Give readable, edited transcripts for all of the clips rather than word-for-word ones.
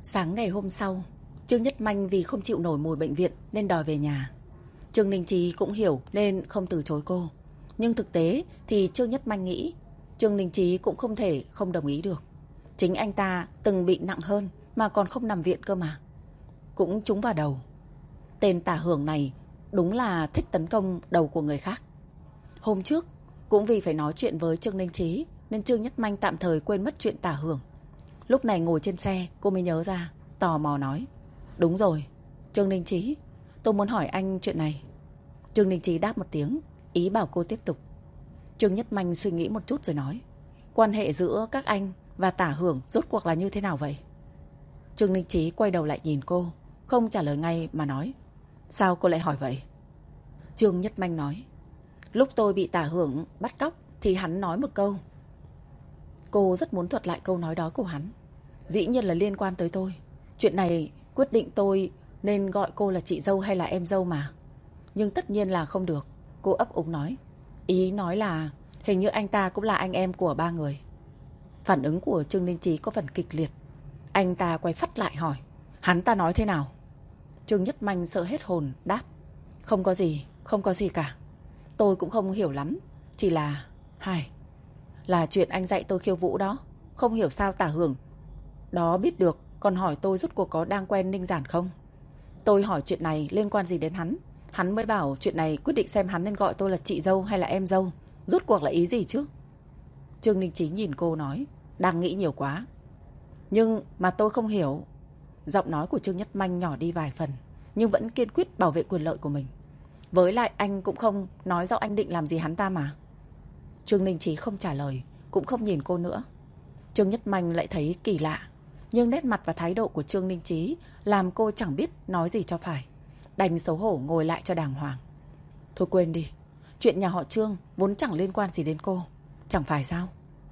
Sáng ngày hôm sau, Trương Nhất Manh vì không chịu nổi mùi bệnh viện nên đòi về nhà. Trương Ninh Chí cũng hiểu nên không từ chối cô. Nhưng thực tế thì Trương Nhất Manh nghĩ Trương Ninh Chí cũng không thể không đồng ý được. Chính anh ta từng bị nặng hơn mà còn không nằm viện cơ mà. Cũng trúng vào đầu. Tên Tả Hưởng này đúng là thích tấn công đầu của người khác. Hôm trước cũng vì phải nói chuyện với Trương Ninh Chí nên Trương Nhất Manh tạm thời quên mất chuyện Tả Hưởng. Lúc này ngồi trên xe cô mới nhớ ra, tò mò nói: Đúng rồi, Trương Ninh Chí, tôi muốn hỏi anh chuyện này. Trương Ninh Chí đáp một tiếng, ý bảo cô tiếp tục. Trương Nhất Manh suy nghĩ một chút rồi nói: Quan hệ giữa các anh và Tả Hưởng rốt cuộc là như thế nào vậy? Trương Ninh Chí quay đầu lại nhìn cô, không trả lời ngay mà nói: Sao cô lại hỏi vậy? Trương Nhất Manh nói: Lúc tôi bị Tả Hưởng bắt cóc thì hắn nói một câu. Cô rất muốn thuật lại câu nói đó của hắn. Dĩ nhiên là liên quan tới tôi. Chuyện này quyết định tôi nên gọi cô là chị dâu hay là em dâu mà. Nhưng tất nhiên là không được. Cô ấp úng nói. Ý nói là hình như anh ta cũng là anh em của ba người. Phản ứng của Trương Ninh Chí có phần kịch liệt. Anh ta quay phắt lại hỏi: Hắn ta nói thế nào? Trương Nhất Manh sợ hết hồn đáp: Không có gì, không có gì cả. Tôi cũng không hiểu lắm. Chỉ là là chuyện anh dạy tôi khiêu vũ đó. Không hiểu sao Tả Hưởng đó biết được, còn hỏi tôi rốt cuộc có đang quen Ninh Giản không. Tôi hỏi chuyện này liên quan gì đến hắn. Hắn mới bảo chuyện này quyết định xem hắn nên gọi tôi là chị dâu hay là em dâu. Rốt cuộc là ý gì chứ? Trương Ninh Chí nhìn cô nói: Đang nghĩ nhiều quá. Nhưng mà tôi không hiểu. Giọng nói của Trương Nhất Manh nhỏ đi vài phần, nhưng vẫn kiên quyết bảo vệ quyền lợi của mình. Với lại anh cũng không nói rõ anh định làm gì hắn ta mà. Trương Ninh Chí không trả lời, cũng không nhìn cô nữa. Trương Nhất Manh lại thấy kỳ lạ, nhưng nét mặt và thái độ của Trương Ninh Chí làm cô chẳng biết nói gì cho phải. Đành xấu hổ ngồi lại cho đàng hoàng. Thôi quên đi, chuyện nhà họ Trương vốn chẳng liên quan gì đến cô, chẳng phải sao?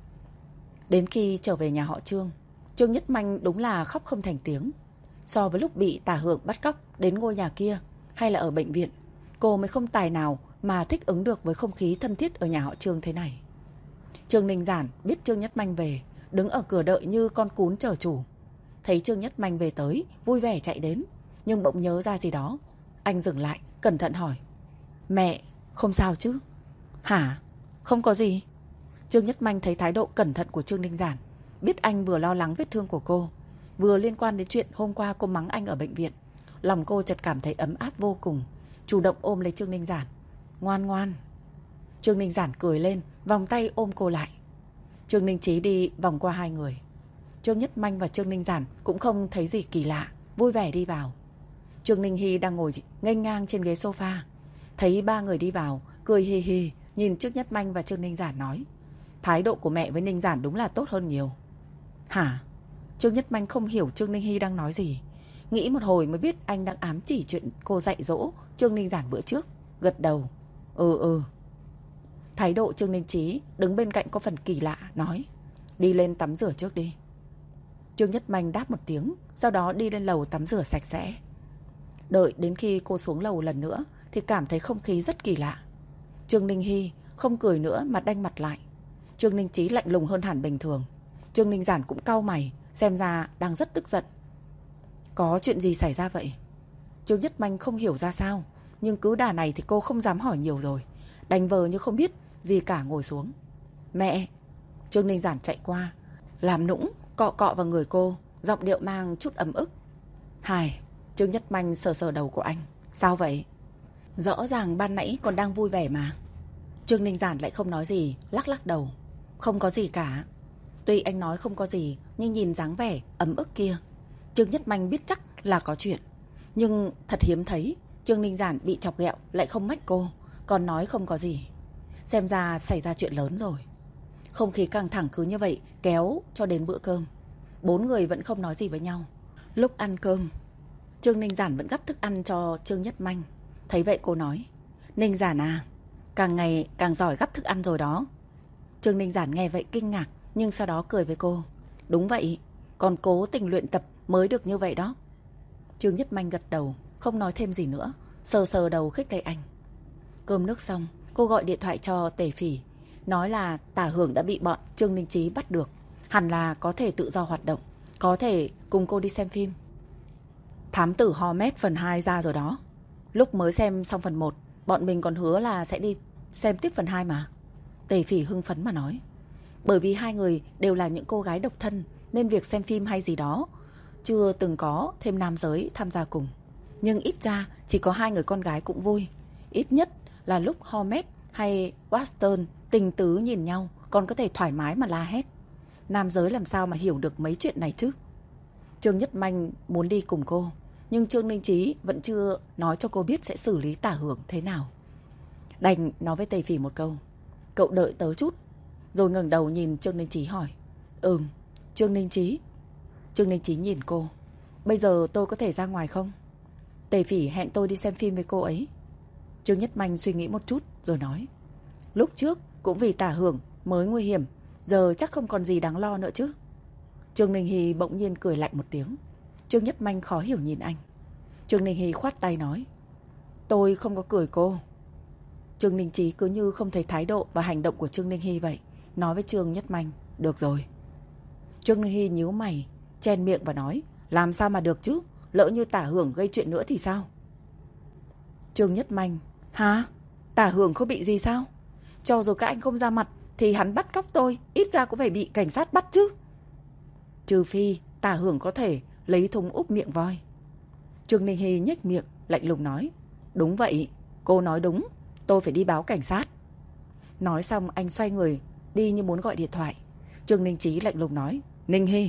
Đến khi trở về nhà họ Trương, Trương Nhất Manh đúng là khóc không thành tiếng. So với lúc bị Tả Hưởng bắt cóc đến ngôi nhà kia hay là ở bệnh viện, cô mới không tài nào mà thích ứng được với không khí thân thiết ở nhà họ Trương thế này. Trương Ninh Giản biết Trương Nhất Manh về, đứng ở cửa đợi như con cún chờ chủ. Thấy Trương Nhất Manh về tới, vui vẻ chạy đến, nhưng bỗng nhớ ra gì đó. Anh dừng lại, cẩn thận hỏi: Mẹ, không sao chứ? Hả? Không có gì. Trương Nhất Manh thấy thái độ cẩn thận của Trương Ninh Giản, biết anh vừa lo lắng vết thương của cô, vừa liên quan đến chuyện hôm qua cô mắng anh ở bệnh viện. Lòng cô chợt cảm thấy ấm áp vô cùng, chủ động ôm lấy Trương Ninh Giản. Ngoan ngoan. Trương Ninh Giản cười lên, vòng tay ôm cô lại. Trương Ninh Chí đi vòng qua hai người. Trương Nhất Manh và Trương Ninh Giản cũng không thấy gì kỳ lạ, vui vẻ đi vào. Trương Ninh Hy đang ngồi nghênh ngang trên ghế sofa, thấy ba người đi vào, cười hì hì nhìn Trương Nhất Manh và Trương Ninh Giản nói: Thái độ của mẹ với Ninh Giản đúng là tốt hơn nhiều. Hả? Trương Nhất Manh không hiểu Trương Ninh Hy đang nói gì, nghĩ một hồi mới biết anh đang ám chỉ chuyện cô dạy dỗ Trương Ninh Giản bữa trước, gật đầu: Ừ. Thái độ Trương Ninh Chí đứng bên cạnh có phần kỳ lạ, nói: Đi lên tắm rửa trước đi. Trương Nhất Manh đáp một tiếng, sau đó đi lên lầu tắm rửa sạch sẽ. Đợi đến khi cô xuống lầu lần nữa thì cảm thấy không khí rất kỳ lạ. Trương Ninh Hy không cười nữa mà đanh mặt lại. Trương Ninh Chí lạnh lùng hơn hẳn bình thường. Trương Ninh Giản cũng cau mày, xem ra đang rất tức giận. Có chuyện gì xảy ra vậy? Trương Nhất Manh không hiểu ra sao, nhưng cứ đà này thì cô không dám hỏi nhiều rồi, đành vờ như không biết gì cả ngồi xuống. Mẹ! Trương Ninh Giản chạy qua, làm nũng, cọ cọ vào người cô, giọng điệu mang chút ấm ức. Trương Nhất Manh sờ sờ đầu của anh. Sao vậy? Rõ ràng ban nãy còn đang vui vẻ mà. Trương Ninh Giản lại không nói gì, lắc lắc đầu. Không có gì cả. Tuy anh nói không có gì, nhưng nhìn dáng vẻ ấm ức kia, Trương Nhất Manh biết chắc là có chuyện. Nhưng thật hiếm thấy Trương Ninh Giản bị chọc ghẹo lại không mách cô, còn nói không có gì. Xem ra xảy ra chuyện lớn rồi. Không khí căng thẳng cứ như vậy kéo cho đến bữa cơm. Bốn người vẫn không nói gì với nhau. Lúc ăn cơm, Trương Ninh Giản vẫn gắp thức ăn cho Trương Nhất Manh. Thấy vậy cô nói: Ninh Giản à, càng ngày càng giỏi gắp thức ăn rồi đó. Trương Ninh Giản nghe vậy kinh ngạc, nhưng sau đó cười với cô: Đúng vậy, còn cố tình luyện tập mới được như vậy đó. Trương Nhất Manh gật đầu, không nói thêm gì nữa, sờ sờ đầu khích lệ anh. Cơm nước xong, cô gọi điện thoại cho Tề Phỉ, nói là Tả Hưởng đã bị bọn Trương Ninh Chí bắt được, hẳn là có thể tự do hoạt động, Có thể cùng cô đi xem phim. Thám tử Hormet phần 2 ra rồi đó. Lúc mới xem xong phần 1, bọn mình còn hứa là sẽ đi xem tiếp phần 2 mà. Tề Phỉ hưng phấn mà nói. Bởi vì hai người đều là những cô gái độc thân, nên việc xem phim hay gì đó chưa từng có thêm nam giới tham gia cùng. Nhưng ít ra chỉ có hai người con gái cũng vui. Ít nhất là lúc Hormet hay Watson tình tứ nhìn nhau còn có thể thoải mái mà la hét. Nam giới làm sao mà hiểu được mấy chuyện này chứ. Trương Nhất Manh muốn đi cùng cô, nhưng Trương Ninh Chí vẫn chưa nói cho cô biết sẽ xử lý Tả Hưởng thế nào. Đành nói với Tề Phỉ một câu: cậu đợi tớ chút. Rồi ngẩng đầu nhìn Trương Ninh Chí hỏi: Trương Ninh Chí. Trương Ninh Chí nhìn cô: bây giờ tôi có thể ra ngoài không? Tề Phỉ hẹn tôi đi xem phim với cô ấy. Trương Nhất Manh suy nghĩ một chút rồi nói: lúc trước cũng vì Tả Hưởng mới nguy hiểm, giờ chắc không còn gì đáng lo nữa chứ. Trương Ninh Hy bỗng nhiên cười lạnh một tiếng. Trương Nhất Manh khó hiểu nhìn anh. Trương Ninh Hy khoát tay nói: tôi không có cười cô. Trương Ninh Chí cứ như không thấy thái độ và hành động của Trương Ninh Hy vậy, nói với Trương Nhất Manh: được rồi. Trương Ninh Hy nhíu mày, chen miệng và nói: làm sao mà được chứ, lỡ như Tả Hưởng gây chuyện nữa thì sao? Trương Nhất Manh: hả? Tả Hưởng không bị gì sao? Cho dù các anh không ra mặt thì hắn bắt cóc tôi, ít ra cũng phải bị cảnh sát bắt chứ. Trừ phi Tả Hưởng có thể lấy thùng úp miệng voi. Trương Ninh Hy nhếch miệng lạnh lùng nói: đúng vậy, cô nói đúng, tôi phải đi báo cảnh sát. Nói xong anh xoay người đi như muốn gọi điện thoại. Trương Ninh Chí lạnh lùng nói: Ninh Hy.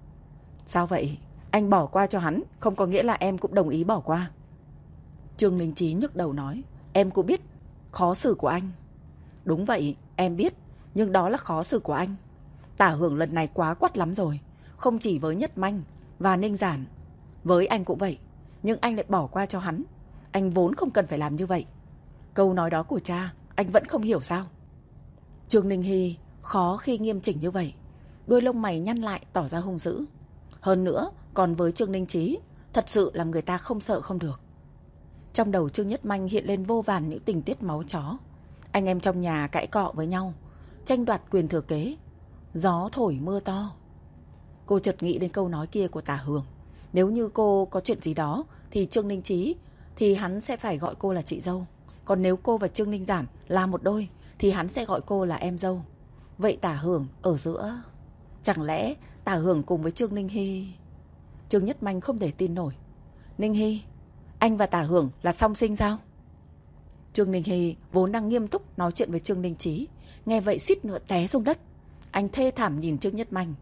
Sao vậy? Anh bỏ qua cho hắn không có nghĩa là em cũng đồng ý bỏ qua. Trương Ninh Chí nhức đầu nói: em cũng biết khó xử của anh. Đúng vậy, em biết, nhưng đó là khó xử của anh. Tả Hưởng lần này quá quắt lắm rồi. Không chỉ với Nhất Manh và Ninh Giản, với anh cũng vậy. Nhưng anh lại bỏ qua cho hắn. Anh vốn không cần phải làm như vậy. Câu nói đó của cha anh vẫn không hiểu sao? Trương Ninh Hy khó khi nghiêm chỉnh như vậy. Đuôi lông mày nhăn lại tỏ ra hung dữ. Hơn nữa còn với Trương Ninh Chí, thật sự làm người ta không sợ không được. Trong đầu Trương Nhất Manh hiện lên vô vàn những tình tiết máu chó. Anh em trong nhà cãi cọ với nhau, tranh đoạt quyền thừa kế, gió thổi mưa to. Cô chợt nghĩ đến câu nói kia của Tả Hưởng: nếu như cô có chuyện gì đó thì Trương Ninh Chí thì hắn sẽ phải gọi cô là chị dâu. Còn nếu cô và Trương Ninh Giản là một đôi thì hắn sẽ gọi cô là em dâu. Vậy Tả Hưởng ở giữa, chẳng lẽ Tả Hưởng cùng với Trương Ninh Hy? Trương Nhất Manh không thể tin nổi. Ninh Hy, anh và Tả Hưởng là song sinh sao? Trương Ninh Hy vốn đang nghiêm túc nói chuyện với Trương Ninh Chí, nghe vậy suýt nữa té xuống đất. Anh thê thảm nhìn Trương Nhất Manh: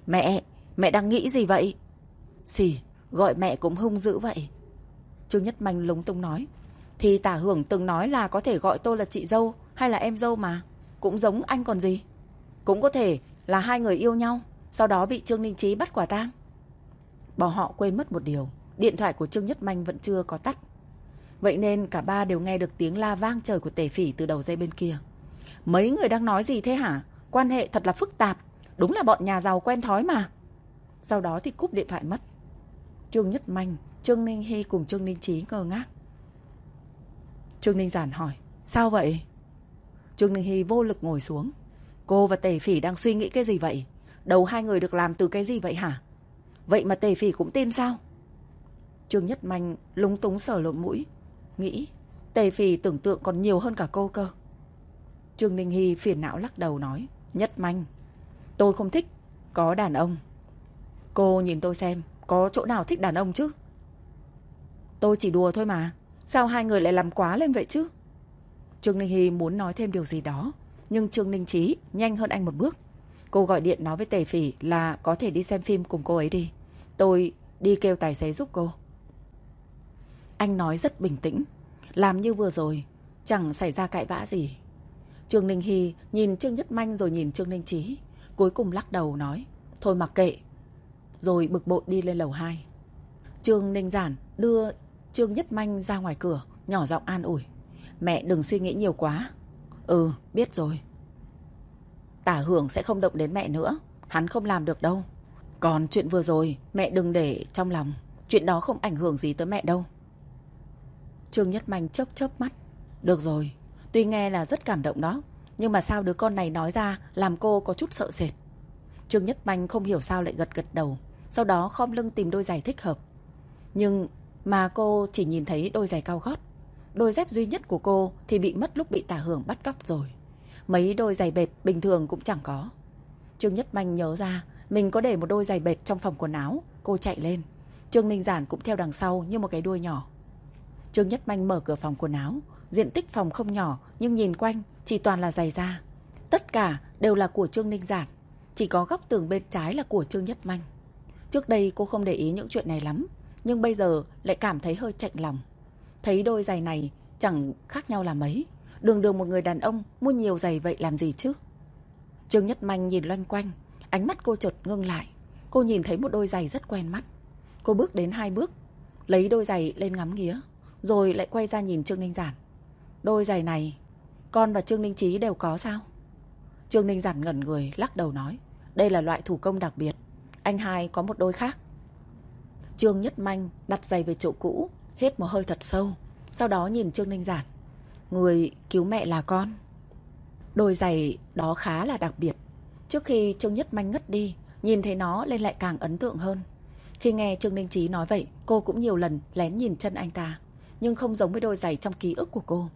mẹ đang nghĩ gì vậy? Xì, gọi mẹ cũng hung dữ vậy. Trương Nhất Manh lúng túng nói: thì Tả Hưởng từng nói là có thể gọi tôi là chị dâu hay là em dâu mà. Cũng giống anh còn gì. Cũng có thể là hai người yêu nhau, sau đó bị Trương Ninh Chí bắt quả tang. Bọn họ quên mất một điều: điện thoại của Trương Nhất Manh vẫn chưa có tắt. Vậy nên cả ba đều nghe được tiếng la vang trời của Tề Phỉ từ đầu dây bên kia. Mấy người đang nói gì thế hả? Quan hệ thật là phức tạp. Đúng là bọn nhà giàu quen thói mà. Sau đó thì cúp điện thoại mất. Trương Nhất Manh, Trương Ninh Hy cùng Trương Ninh Chí ngơ ngác. Trương Ninh Giản hỏi: sao vậy? Trương Ninh Hy vô lực ngồi xuống. Cô và Tề Phỉ đang suy nghĩ cái gì vậy? Đầu hai người được làm từ cái gì vậy hả? Vậy mà Tề Phỉ cũng tin sao? Trương Nhất Manh lúng túng sờ lỗ mũi, nghĩ Tề Phỉ tưởng tượng còn nhiều hơn cả cô cơ. Trương Ninh Hy phiền não lắc đầu nói: Nhất Manh, tôi không thích có đàn ông. Cô nhìn tôi xem, có chỗ nào thích đàn ông chứ? Tôi chỉ đùa thôi mà. Sao hai người lại làm quá lên vậy chứ? Trương Ninh Hy muốn nói thêm điều gì đó, nhưng Trương Ninh Chí nhanh hơn anh một bước. Cô gọi điện nói với Tề Phỉ là có thể đi xem phim cùng cô ấy đi. Tôi đi kêu tài xế giúp cô. Anh nói rất bình tĩnh, làm như vừa rồi chẳng xảy ra cãi vã gì. Trương Ninh Hy nhìn Trương Nhất Manh rồi nhìn Trương Ninh Chí, cuối cùng lắc đầu nói: thôi mặc kệ. Rồi bực bội đi lên lầu 2. Trương Ninh Giản đưa Trương Nhất Manh ra ngoài cửa, nhỏ giọng an ủi: mẹ đừng suy nghĩ nhiều quá. Ừ, biết rồi. Tả Hưởng sẽ không động đến mẹ nữa, hắn không làm được đâu. Còn chuyện vừa rồi mẹ đừng để trong lòng, chuyện đó không ảnh hưởng gì tới mẹ đâu. Trương Nhất Manh chớp chớp mắt. Được rồi, tuy nghe là rất cảm động đó, nhưng mà sao đứa con này nói ra làm cô có chút sợ sệt. Trương Nhất Manh không hiểu sao lại gật gật đầu. sau đó khom lưng tìm đôi giày thích hợp. Nhưng mà cô chỉ nhìn thấy đôi giày cao gót. Đôi dép duy nhất của cô thì bị mất lúc bị Tả Hưởng bắt cóc rồi. Mấy đôi giày bệt bình thường cũng chẳng có. Trương Nhất Manh nhớ ra mình có để một đôi giày bệt trong phòng quần áo. Cô chạy lên. Trương Ninh Giản cũng theo đằng sau như một cái đuôi nhỏ. Trương Nhất Manh mở cửa phòng quần áo. Diện tích phòng không nhỏ, nhưng nhìn quanh chỉ toàn là giày da. Tất cả đều là của Trương Ninh Giản. Chỉ có góc tường bên trái là của Trương Nhất Manh. Trước đây cô không để ý những chuyện này lắm, nhưng bây giờ lại cảm thấy hơi chạnh lòng. Thấy đôi giày này chẳng khác nhau là mấy. Đường đường một người đàn ông mua nhiều giày vậy làm gì chứ? Trương Nhất Manh nhìn loanh quanh. Ánh mắt cô chợt ngưng lại. Cô nhìn thấy một đôi giày rất quen mắt. Cô bước đến 2 bước, lấy đôi giày lên ngắm nghía, rồi lại quay ra nhìn Trương Ninh Giản. Đôi giày này con và Trương Ninh Chí đều có sao? Trương Ninh Giản ngẩn người lắc đầu nói, đây là loại thủ công đặc biệt, anh hai có một đôi khác. Trương Nhất Manh đặt giày về chỗ cũ, hít một hơi thật sâu, sau đó nhìn Trương Ninh Giản. Người cứu mẹ là con. Đôi giày đó khá là đặc biệt. Trước khi Trương Nhất Manh ngất đi, nhìn thấy nó lên lại càng ấn tượng hơn. Khi nghe Trương Ninh Chí nói vậy, cô cũng nhiều lần lén nhìn chân anh ta, nhưng không giống với đôi giày trong ký ức của cô.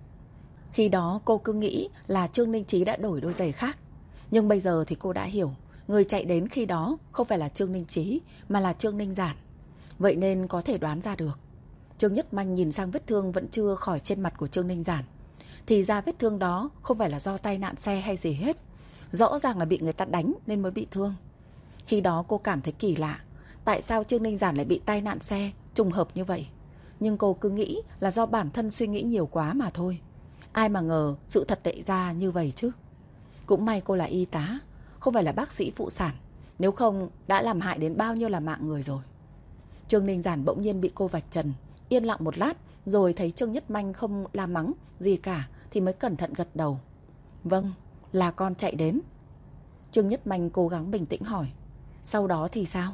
Khi đó cô cứ nghĩ là Trương Ninh Chí đã đổi đôi giày khác. Nhưng bây giờ thì cô đã hiểu, người chạy đến khi đó không phải là Trương Ninh Chí, mà là Trương Ninh Giản. Vậy nên có thể đoán ra được. Trương Nhất Manh nhìn sang vết thương vẫn chưa khỏi trên mặt của Trương Ninh Giản. Thì ra vết thương đó không phải là do tai nạn xe hay gì hết. Rõ ràng là bị người ta đánh nên mới bị thương. Khi đó cô cảm thấy kỳ lạ, tại sao Trương Ninh Giản lại bị tai nạn xe trùng hợp như vậy. Nhưng cô cứ nghĩ là do bản thân suy nghĩ nhiều quá mà thôi. Ai mà ngờ sự thật lại ra như vậy chứ. Cũng may cô là y tá, không phải là bác sĩ phụ sản. Nếu không đã làm hại đến bao nhiêu là mạng người rồi. Trương Ninh Giản bỗng nhiên bị cô vạch trần. Yên lặng một lát, rồi thấy Trương Nhất Manh không la mắng gì cả thì mới cẩn thận gật đầu. Vâng, là con chạy đến. Trương Nhất Manh cố gắng bình tĩnh hỏi, sau đó thì sao?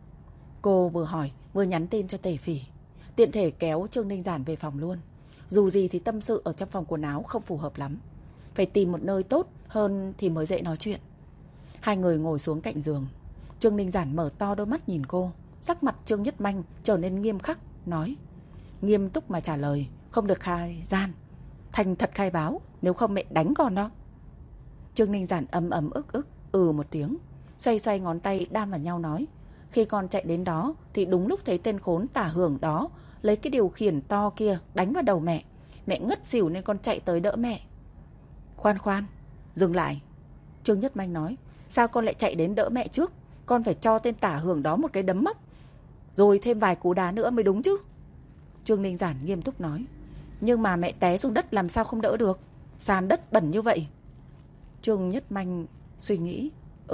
Cô vừa hỏi vừa nhắn tin cho Tề Phỉ, tiện thể kéo Trương Ninh Giản về phòng luôn. Dù gì thì tâm sự ở trong phòng quần áo không phù hợp lắm, phải tìm một nơi tốt hơn thì mới dễ nói chuyện. Hai người ngồi xuống cạnh giường. Trương Ninh Giản mở to đôi mắt nhìn cô. Sắc mặt Trương Nhất Manh trở nên nghiêm khắc, nói, nghiêm túc mà trả lời, không được khai gian, thành thật khai báo, nếu không mẹ đánh con đó. Trương Ninh Giản ấm ấm ức một tiếng, xoay xoay ngón tay đan vào nhau nói, khi con chạy đến đó thì đúng lúc thấy tên khốn Tả Hưởng đó lấy cái điều khiển to kia đánh vào đầu mẹ. Mẹ ngất xỉu nên con chạy tới đỡ mẹ. Khoan, dừng lại. Trương Nhất Manh nói, sao con lại chạy đến đỡ mẹ trước? Con phải cho tên Tả Hưởng đó một cái đấm móc, rồi thêm vài cú đá nữa mới đúng chứ. Trương Ninh Giản nghiêm túc nói, nhưng mà mẹ té xuống đất làm sao không đỡ được, sàn đất bẩn như vậy. Trương Nhất Manh suy nghĩ,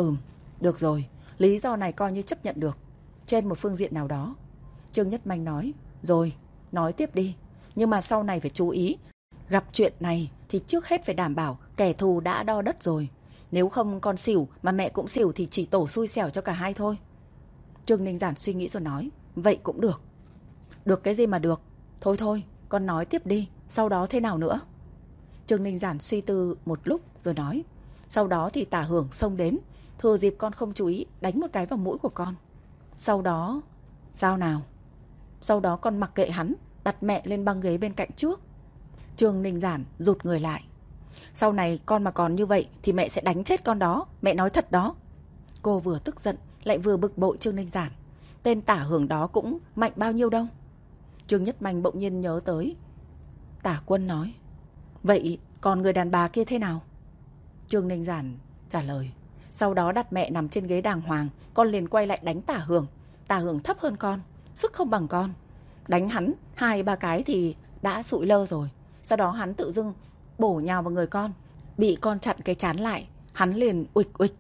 được rồi, lý do này coi như chấp nhận được, trên một phương diện nào đó. Trương Nhất Manh nói, rồi, nói tiếp đi, nhưng mà sau này phải chú ý, gặp chuyện này thì trước hết phải đảm bảo kẻ thù đã đo đất rồi. Nếu không con xỉu mà mẹ cũng xỉu thì chỉ tổ xui xẻo cho cả hai thôi. Trương Ninh Giản suy nghĩ rồi nói, vậy cũng được. Được cái gì mà được, thôi, con nói tiếp đi, sau đó thế nào nữa? Trương Ninh Giản suy tư một lúc rồi nói, sau đó thì Tả Hưởng xông đến, thừa dịp con không chú ý đánh một cái vào mũi của con. Sau đó, sao nào? Sau đó con mặc kệ hắn, đặt mẹ lên băng ghế bên cạnh trước. Trương Ninh Giản rụt người lại. Sau này con mà còn như vậy thì mẹ sẽ đánh chết con đó, mẹ nói thật đó. Cô vừa tức giận lại vừa bực bội Trương Ninh Giản. Tên Tả Hưởng đó cũng mạnh bao nhiêu đâu. Trương Nhất Manh bỗng nhiên nhớ tới. Tả Quân nói, vậy còn người đàn bà kia thế nào? Trương Ninh Giản trả lời, sau đó đặt mẹ nằm trên ghế đàng hoàng, con liền quay lại đánh Tả Hưởng. Tả Hưởng thấp hơn con, sức không bằng con. Đánh hắn 2-3 cái thì đã sụi lơ rồi. Sau đó hắn tự dưng bổ nhào vào người con, bị con chặn cái trán lại, hắn liền uịch uịch.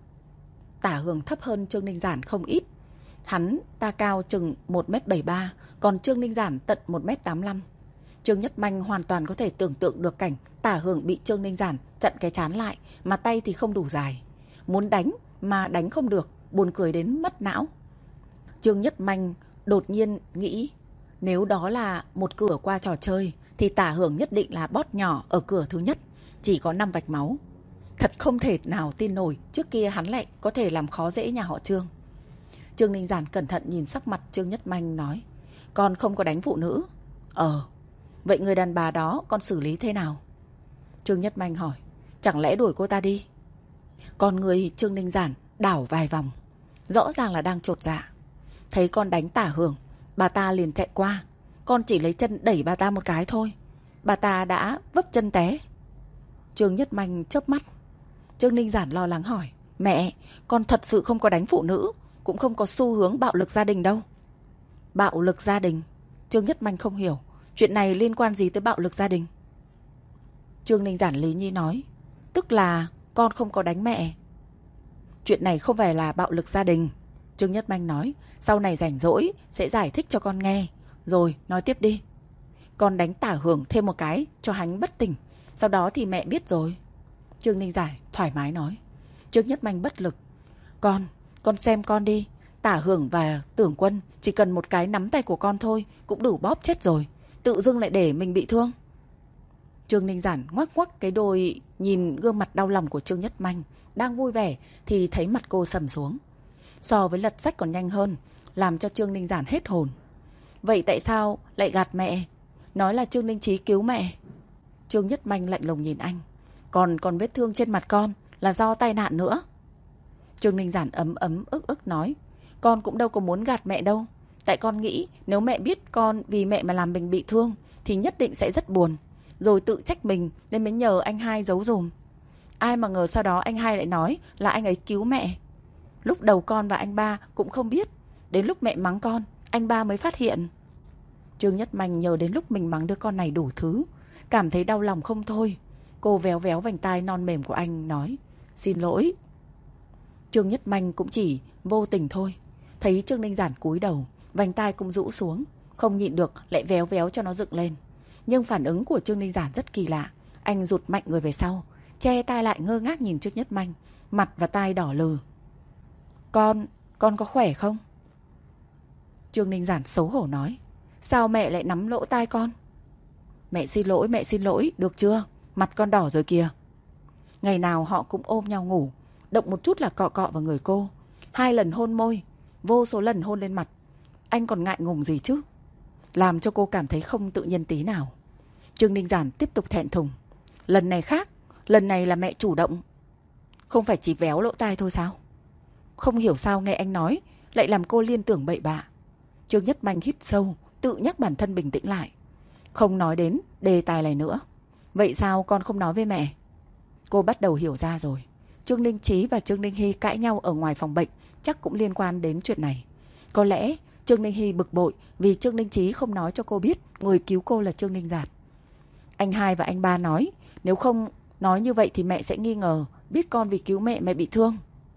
Tả Hưởng thấp hơn Trương Ninh Giản không ít. Hắn ta cao chừng 1m73, còn Trương Ninh Giản tận 1m85. Trương Nhất Manh hoàn toàn có thể tưởng tượng được cảnh Tả Hưởng bị Trương Ninh Giản chặn cái trán lại, mà tay thì không đủ dài. Muốn đánh mà đánh không được, buồn cười đến mất não. Trương Nhất Manh đột nhiên nghĩ, nếu đó là một cửa qua trò chơi thì Tả Hưởng nhất định là bót nhỏ ở cửa thứ nhất, chỉ có 5 vạch máu. Thật không thể nào tin nổi trước kia hắn lại có thể làm khó dễ nhà họ Trương. Trương Ninh Giản cẩn thận nhìn sắc mặt Trương Nhất Manh nói, con không có đánh phụ nữ. Vậy người đàn bà đó con xử lý thế nào? Trương Nhất Manh hỏi, chẳng lẽ đuổi cô ta đi? Con người Trương Ninh Giản đảo vài vòng, rõ ràng là đang chột dạ. Thấy con đánh Tả Hưởng, bà ta liền chạy qua. Con chỉ lấy chân đẩy bà ta một cái thôi, bà ta đã vấp chân té. Trương Nhất Manh chớp mắt. Trương Ninh Giản lo lắng hỏi, mẹ, con thật sự không có đánh phụ nữ, cũng không có xu hướng bạo lực gia đình đâu. Bạo lực gia đình? Trương Nhất Manh không hiểu, chuyện này liên quan gì tới bạo lực gia đình? Trương Ninh Giản lý nhí nói, tức là con không có đánh mẹ. Chuyện này không phải là bạo lực gia đình, Trương Nhất Manh nói, sau này rảnh rỗi sẽ giải thích cho con nghe. Rồi, nói tiếp đi. Con đánh Tả Hưởng thêm một cái cho hắn bất tỉnh, sau đó thì mẹ biết rồi. Trương Ninh Giải thoải mái nói. Trương Nhất Manh bất lực. Con xem con đi, Tả Hưởng và Tưởng Quân chỉ cần một cái nắm tay của con thôi cũng đủ bóp chết rồi, tự dưng lại để mình bị thương. Trương Ninh Giản ngoắc ngoắc cái đôi, nhìn gương mặt đau lòng của Trương Nhất Manh đang vui vẻ thì thấy mặt cô sầm xuống. So với lật sách còn nhanh hơn, làm cho Trương Ninh Giản hết hồn. Vậy tại sao lại gạt mẹ? Nói là Trương Ninh Chí cứu mẹ. Trương Nhất Manh lạnh lùng nhìn anh. Còn vết thương trên mặt con là do tai nạn nữa. Trương Ninh Giản ấm ức nói, con cũng đâu có muốn gạt mẹ đâu. Tại con nghĩ nếu mẹ biết con vì mẹ mà làm mình bị thương thì nhất định sẽ rất buồn, rồi tự trách mình nên mới nhờ anh hai giấu giùm. Ai mà ngờ sau đó anh hai lại nói là anh ấy cứu mẹ. Lúc đầu con và anh ba cũng không biết, đến lúc mẹ mắng con, anh ba mới phát hiện. Trương Nhất Manh nhờ đến lúc mình mắng đứa con này đủ thứ, cảm thấy đau lòng không thôi. Cô véo véo vành tai non mềm của anh nói, xin lỗi. Trương Nhất Manh cũng chỉ vô tình thôi. Thấy Trương Ninh Giản cúi đầu, vành tai cũng rũ xuống, không nhịn được lại véo véo cho nó dựng lên. Nhưng phản ứng của Trương Ninh Giản rất kỳ lạ. Anh rụt mạnh người về sau, che tai lại ngơ ngác nhìn Trương Nhất Manh, mặt và tai đỏ lừ. Con có khỏe không? Trương Ninh Giản xấu hổ nói, sao mẹ lại nắm lỗ tai con? Mẹ xin lỗi, được chưa? Mặt con đỏ rồi kìa. Ngày nào họ cũng ôm nhau ngủ, động một chút là cọ cọ vào người cô. 2 lần hôn môi, vô số lần hôn lên mặt. Anh còn ngại ngùng gì chứ? Làm cho cô cảm thấy không tự nhiên tí nào. Trương Ninh Giản tiếp tục thẹn thùng. Lần này khác, lần này là mẹ chủ động. Không phải chỉ véo lỗ tai thôi sao? Không hiểu sao nghe anh nói lại làm cô liên tưởng bậy bạ. Trương Nhất Manh hít sâu, tự nhắc bản thân bình tĩnh lại. Không nói đến đề tài này nữa. Vậy sao con không nói với mẹ? Cô bắt đầu hiểu ra rồi. Trương Ninh Chí và Trương Ninh Hy cãi nhau ở ngoài phòng bệnh chắc cũng liên quan đến chuyện này. Có lẽ Trương Ninh Hy bực bội vì Trương Ninh Chí không nói cho cô biết người cứu cô là Trương Ninh Giản. Anh hai và anh ba nói nếu không nói như vậy thì mẹ sẽ nghi ngờ biết con vì cứu mẹ mà bị thương.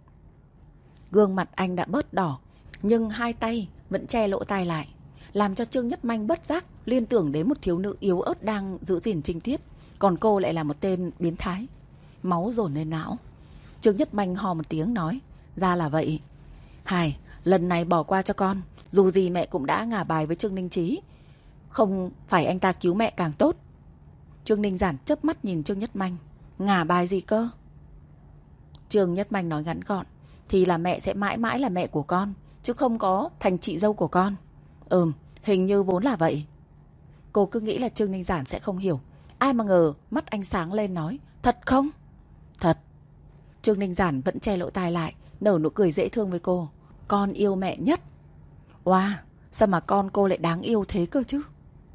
Gương mặt anh đã bớt đỏ, nhưng 2 tay vẫn che lỗ tai lại, làm cho Trương Nhất Manh bất giác liên tưởng đến một thiếu nữ yếu ớt đang giữ gìn trinh tiết, còn cô lại là một tên biến thái. Máu dồn lên não. Trương Nhất Manh hò một tiếng nói, ra là vậy. Hải, lần này bỏ qua cho con, dù gì mẹ cũng đã ngả bài với Trương Ninh Chí, không phải anh ta cứu mẹ càng tốt. Trương Ninh Giản chớp mắt nhìn Trương Nhất Manh, ngả bài gì cơ? Trương Nhất Manh nói ngắn gọn, thì là mẹ sẽ mãi mãi là mẹ của con, chứ không có thành chị dâu của con. Hình như vốn là vậy. Cô cứ nghĩ là Trương Ninh Giản sẽ không hiểu. Ai mà ngờ mắt anh sáng lên nói, thật không? Thật. Trương Ninh Giản vẫn che lỗ tai lại, nở nụ cười dễ thương với cô. Con yêu mẹ nhất. Wow, sao mà con cô lại đáng yêu thế cơ chứ?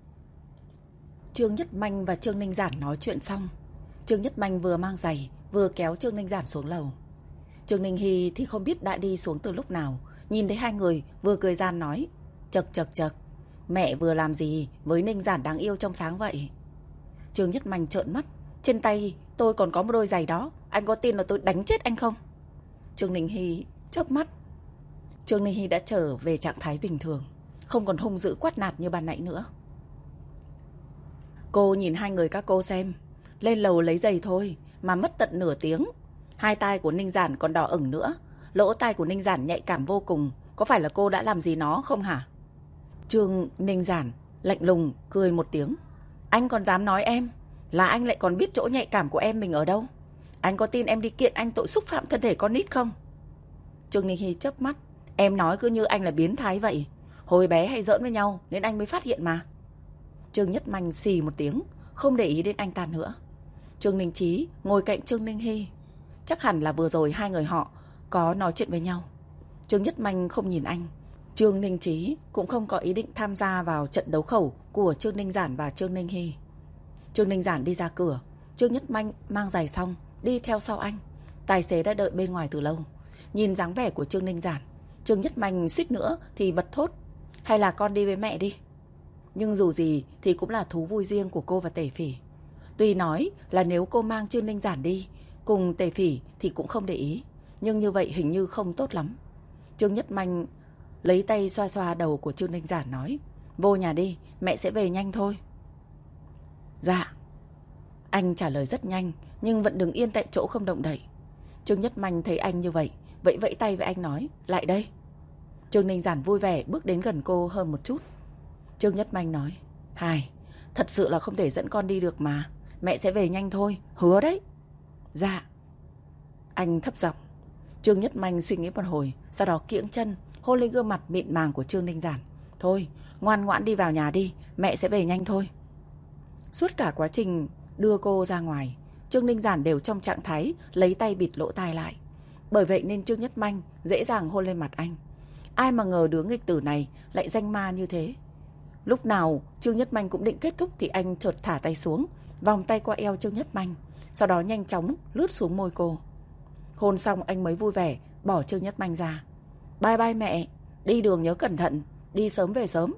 Trương Nhất Manh và Trương Ninh Giản nói chuyện xong, Trương Nhất Manh vừa mang giày vừa kéo Trương Ninh Giản xuống lầu. Trương Ninh Hy thì không biết đã đi xuống từ lúc nào, nhìn thấy hai người vừa cười gian nói, chậc, mẹ vừa làm gì với Ninh Giản đáng yêu trong sáng vậy? Trương Nhất Manh trợn mắt, trên tay tôi còn có một đôi giày đó, anh có tin là tôi đánh chết anh không? Trương Ninh Hy chớp mắt. Trương Ninh Hy đã trở về trạng thái bình thường, không còn hung dữ quát nạt như ban nãy nữa. Cô nhìn hai người các cô xem, lên lầu lấy giày thôi mà mất tận nửa tiếng. Hai tai của Ninh Giản còn đỏ ửng nữa, lỗ tai của Ninh Giản nhạy cảm vô cùng. Có phải là cô đã làm gì nó không hả? Trương Ninh Giản lạnh lùng cười một tiếng. Anh còn dám nói em, là anh lại còn biết chỗ nhạy cảm của em mình ở đâu? Anh có tin em đi kiện anh tội xúc phạm thân thể con nít không? Trương Ninh Hy chớp mắt. Em nói cứ như anh là biến thái vậy. Hồi bé hay giỡn với nhau nên anh mới phát hiện mà. Trương Nhất Manh xì một tiếng, không để ý đến anh ta nữa. Trương Ninh Chí ngồi cạnh Trương Ninh Hy. Chắc hẳn là vừa rồi hai người họ có nói chuyện với nhau. Trương Nhất Manh không nhìn anh. Trương Ninh Chí cũng không có ý định tham gia vào trận đấu khẩu của Trương Ninh Giản và Trương Ninh Hy. Trương Ninh Giản đi ra cửa, Trương Nhất Manh mang giày xong đi theo sau anh. Tài xế đã đợi bên ngoài từ lâu. Nhìn dáng vẻ của Trương Ninh Giản, Trương Nhất Manh suýt nữa thì bật thốt: hay là con đi với mẹ đi. Nhưng dù gì thì cũng là thú vui riêng của cô và Tề Phỉ. Tuy nói là nếu cô mang Trương Ninh Giản đi cùng Tề Phỉ thì cũng không để ý, nhưng như vậy hình như không tốt lắm. Trương Nhất Manh lấy tay xoa xoa đầu của Trương Ninh Giản nói: vô nhà đi, mẹ sẽ về nhanh thôi. Dạ. Anh trả lời rất nhanh, nhưng vẫn đứng yên tại chỗ không động đậy. Trương Nhất Manh thấy anh như vậy, vẫy vẫy tay với anh nói: lại đây. Trương Ninh Giản vui vẻ bước đến gần cô hơn một chút. Trương Nhất Manh nói: Hài, thật sự là không thể dẫn con đi được mà. Mẹ sẽ về nhanh thôi, hứa đấy. Dạ. Anh thấp giọng. Trương Nhất Manh suy nghĩ một hồi, sau đó kiễng chân hôn lên gương mặt mịn màng của Trương Ninh Giản. Thôi, ngoan ngoãn đi vào nhà đi, mẹ sẽ về nhanh thôi. Suốt cả quá trình đưa cô ra ngoài, Trương Ninh Giản đều trong trạng thái lấy tay bịt lỗ tai lại. Bởi vậy nên Trương Nhất Manh dễ dàng hôn lên mặt anh. Ai mà ngờ đứa nghịch tử này lại danh ma như thế. Lúc nào Trương Nhất Manh cũng định kết thúc thì anh chợt thả tay xuống, vòng tay qua eo Trương Nhất Manh, sau đó nhanh chóng lướt xuống môi cô. Hôn xong anh mới vui vẻ bỏ Trương Nhất Manh ra. Bye bye mẹ, đi đường nhớ cẩn thận, đi sớm về sớm.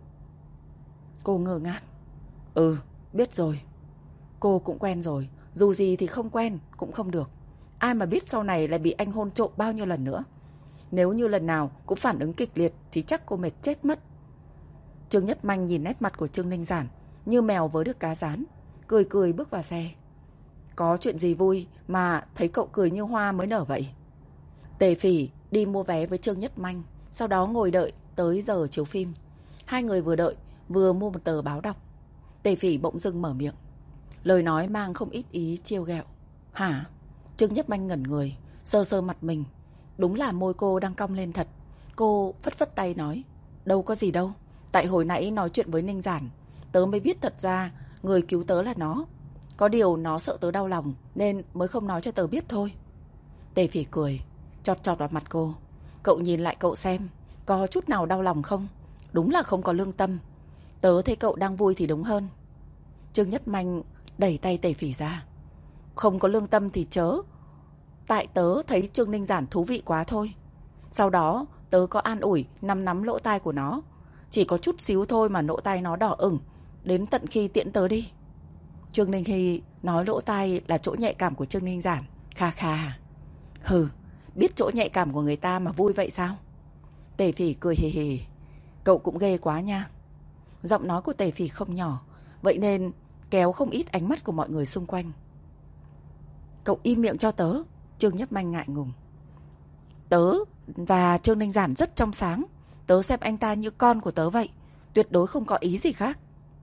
Cô ngơ ngác. Ừ, biết rồi. Cô cũng quen rồi, dù gì thì không quen cũng không được. Ai mà biết sau này lại bị anh hôn trộm bao nhiêu lần nữa. Nếu như lần nào cũng phản ứng kịch liệt thì chắc cô mệt chết mất. Trương Nhất Manh nhìn nét mặt của Trương Ninh Giản như mèo với được cá rán, cười cười bước vào xe. Có chuyện gì vui mà thấy cậu cười như hoa mới nở vậy? Tề Phỉ đi mua vé với Trương Nhất Manh, sau đó ngồi đợi tới giờ chiếu phim. Hai người vừa đợi vừa mua một tờ báo đọc. Tề Phỉ bỗng dưng mở miệng, lời nói mang không ít ý trêu ghẹo. Hả? Trương Nhất Manh ngẩn người, sờ sờ mặt mình. Đúng là môi cô đang cong lên thật. Cô phất phất tay nói: đâu có gì đâu, tại hồi nãy nói chuyện với Ninh Giản, tớ mới biết thật ra người cứu tớ là nó. Có điều nó sợ tớ đau lòng nên mới không nói cho tớ biết thôi. Tề Phỉ cười, chọt chọt vào mặt cô. Cậu nhìn lại cậu xem, có chút nào đau lòng không? Đúng là không có lương tâm. Tớ thấy cậu đang vui thì đúng hơn. Trương Nhất Manh đẩy tay Tề Phỉ ra. Không có lương tâm thì chớ. Tại tớ thấy Trương Ninh Giản thú vị quá thôi. Sau đó tớ có an ủi nắm lỗ tai của nó. Chỉ có chút xíu thôi mà lỗ tai nó đỏ ửng, đến tận khi tiễn tớ đi. Trương Ninh Hy nói lỗ tai là chỗ nhạy cảm của Trương Ninh Giản. Kha kha. Hừ, biết chỗ nhạy cảm của người ta mà vui vậy sao? Tề Phỉ cười hề hề. Cậu cũng ghê quá nha. Giọng nói của Tề Phỉ không nhỏ, vậy nên kéo không ít ánh mắt của mọi người xung quanh. Cậu im miệng cho tớ. Trương Nhất Manh ngại ngùng. Tớ và Trương Ninh Giản rất trong sáng. Tớ xem anh ta như con của tớ vậy, tuyệt đối không có ý gì khác.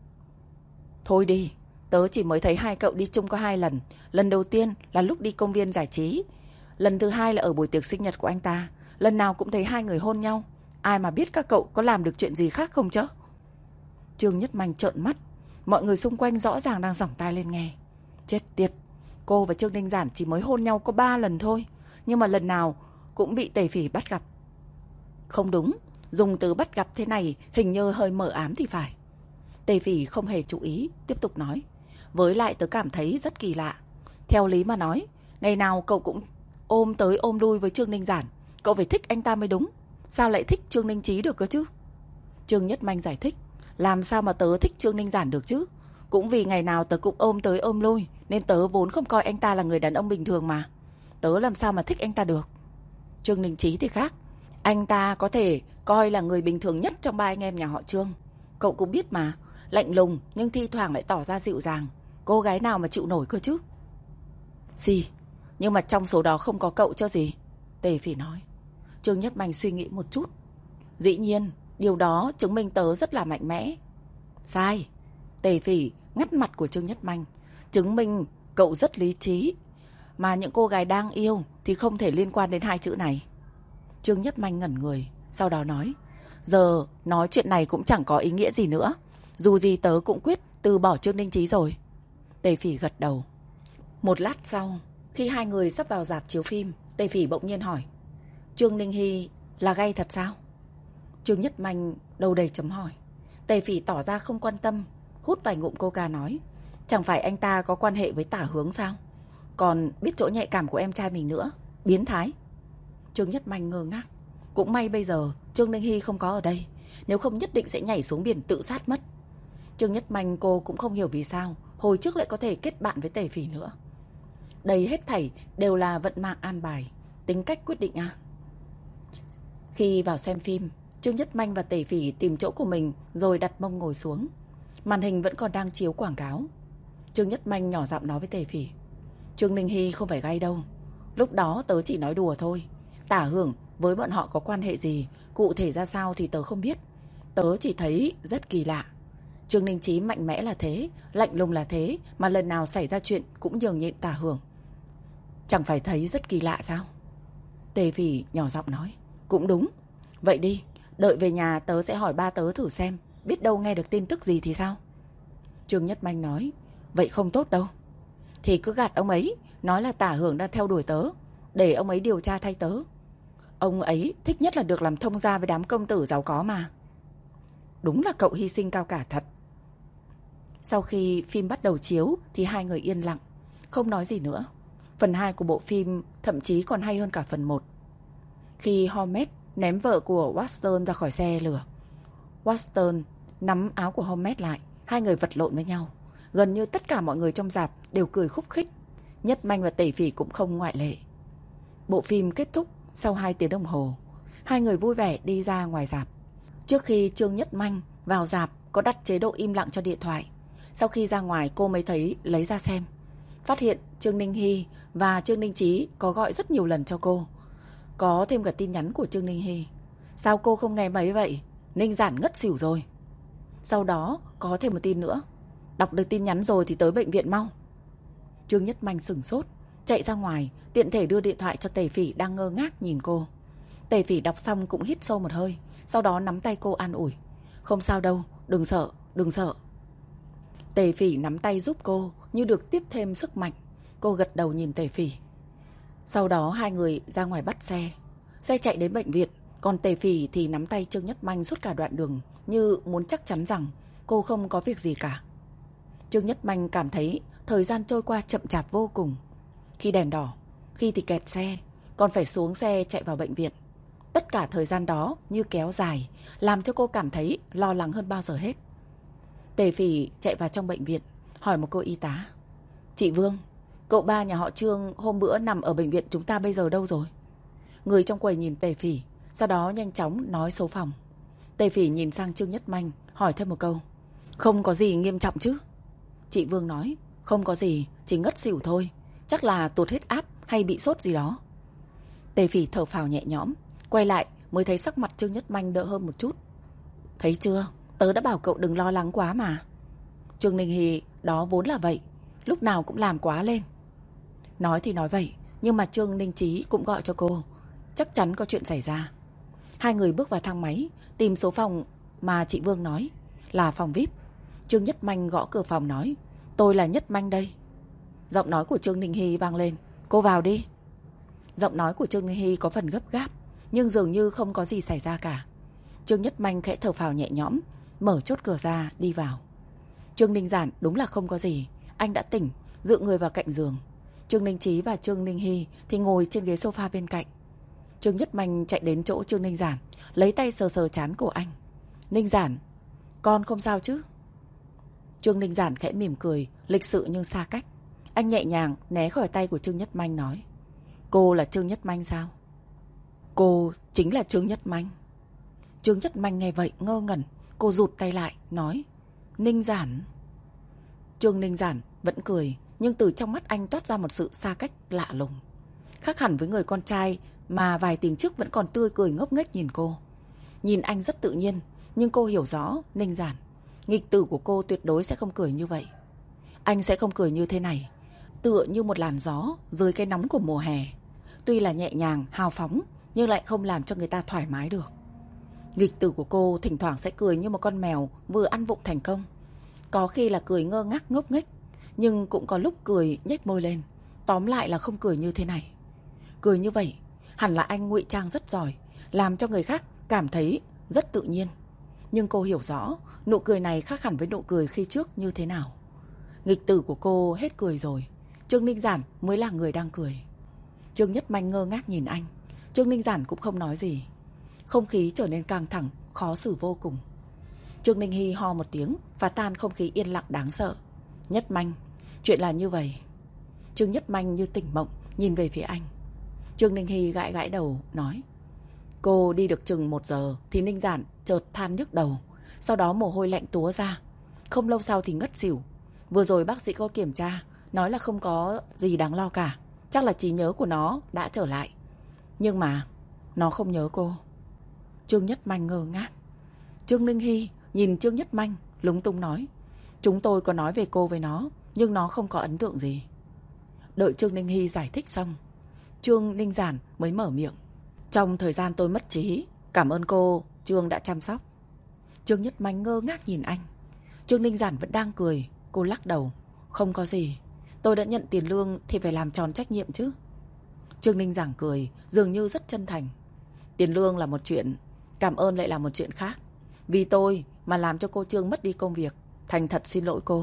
Thôi đi, tớ chỉ mới thấy hai cậu đi chung có 2 lần. Lần đầu tiên là lúc đi công viên giải trí, lần thứ hai là ở buổi tiệc sinh nhật của anh ta. Lần nào cũng thấy hai người hôn nhau. Ai mà biết các cậu có làm được chuyện gì khác không chứ? Trương Nhất Manh trợn mắt. Mọi người xung quanh rõ ràng đang giỏng tai lên nghe. Chết tiệt, cô và Trương Ninh Giản chỉ mới hôn nhau có 3 lần thôi, nhưng mà lần nào cũng bị Tề Phỉ bắt gặp. Không đúng, dùng từ bắt gặp thế này hình như hơi mờ ám thì phải. Tề Phỉ không hề chú ý, tiếp tục nói. Với lại tớ cảm thấy rất kỳ lạ. Theo lý mà nói, ngày nào cậu cũng ôm tới ôm lui với Trương Ninh Giản. Cậu phải thích anh ta mới đúng. Sao lại thích Trương Ninh Chí được cơ chứ? Trương Nhất Manh giải thích. Làm sao mà tớ thích Trương Ninh Giản được chứ? Cũng vì ngày nào tớ cũng ôm tới ôm lui, nên tớ vốn không coi anh ta là người đàn ông bình thường mà. Tớ làm sao mà thích anh ta được? Trương Ninh Chí thì khác. Anh ta có thể coi là người bình thường nhất trong 3 anh em nhà họ Trương. Cậu cũng biết mà, lạnh lùng nhưng thi thoảng lại tỏ ra dịu dàng. Cô gái nào mà chịu nổi cơ chứ? Gì? Nhưng mà trong số đó không có cậu chứ gì? Tề Phỉ nói. Trương Nhất Manh suy nghĩ một chút. Dĩ nhiên, điều đó chứng minh tớ rất là mạnh mẽ. Sai. Tề Phỉ ngắt mặt của Trương Nhất Manh. Chứng minh cậu rất lý trí. Mà những cô gái đang yêu thì không thể liên quan đến 2 chữ này. Trương Nhất Manh ngẩn người. Sau đó nói, giờ nói chuyện này cũng chẳng có ý nghĩa gì nữa. Dù gì tớ cũng quyết từ bỏ Trương Ninh Chí rồi. Tề Phỉ gật đầu. Một lát sau, khi hai người sắp vào rạp chiếu phim, Tề Phỉ bỗng nhiên hỏi, Trương Ninh Hy là gay thật sao? Trương Nhất Manh đầu đầy chấm hỏi. Tề Phỉ tỏ ra không quan tâm, hút vài ngụm coca nói, chẳng phải anh ta có quan hệ với Tả Hướng sao? Còn biết chỗ nhạy cảm của em trai mình nữa. Biến thái. Trương Nhất Manh ngơ ngác. Cũng may bây giờ Trương Ninh Hy không có ở đây, nếu không nhất định sẽ nhảy xuống biển tự sát mất. Trương Nhất Manh cô cũng không hiểu vì sao hồi trước lại có thể kết bạn với Tề Phỉ nữa. Đây hết thảy đều là vận mạng an bài, tính cách quyết định à? Khi vào xem phim, Trương Nhất Manh và Tề Phỉ tìm chỗ của mình rồi đặt mông ngồi xuống. Màn hình vẫn còn đang chiếu quảng cáo. Trương Nhất Manh nhỏ giọng nói với Tề Phỉ, Trương Ninh Hy không phải gay đâu. Lúc đó tớ chỉ nói đùa thôi. Tả Hưởng với bọn họ có quan hệ gì, cụ thể ra sao thì tớ không biết. Tớ chỉ thấy rất kỳ lạ. Trương Ninh Chí mạnh mẽ là thế, lạnh lùng là thế, mà lần nào xảy ra chuyện cũng nhường nhịn Tả Hưởng. Chẳng phải thấy rất kỳ lạ sao? Tề Phỉ nhỏ giọng nói, cũng đúng. Vậy đi, đợi về nhà tớ sẽ hỏi ba tớ thử xem, biết đâu nghe được tin tức gì thì sao? Trương Nhất Manh nói, vậy không tốt đâu. Thì cứ gạt ông ấy, nói là Tả Hưởng đang theo đuổi tớ, để ông ấy điều tra thay tớ. Ông ấy thích nhất là được làm thông gia với đám công tử giàu có mà. Đúng là cậu hy sinh cao cả thật. Sau khi phim bắt đầu chiếu thì hai người yên lặng, không nói gì nữa. Phần 2 của bộ phim thậm chí còn hay hơn cả phần 1. Khi Hormet ném vợ của Watson ra khỏi xe lửa, Watson nắm áo của Hormet lại, hai người vật lộn với nhau. Gần như tất cả mọi người trong rạp đều cười khúc khích, Nhất Manh và Tề Phỉ cũng không ngoại lệ. Bộ phim kết thúc sau 2 tiếng đồng hồ. Hai người vui vẻ đi ra ngoài rạp. Trước khi Trương Nhất Manh vào rạp có đặt chế độ im lặng cho điện thoại. Sau khi ra ngoài cô mới thấy lấy ra xem. Phát hiện Trương Ninh Hy và Trương Ninh Chí có gọi rất nhiều lần cho cô. Có thêm cả tin nhắn của Trương Ninh Hy. Sao cô không nghe mấy vậy? Ninh Giản ngất xỉu rồi. Sau đó có thêm một tin nữa. Đọc được tin nhắn rồi thì tới bệnh viện mau. Trương Nhất Manh sửng sốt, chạy ra ngoài, tiện thể đưa điện thoại cho Tề Phỉ đang ngơ ngác nhìn cô. Tề Phỉ đọc xong cũng hít sâu một hơi, sau đó nắm tay cô an ủi. Không sao đâu, đừng sợ, đừng sợ. Tề Phỉ nắm tay giúp cô như được tiếp thêm sức mạnh. Cô gật đầu nhìn Tề Phỉ. Sau đó hai người ra ngoài bắt xe. Xe chạy đến bệnh viện, còn Tề Phỉ thì nắm tay Trương Nhất Manh suốt cả đoạn đường, như muốn chắc chắn rằng cô không có việc gì cả. Trương Nhất Manh cảm thấy thời gian trôi qua chậm chạp vô cùng. Khi đèn đỏ, khi thì kẹt xe, còn phải xuống xe chạy vào bệnh viện. Tất cả thời gian đó như kéo dài, làm cho cô cảm thấy lo lắng hơn bao giờ hết. Tề Phỉ chạy vào trong bệnh viện, hỏi một cô y tá. Chị Vương, cậu ba nhà họ Trương hôm bữa nằm ở bệnh viện chúng ta bây giờ đâu rồi? Người trong quầy nhìn Tề Phỉ, sau đó nhanh chóng nói số phòng. Tề Phỉ nhìn sang Trương Nhất Manh, hỏi thêm một câu. Không có gì nghiêm trọng chứ? Chị Vương nói, không có gì, chỉ ngất xỉu thôi. Chắc là tụt huyết áp hay bị sốt gì đó. Tề Phỉ thở phào nhẹ nhõm, quay lại mới thấy sắc mặt Trương Nhất Manh đỡ hơn một chút. Thấy chưa, tớ đã bảo cậu đừng lo lắng quá mà. Trương Ninh Hy đó vốn là vậy, lúc nào cũng làm quá lên. Nói thì nói vậy, nhưng mà Trương Ninh Chí cũng gọi cho cô. Chắc chắn có chuyện xảy ra. Hai người bước vào thang máy, tìm số phòng mà chị Vương nói là phòng VIP. Trương Nhất Manh gõ cửa phòng nói, tôi là Nhất Manh đây. Giọng nói của Trương Ninh Hy vang lên, cô vào đi. Giọng nói của Trương Ninh Hy có phần gấp gáp, nhưng dường như không có gì xảy ra cả. Trương Nhất Manh khẽ thở phào nhẹ nhõm, mở chốt cửa ra đi vào. Trương Ninh Giản đúng là không có gì, anh đã tỉnh, dựa người vào cạnh giường. Trương Ninh Chí và Trương Ninh Hy thì ngồi trên ghế sofa bên cạnh. Trương Nhất Manh chạy đến chỗ Trương Ninh Giản, lấy tay sờ sờ trán của anh. Ninh Giản, con không sao chứ? Trương Ninh Giản khẽ mỉm cười, lịch sự nhưng xa cách. Anh nhẹ nhàng né khỏi tay của Trương Nhất Manh nói, cô là Trương Nhất Manh sao? Cô chính là Trương Nhất Manh. Trương Nhất Manh nghe vậy ngơ ngẩn, cô rụt tay lại, nói, Ninh Giản. Trương Ninh Giản vẫn cười, nhưng từ trong mắt anh toát ra một sự xa cách lạ lùng. Khác hẳn với người con trai mà vài tiếng trước vẫn còn tươi cười ngốc nghếch nhìn cô. Nhìn anh rất tự nhiên, nhưng cô hiểu rõ Ninh Giản, nghịch tử của cô tuyệt đối sẽ không cười như vậy. Anh sẽ không cười như thế này, tựa như một làn gió dưới cái nóng của mùa hè. Tuy là nhẹ nhàng, hào phóng, nhưng lại không làm cho người ta thoải mái được. Nghịch tử của cô thỉnh thoảng sẽ cười như một con mèo vừa ăn vụng thành công. Có khi là cười ngơ ngác ngốc nghếch, nhưng cũng có lúc cười nhếch môi lên. Tóm lại là không cười như thế này. Cười như vậy, hẳn là anh ngụy trang rất giỏi, làm cho người khác cảm thấy rất tự nhiên. Nhưng cô hiểu rõ, nụ cười này khác hẳn với nụ cười khi trước như thế nào. Nghịch tử của cô hết cười rồi, Trương Ninh Giản mới là người đang cười. Trương Nhất Manh ngơ ngác nhìn anh. Trương Ninh Giản cũng không nói gì. Không khí trở nên căng thẳng, khó xử vô cùng. Trương Ninh Hy ho một tiếng, phá tan không khí yên lặng đáng sợ. Nhất Manh, chuyện là như vậy. Trương Nhất Manh như tỉnh mộng, nhìn về phía anh. Trương Ninh Hy gãi gãi đầu, nói. Cô đi được chừng 1 giờ thì Ninh Giản chợt than nhức đầu. Sau đó mồ hôi lạnh túa ra. Không lâu sau thì ngất xỉu. Vừa rồi bác sĩ có kiểm tra, nói là không có gì đáng lo cả. Chắc là trí nhớ của nó đã trở lại. Nhưng mà nó không nhớ cô. Trương Nhất Manh ngơ ngác. Trương Ninh Hy nhìn Trương Nhất Manh lúng túng nói. Chúng tôi có nói về cô với nó, nhưng nó không có ấn tượng gì. Đợi Trương Ninh Hy giải thích xong, Trương Ninh Giản mới mở miệng. Trong thời gian tôi mất trí, cảm ơn cô, Trương đã chăm sóc. Trương Nhất Manh ngơ ngác nhìn anh. Trương Ninh Giản vẫn đang cười. Cô lắc đầu. Không có gì, tôi đã nhận tiền lương thì phải làm tròn trách nhiệm chứ. Trương Ninh Giản cười, dường như rất chân thành. Tiền lương là một chuyện, cảm ơn lại là một chuyện khác. Vì tôi mà làm cho cô Trương mất đi công việc, thành thật xin lỗi cô.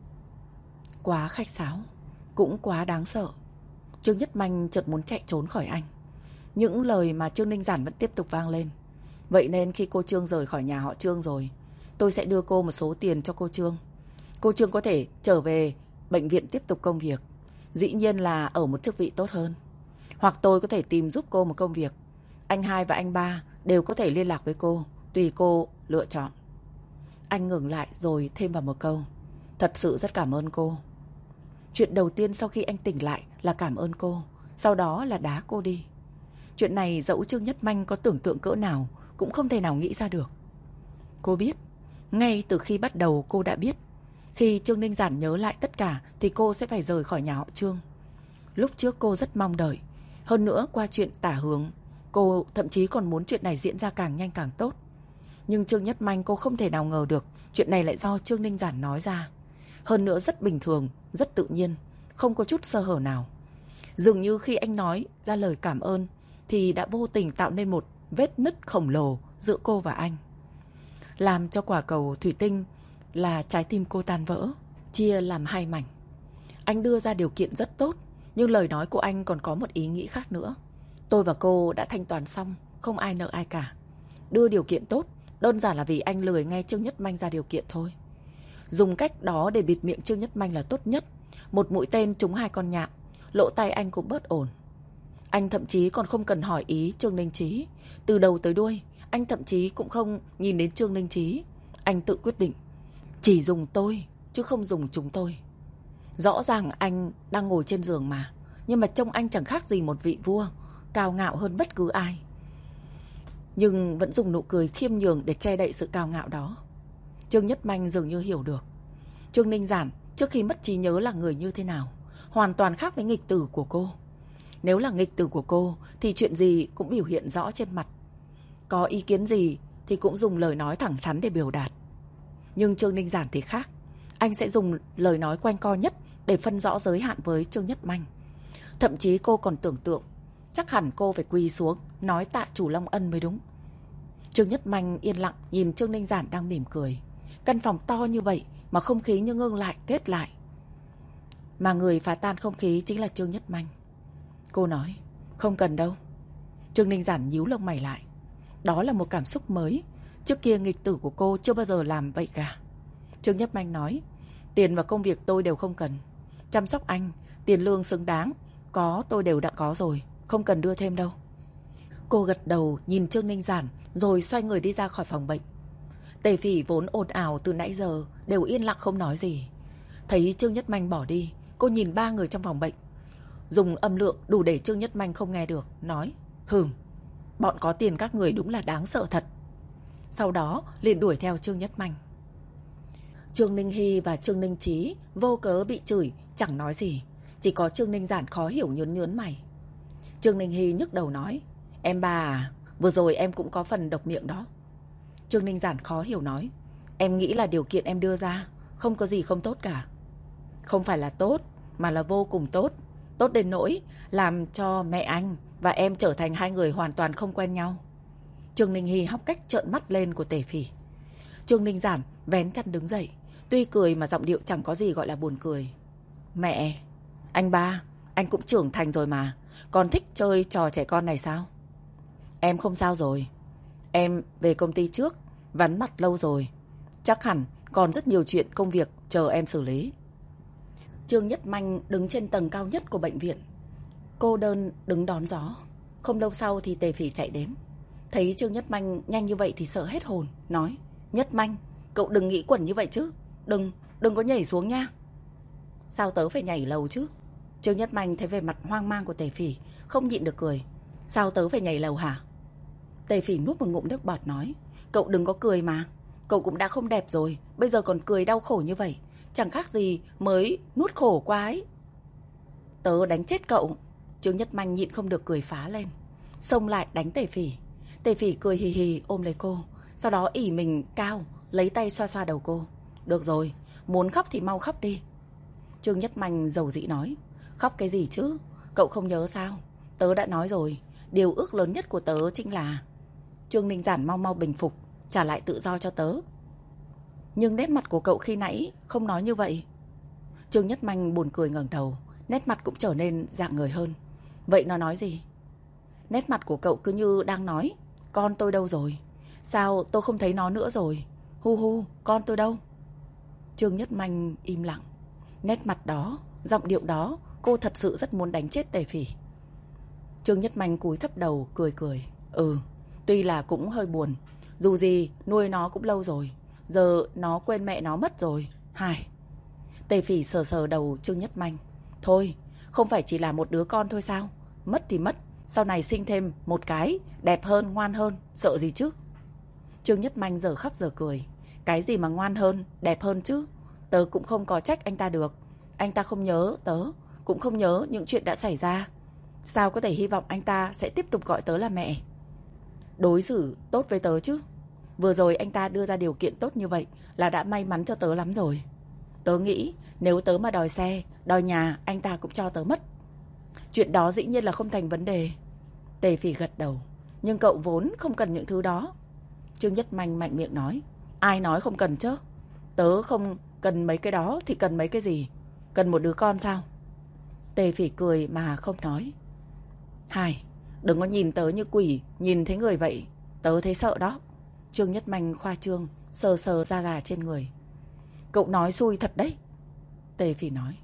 Quá khách sáo, cũng quá đáng sợ. Trương Nhất Manh chợt muốn chạy trốn khỏi anh. Những lời mà Trương Ninh Giản vẫn tiếp tục vang lên. Vậy nên khi cô Trương rời khỏi nhà họ Trương rồi, tôi sẽ đưa cô một số tiền cho cô Trương. Cô Trương có thể trở về bệnh viện tiếp tục công việc. Dĩ nhiên là ở một chức vị tốt hơn. Hoặc tôi có thể tìm giúp cô một công việc. Anh hai và anh ba đều có thể liên lạc với cô, tùy cô lựa chọn. Anh ngừng lại rồi thêm vào một câu. Thật sự rất cảm ơn cô. Chuyện đầu tiên sau khi anh tỉnh lại là cảm ơn cô, sau đó là đá cô đi. Chuyện này dẫu Trương Nhất Manh có tưởng tượng cỡ nào cũng không thể nào nghĩ ra được. Cô biết, ngay từ khi bắt đầu cô đã biết. Khi Trương Ninh Giản nhớ lại tất cả thì cô sẽ phải rời khỏi nhà họ Trương. Lúc trước cô rất mong đợi. Hơn nữa qua chuyện Tả Hướng, cô thậm chí còn muốn chuyện này diễn ra càng nhanh càng tốt. Nhưng Trương Nhất Manh cô không thể nào ngờ được chuyện này lại do Trương Ninh Giản nói ra. Hơn nữa rất bình thường, rất tự nhiên, không có chút sơ hở nào. Dường như khi anh nói ra lời cảm ơn thì đã vô tình tạo nên một vết nứt khổng lồ giữa cô và anh, làm cho quả cầu thủy tinh là trái tim cô tan vỡ, chia làm 2 mảnh. Anh đưa ra điều kiện rất tốt, nhưng lời nói của anh còn có một ý nghĩ khác nữa. Tôi và cô đã thanh toán xong, không ai nợ ai cả. Đưa điều kiện tốt, đơn giản là vì anh lười nghe Trương Nhất Manh ra điều kiện thôi. Dùng cách đó để bịt miệng Trương Nhất Manh là tốt nhất. Một mũi tên trúng 2 con nhạn, lỗ tai anh cũng bớt ổn. Anh thậm chí còn không cần hỏi ý Trương Ninh Chí. Từ đầu tới đuôi, anh thậm chí cũng không nhìn đến Trương Ninh Chí. Anh tự quyết định, chỉ dùng tôi, chứ không dùng chúng tôi. Rõ ràng anh đang ngồi trên giường mà, nhưng mà trông anh chẳng khác gì một vị vua, cao ngạo hơn bất cứ ai. Nhưng vẫn dùng nụ cười khiêm nhường để che đậy sự cao ngạo đó. Trương Nhất Manh dường như hiểu được Trương Ninh Giản trước khi mất trí nhớ là người như thế nào, hoàn toàn khác với nghịch tử của cô. Nếu là nghịch tử của cô thì chuyện gì cũng biểu hiện rõ trên mặt. Có ý kiến gì thì cũng dùng lời nói thẳng thắn để biểu đạt. Nhưng Trương Ninh Giản thì khác. Anh sẽ dùng lời nói quanh co nhất để phân rõ giới hạn với Trương Nhất Manh. Thậm chí cô còn tưởng tượng chắc hẳn cô phải quỳ xuống nói tạ chủ Long Ân mới đúng. Trương Nhất Manh yên lặng nhìn Trương Ninh Giản đang mỉm cười. Căn phòng to như vậy mà không khí như ngưng lại, kết lại. Mà người phá tan không khí chính là Trương Nhất Manh. Cô nói, không cần đâu. Trương Ninh Giản nhíu lông mày lại. Đó là một cảm xúc mới. Trước kia nghịch tử của cô chưa bao giờ làm vậy cả. Trương Nhất Manh nói, tiền và công việc tôi đều không cần. Chăm sóc anh, tiền lương xứng đáng, có tôi đều đã có rồi, không cần đưa thêm đâu. Cô gật đầu nhìn Trương Ninh Giản rồi xoay người đi ra khỏi phòng bệnh. Tề Phỉ vốn ồn ào từ nãy giờ đều yên lặng không nói gì. Thấy Trương Nhất Manh bỏ đi, cô nhìn 3 người trong phòng bệnh, dùng âm lượng đủ để Trương Nhất Manh không nghe được, nói, bọn có tiền các người đúng là đáng sợ thật. Sau đó liền đuổi theo Trương Nhất Manh. Trương Ninh Hy và Trương Ninh Chí vô cớ bị chửi chẳng nói gì. Chỉ có Trương Ninh Giản khó hiểu nhớn mày. Trương Ninh Hy nhức đầu nói, em bà à, vừa rồi em cũng có phần độc miệng đó. Trương Ninh Giản khó hiểu nói. Em nghĩ là điều kiện em đưa ra không có gì không tốt cả. Không phải là tốt, mà là vô cùng tốt. Tốt đến nỗi làm cho mẹ anh và em trở thành hai người hoàn toàn không quen nhau. Trương Ninh Hy học cách trợn mắt lên của Tề Phỉ. Trương Ninh Giản vén chăn đứng dậy, tuy cười mà giọng điệu chẳng có gì gọi là buồn cười. Mẹ, anh ba, anh cũng trưởng thành rồi mà, còn thích chơi trò trẻ con này sao? Em không sao rồi. Em về công ty trước, vắng mặt lâu rồi. Chắc hẳn còn rất nhiều chuyện công việc chờ em xử lý. Trương Nhất Manh đứng trên tầng cao nhất của bệnh viện, cô đơn đứng đón gió. Không lâu sau thì Tề Phỉ chạy đến. Thấy Trương Nhất Manh nhanh như vậy thì sợ hết hồn, nói: Nhất Manh, cậu đừng nghĩ quẩn như vậy chứ. Đừng có nhảy xuống nha. Sao tớ phải nhảy lầu chứ? Trương Nhất Manh thấy về mặt hoang mang của Tề Phỉ, không nhịn được cười. Sao tớ phải nhảy lầu hả? Tề Phỉ nuốt một ngụm nước bọt nói: Cậu đừng có cười mà. Cậu cũng đã không đẹp rồi, bây giờ còn cười đau khổ như vậy, chẳng khác gì mới nuốt khổ quá ấy. Tớ đánh chết cậu. Trương Nhất Manh nhịn không được cười phá lên, xông lại đánh Tề Phỉ. Tề Phỉ cười hì hì ôm lấy cô, sau đó ỉ mình cao, lấy tay xoa xoa đầu cô. Được rồi, muốn khóc thì mau khóc đi. Trương Nhất Manh dầu dĩ nói: Khóc cái gì chứ? Cậu không nhớ sao? Tớ đã nói rồi, điều ước lớn nhất của tớ chính là... Trương Ninh Giản mau mau bình phục, trả lại tự do cho tớ. Nhưng nét mặt của cậu khi nãy không nói như vậy. Trương Nhất Manh buồn cười ngẩng đầu, nét mặt cũng trở nên rạng ngời hơn. Vậy nó nói gì? Nét mặt của cậu cứ như đang nói: Con tôi đâu rồi? Sao tôi không thấy nó nữa rồi? Hu hu, con tôi đâu? Trương Nhất Manh im lặng. Nét mặt đó, giọng điệu đó, cô thật sự rất muốn đánh chết Tề Phỉ. Trương Nhất Manh cúi thấp đầu cười cười. Tuy là cũng hơi buồn, dù gì nuôi nó cũng lâu rồi, giờ nó quên mẹ nó mất rồi. Hài. Tề Phỉ sờ sờ đầu Trương Nhất Manh. Thôi, không phải chỉ là một đứa con thôi sao? Mất thì mất, sau này sinh thêm một cái đẹp hơn, ngoan hơn, sợ gì chứ? Trương Nhất Manh giờ khóc giờ cười. Cái gì mà ngoan hơn, đẹp hơn chứ? Tớ cũng không có trách anh ta được. Anh ta không nhớ tớ, cũng không nhớ những chuyện đã xảy ra. Sao có thể hy vọng anh ta sẽ tiếp tục gọi tớ là mẹ? Đối xử tốt với tớ chứ. Vừa rồi anh ta đưa ra điều kiện tốt như vậy là đã may mắn cho tớ lắm rồi. Tớ nghĩ nếu tớ mà đòi xe, đòi nhà, anh ta cũng cho tớ mất. Chuyện đó dĩ nhiên là không thành vấn đề. Tề Phỉ gật đầu. Nhưng cậu vốn không cần những thứ đó. Trương Nhất Manh mạnh miệng nói. Ai nói không cần chứ? Tớ không cần mấy cái đó thì cần mấy cái gì? Cần một đứa con sao? Tề Phỉ cười mà không nói. Hài, đừng có nhìn tớ như quỷ, nhìn thấy người vậy, tớ thấy sợ đó. Trương Nhất Manh khoa trương, sờ sờ da gà trên người. Cậu nói xui thật đấy. Tề Phỉ nói.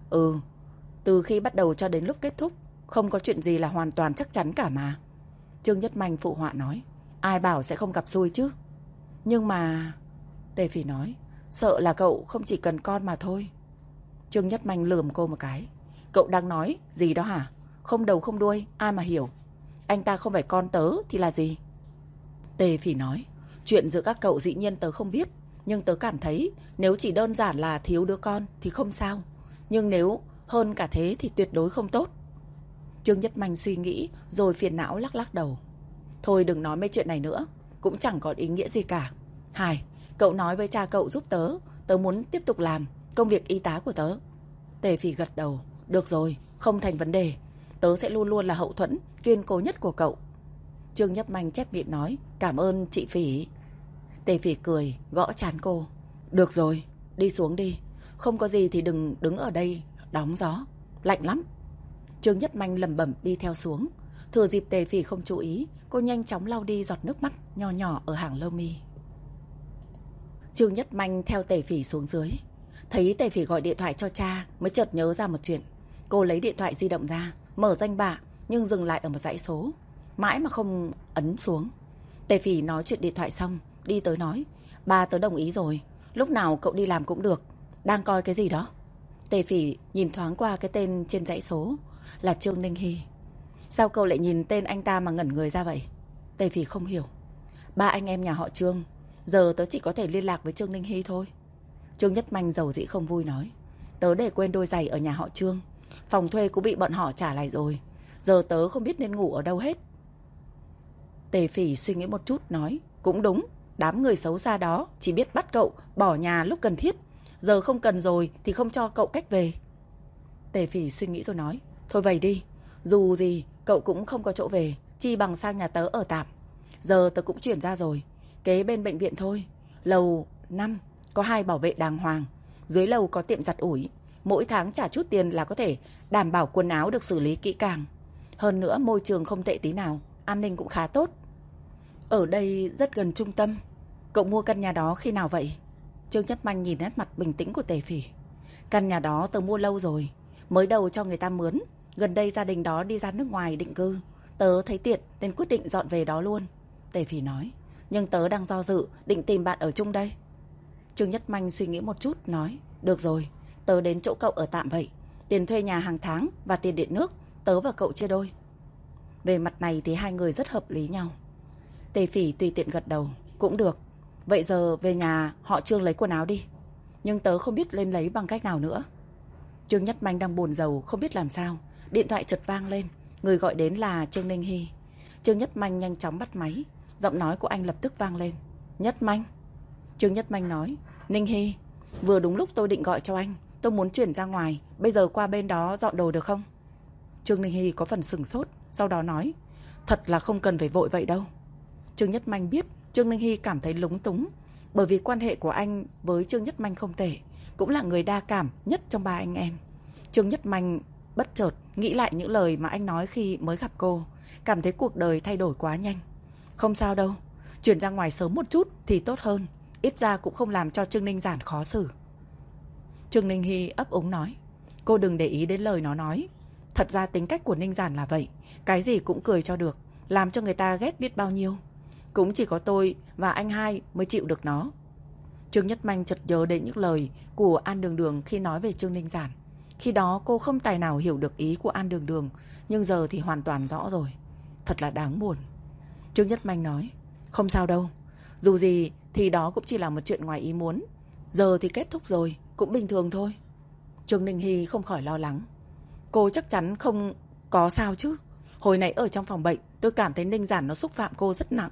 Từ khi bắt đầu cho đến lúc kết thúc, không có chuyện gì là hoàn toàn chắc chắn cả mà. Trương Nhất Manh phụ họa nói. Ai bảo sẽ không gặp xui chứ? Nhưng mà... Tề Phỉ nói. Sợ là cậu không chỉ cần con mà thôi. Trương Nhất Manh lườm cô một cái. Cậu đang nói gì đó hả? Không đầu không đuôi, ai mà hiểu. Anh ta không phải con tớ thì là gì? Tề Phỉ nói. Chuyện giữa các cậu dĩ nhiên tớ không biết, nhưng tớ cảm thấy nếu chỉ đơn giản là thiếu đứa con thì không sao, nhưng nếu hơn cả thế thì tuyệt đối không tốt. Trương Nhất Manh suy nghĩ rồi phiền não lắc lắc đầu. Thôi đừng nói mấy chuyện này nữa, cũng chẳng có ý nghĩa gì cả. Hài, cậu nói với cha cậu giúp tớ, tớ muốn tiếp tục làm công việc y tá của tớ. Tề Phỉ gật đầu. Được rồi, không thành vấn đề. Tớ sẽ luôn luôn là hậu thuẫn kiên cố nhất của cậu. Trương Nhất Manh chép miệng nói. Cảm ơn chị Phỉ. Tề Phỉ cười, gõ trán cô. Được rồi, đi xuống đi. Không có gì thì đừng đứng ở đây đóng gió, lạnh lắm. Trương Nhất Manh lẩm bẩm đi theo xuống. Thừa dịp Tề Phỉ không chú ý, cô nhanh chóng lau đi giọt nước mắt nhỏ nhỏ ở hàng lông mi. Trương Nhất Manh theo Tề Phỉ xuống dưới. Thấy Tề Phỉ gọi điện thoại cho cha mới chợt nhớ ra một chuyện. Cô lấy điện thoại di động ra, mở danh bạ nhưng dừng lại ở một dãy số, mãi mà không ấn xuống. Tề Phỉ nói chuyện điện thoại xong, đi tới nói. Ba tớ đồng ý rồi, lúc nào cậu đi làm cũng được. Đang coi cái gì đó? Tề Phỉ nhìn thoáng qua cái tên trên dãy số, là Trương Ninh Hy. Sao cậu lại nhìn tên anh ta mà ngẩn người ra vậy? Tề Phỉ không hiểu. Ba anh em nhà họ Trương, giờ tớ chỉ có thể liên lạc với Trương Ninh Hy thôi. Trương Nhất Manh dầu dĩ không vui nói. Tớ để quên đôi giày ở nhà họ Trương, phòng thuê cũng bị bọn họ trả lại rồi. Giờ tớ không biết nên ngủ ở đâu hết. Tề Phỉ suy nghĩ một chút nói. Cũng đúng, đám người xấu xa đó chỉ biết bắt cậu bỏ nhà lúc cần thiết. Giờ không cần rồi thì không cho cậu cách về. Tề Phỉ suy nghĩ rồi nói, thôi vậy đi, dù gì cậu cũng không có chỗ về, chi bằng sang nhà tớ ở tạm. Giờ tớ cũng chuyển ra rồi, kế bên bệnh viện thôi. Lầu 5 có 2 bảo vệ đàng hoàng, dưới lầu có tiệm giặt ủi, mỗi tháng trả chút tiền là có thể đảm bảo quần áo được xử lý kỹ càng. Hơn nữa môi trường không tệ tí nào, an ninh cũng khá tốt. Ở đây rất gần trung tâm. Cậu mua căn nhà đó khi nào vậy? Trương Nhất Manh nhìn nét mặt bình tĩnh của Tề Phỉ. Căn nhà đó tớ mua lâu rồi, mới đầu cho người ta mướn. Gần đây gia đình đó đi ra nước ngoài định cư, tớ thấy tiện nên quyết định dọn về đó luôn. Tề Phỉ nói, nhưng tớ đang do dự, định tìm bạn ở chung đây. Trương Nhất Manh suy nghĩ một chút, nói, được rồi, tớ đến chỗ cậu ở tạm vậy. Tiền thuê nhà hàng tháng và tiền điện nước tớ và cậu chia đôi. Về mặt này thì hai người rất hợp lý nhau. Tề Phỉ tùy tiện gật đầu, cũng được. Vậy giờ về nhà họ Trương lấy quần áo đi. Nhưng tớ không biết lên lấy bằng cách nào nữa. Trương Nhất Manh đang buồn rầu không biết làm sao. Điện thoại chợt vang lên, người gọi đến là Trương Ninh Hy. Trương Nhất Manh nhanh chóng bắt máy. Giọng nói của anh lập tức vang lên, Nhất Manh. Trương Nhất Manh nói, Ninh Hy, vừa đúng lúc tôi định gọi cho anh. Tôi muốn chuyển ra ngoài, bây giờ qua bên đó dọn đồ được không? Trương Ninh Hy có phần sửng sốt, sau đó nói, thật là không cần phải vội vậy đâu. Trương Nhất Manh biết Trương Ninh Hy cảm thấy lúng túng, bởi vì quan hệ của anh với Trương Nhất Manh không tệ, cũng là người đa cảm nhất trong ba anh em. Trương Nhất Manh bất chợt nghĩ lại những lời mà anh nói khi mới gặp cô, cảm thấy cuộc đời thay đổi quá nhanh. Không sao đâu, chuyển ra ngoài sớm một chút thì tốt hơn, ít ra cũng không làm cho Trương Ninh Giản khó xử. Trương Ninh Hy ấp úng nói, cô đừng để ý đến lời nó nói. Thật ra tính cách của Ninh Giản là vậy, cái gì cũng cười cho được, làm cho người ta ghét biết bao nhiêu. Cũng chỉ có tôi và anh hai mới chịu được nó. Trương Nhất Manh chợt nhớ đến những lời của An Đường Đường khi nói về Trương Ninh Giản. Khi đó cô không tài nào hiểu được ý của An Đường Đường, nhưng giờ thì hoàn toàn rõ rồi. Thật là đáng buồn. Trương Nhất Manh nói, không sao đâu, dù gì thì đó cũng chỉ là một chuyện ngoài ý muốn. Giờ thì kết thúc rồi, cũng bình thường thôi. Trương Ninh Hy không khỏi lo lắng. Cô chắc chắn không có sao chứ? Hồi nãy ở trong phòng bệnh, tôi cảm thấy Ninh Giản nó xúc phạm cô rất nặng.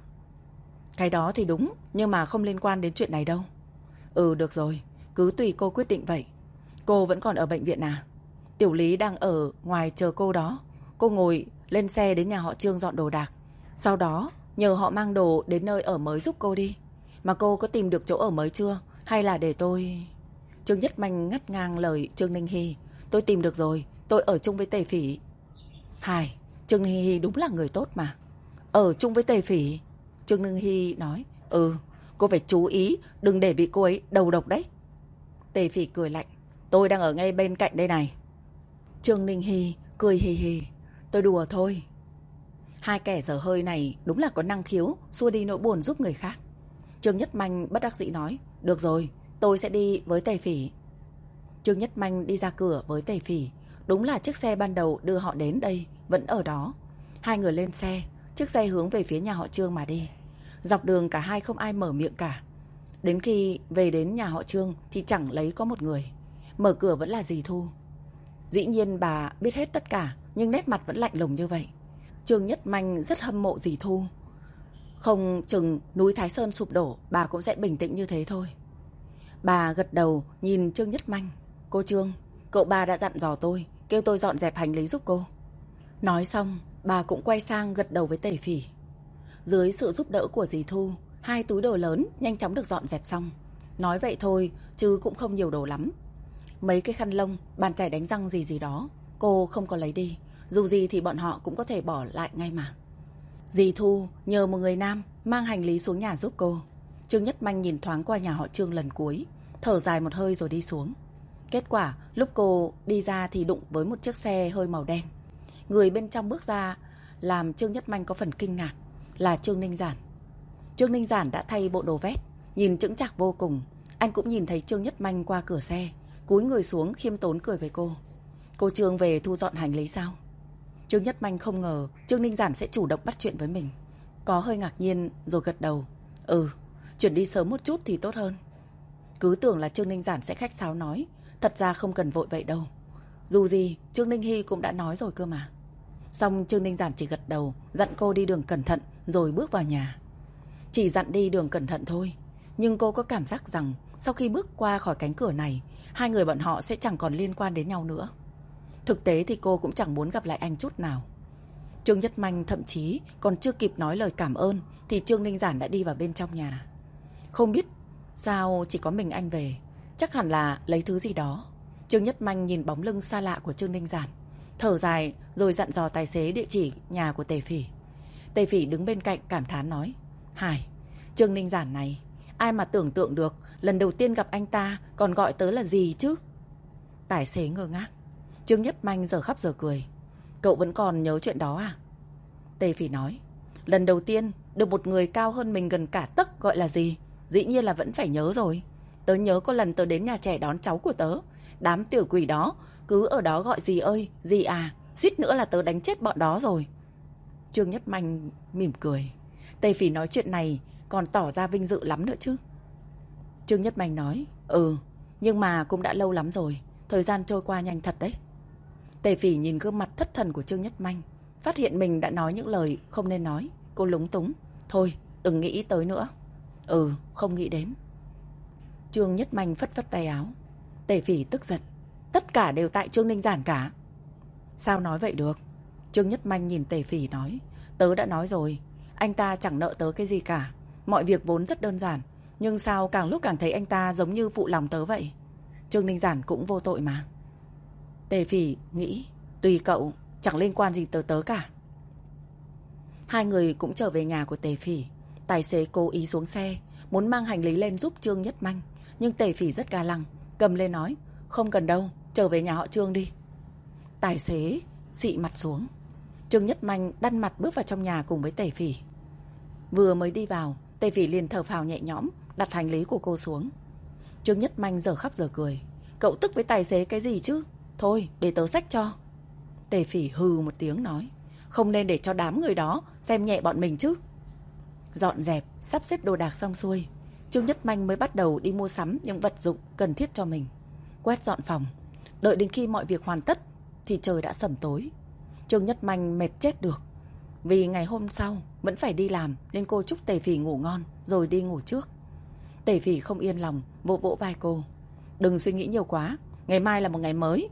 Cái đó thì đúng, nhưng mà không liên quan đến chuyện này đâu. Ừ, được rồi, cứ tùy cô quyết định vậy. Cô vẫn còn ở bệnh viện à? Tiểu Lý đang ở ngoài chờ cô đó. Cô ngồi lên xe đến nhà họ Trương dọn đồ đạc, sau đó nhờ họ mang đồ đến nơi ở mới giúp cô đi. Mà cô có tìm được chỗ ở mới chưa? Hay là để tôi... Trương Nhất Manh ngắt ngang lời Trương Ninh Hy. Tôi tìm được rồi, tôi ở chung với Tề Phỉ. Hài, Trương Ninh Hy đúng là người tốt mà. Ở chung với Tề Phỉ? Trương Ninh Hy nói, cô phải chú ý, đừng để bị cô ấy đầu độc đấy. Tề Phỉ cười lạnh, tôi đang ở ngay bên cạnh đây này. Trương Ninh Hy cười hì hì, tôi đùa thôi. Hai kẻ dở hơi này đúng là có năng khiếu xua đi nỗi buồn giúp người khác. Trương Nhất Manh bất đắc dĩ nói, được rồi, tôi sẽ đi với Tề Phỉ. Trương Nhất Manh đi ra cửa với Tề Phỉ. Đúng là chiếc xe ban đầu đưa họ đến đây vẫn ở đó. Hai người lên xe, chiếc xe hướng về phía nhà họ Trương mà đi. Dọc đường cả hai không ai mở miệng cả. Đến khi về đến nhà họ Trương thì chẳng lấy có một người. Mở cửa vẫn là dì Thu. Dĩ nhiên bà biết hết tất cả, nhưng nét mặt vẫn lạnh lùng như vậy. Trương Nhất Manh rất hâm mộ dì Thu. Không chừng núi Thái Sơn sụp đổ, bà cũng sẽ bình tĩnh như thế thôi. Bà gật đầu nhìn Trương Nhất Manh. Cô Trương, cậu ba đã dặn dò tôi, kêu tôi dọn dẹp hành lý giúp cô. Nói xong, bà cũng quay sang gật đầu với Tề Phỉ. Dưới sự giúp đỡ của dì Thu, hai túi đồ lớn nhanh chóng được dọn dẹp xong. Nói vậy thôi, chứ cũng không nhiều đồ lắm. Mấy cái khăn lông, bàn chải đánh răng gì đó, cô không có lấy đi. Dù gì thì bọn họ cũng có thể bỏ lại ngay mà. Dì Thu nhờ một người nam mang hành lý xuống nhà giúp cô. Trương Nhất Manh nhìn thoáng qua nhà họ Trương lần cuối, thở dài một hơi rồi đi xuống. Kết quả lúc cô đi ra thì đụng với một chiếc xe hơi màu đen. Người bên trong bước ra làm Trương Nhất Manh có phần kinh ngạc, là Trương Ninh Giản. Trương Ninh Giản đã thay bộ đồ vest, nhìn chững chạc vô cùng. Anh cũng nhìn thấy Trương Nhất Manh qua cửa xe, cúi người xuống khiêm tốn cười với cô. Cô Trương về thu dọn hành lý sao? Trương Nhất Manh không ngờ Trương Ninh Giản sẽ chủ động bắt chuyện với mình, có hơi ngạc nhiên rồi gật đầu. Chuyển đi sớm một chút thì tốt hơn. Cứ tưởng là Trương Ninh Giản sẽ khách sáo nói, thật ra không cần vội vậy đâu. Dù gì Trương Ninh Hy cũng đã nói rồi cơ mà. Xong Trương Ninh Giản chỉ gật đầu, dặn cô đi đường cẩn thận rồi bước vào nhà. Chỉ dặn đi đường cẩn thận thôi. Nhưng cô có cảm giác rằng sau khi bước qua khỏi cánh cửa này, hai người bọn họ sẽ chẳng còn liên quan đến nhau nữa. Thực tế thì cô cũng chẳng muốn gặp lại anh chút nào. Trương Nhất Manh thậm chí còn chưa kịp nói lời cảm ơn thì Trương Ninh Giản đã đi vào bên trong nhà. Không biết sao chỉ có mình anh về, chắc hẳn là lấy thứ gì đó. Trương Nhất Manh nhìn bóng lưng xa lạ của Trương Ninh Giản, thở dài rồi dặn dò tài xế địa chỉ nhà của Tề Phỉ. Tề Phỉ đứng bên cạnh cảm thán nói: Hải, Trương Ninh Giản này, ai mà tưởng tượng được lần đầu tiên gặp anh ta còn gọi tớ là gì chứ? Tài xế ngơ ngác. Trương Nhất Manh giờ khóc giờ cười. Cậu vẫn còn nhớ chuyện đó à? Tề Phỉ nói: Lần đầu tiên được một người cao hơn mình gần cả tấc gọi là gì? Dĩ nhiên là vẫn phải nhớ rồi. Tớ nhớ có lần tớ đến nhà trẻ đón cháu của tớ. Đám tiểu quỷ đó cứ ở đó gọi gì ơi, gì à, suýt nữa là tớ đánh chết bọn đó rồi. Trương Nhất Manh mỉm cười. Tề Phỉ nói chuyện này còn tỏ ra vinh dự lắm nữa chứ. Trương Nhất Manh nói: nhưng mà cũng đã lâu lắm rồi, thời gian trôi qua nhanh thật đấy. Tề Phỉ nhìn gương mặt thất thần của Trương Nhất Manh, phát hiện mình đã nói những lời không nên nói. Cô lúng túng: Thôi đừng nghĩ tới nữa. Không nghĩ đến. Trương Nhất Manh phất phất tay áo. Tề Phỉ tức giận: Tất cả đều tại Trương Ninh Giản cả. Sao nói vậy được? Trương Nhất Manh nhìn Tề Phỉ nói: Tớ đã nói rồi, anh ta chẳng nợ tớ cái gì cả. Mọi việc vốn rất đơn giản, nhưng sao càng lúc càng thấy anh ta giống như phụ lòng tớ vậy. Trương Ninh Giản cũng vô tội mà. Tề Phỉ nghĩ: Tùy cậu, chẳng liên quan gì tới tớ cả. Hai người cũng trở về nhà của Tề Phỉ. Tài xế cố ý xuống xe, muốn mang hành lý lên giúp Trương Nhất Manh, nhưng Tề Phỉ rất ga lăng, cầm lên nói: Không cần đâu, trở về nhà họ Trương đi. Tài xế xị mặt xuống. Trương Nhất Manh đăn mặt bước vào trong nhà cùng với Tề Phỉ. Vừa mới đi vào, Tề Phỉ liền thở phào nhẹ nhõm, đặt hành lý của cô xuống. Trương Nhất Manh giờ khóc giờ cười. Cậu tức với tài xế cái gì chứ? Thôi để tớ xách cho. Tề Phỉ hừ một tiếng nói: Không nên để cho đám người đó xem nhẹ bọn mình chứ. Dọn dẹp, sắp xếp đồ đạc xong xuôi, Trương Nhất Manh mới bắt đầu đi mua sắm những vật dụng cần thiết cho mình. Quét dọn phòng. Đợi đến khi mọi việc hoàn tất thì trời đã sẩm tối. Trương Nhất Manh mệt chết được. Vì ngày hôm sau vẫn phải đi làm nên cô chúc Tề Phỉ ngủ ngon rồi đi ngủ trước. Tề Phỉ không yên lòng, vỗ vỗ vai cô: Đừng suy nghĩ nhiều quá, ngày mai là một ngày mới.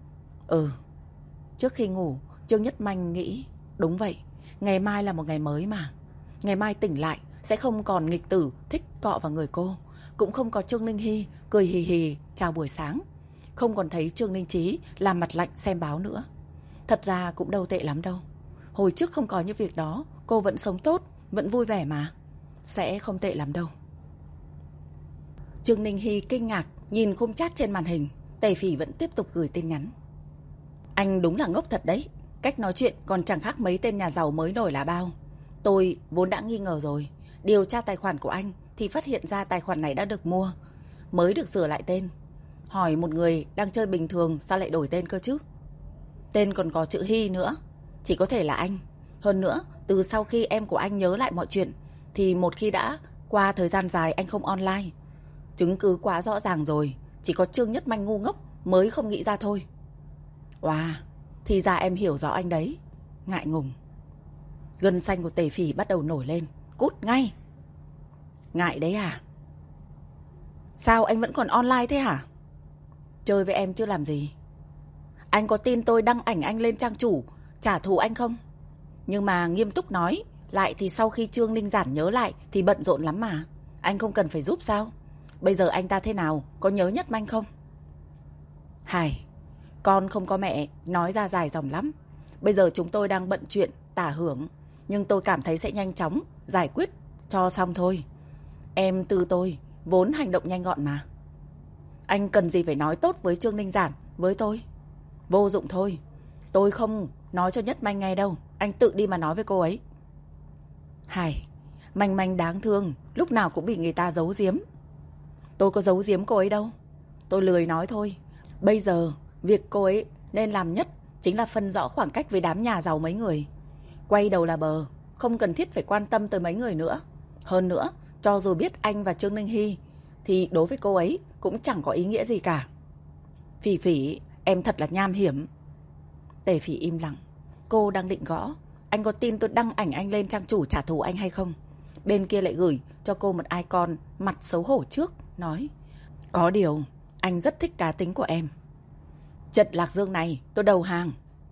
Trước khi ngủ, Trương Nhất Manh nghĩ: Đúng vậy, ngày mai là một ngày mới mà. Ngày mai tỉnh lại sẽ không còn nghịch tử thích cọ vào người cô, cũng không có Trương Ninh Hy cười hì hì chào buổi sáng, không còn thấy Trương Ninh Chí làm mặt lạnh xem báo nữa. Thật ra cũng đâu tệ lắm đâu. Hồi trước không có những việc đó, cô vẫn sống tốt, vẫn vui vẻ mà. Sẽ không tệ lắm đâu. Trương Ninh Hy kinh ngạc nhìn khung chat trên màn hình. Tề Phỉ vẫn tiếp tục gửi tin nhắn: Anh đúng là ngốc thật đấy. Cách nói chuyện còn chẳng khác mấy tên nhà giàu mới nổi là bao. Tôi vốn đã nghi ngờ rồi. Điều tra tài khoản của anh thì phát hiện ra tài khoản này đã được mua, mới được sửa lại tên. Hỏi một người đang chơi bình thường sao lại đổi tên cơ chứ? Tên còn có chữ Hy nữa. Chỉ có thể là anh. Hơn nữa, từ sau khi em của anh nhớ lại mọi chuyện thì một khi đã qua thời gian dài anh không online. Chứng cứ quá rõ ràng rồi. Chỉ có Trương Nhất Manh ngu ngốc mới không nghĩ ra thôi. Thì ra em hiểu rõ anh đấy. Ngại ngùng. Gân xanh của Tề Phỉ bắt đầu nổi lên. Cút ngay. Ngại đấy à? Sao anh vẫn còn online thế hả? Chơi với em chưa làm gì. Anh có tin tôi đăng ảnh anh lên trang chủ trả thù anh không? Nhưng mà nghiêm túc nói lại thì sau khi Trương Ninh Giản nhớ lại thì bận rộn lắm mà. Anh không cần phải giúp sao? Bây giờ anh ta thế nào? Có nhớ Nhất Manh không? Hải, con không có mẹ nói ra dài dòng lắm. Bây giờ chúng tôi đang bận chuyện tả hưởng, nhưng tôi cảm thấy sẽ nhanh chóng giải quyết cho xong thôi. Em Tư tôi vốn hành động nhanh gọn mà. Anh cần gì phải nói tốt với Trương Ninh Giản với tôi? Vô dụng thôi. Tôi không nói cho Nhất Manh nghe đâu. Anh tự đi mà nói với cô ấy. Hải, Manh Manh đáng thương, lúc nào cũng bị người ta giấu giếm. Tôi có giấu giếm cô ấy đâu. Tôi lười nói thôi. Bây giờ việc cô ấy nên làm nhất chính là phân rõ khoảng cách với đám nhà giàu mấy người. Quay đầu là bờ, không cần thiết phải quan tâm tới mấy người nữa. Hơn nữa, cho dù biết anh và Trương Ninh Hy thì đối với cô ấy cũng chẳng có ý nghĩa gì cả. Phỉ Phỉ, em thật là nham hiểm. Tề Phỉ im lặng. Cô đang định gõ: Anh có tin tôi đăng ảnh anh lên trang chủ trả thù anh hay không? Bên kia lại gửi cho cô một icon mặt xấu hổ trước, nói: có điều, anh rất thích cá tính của em. Trận Lạc Dương này, tôi đầu hàng.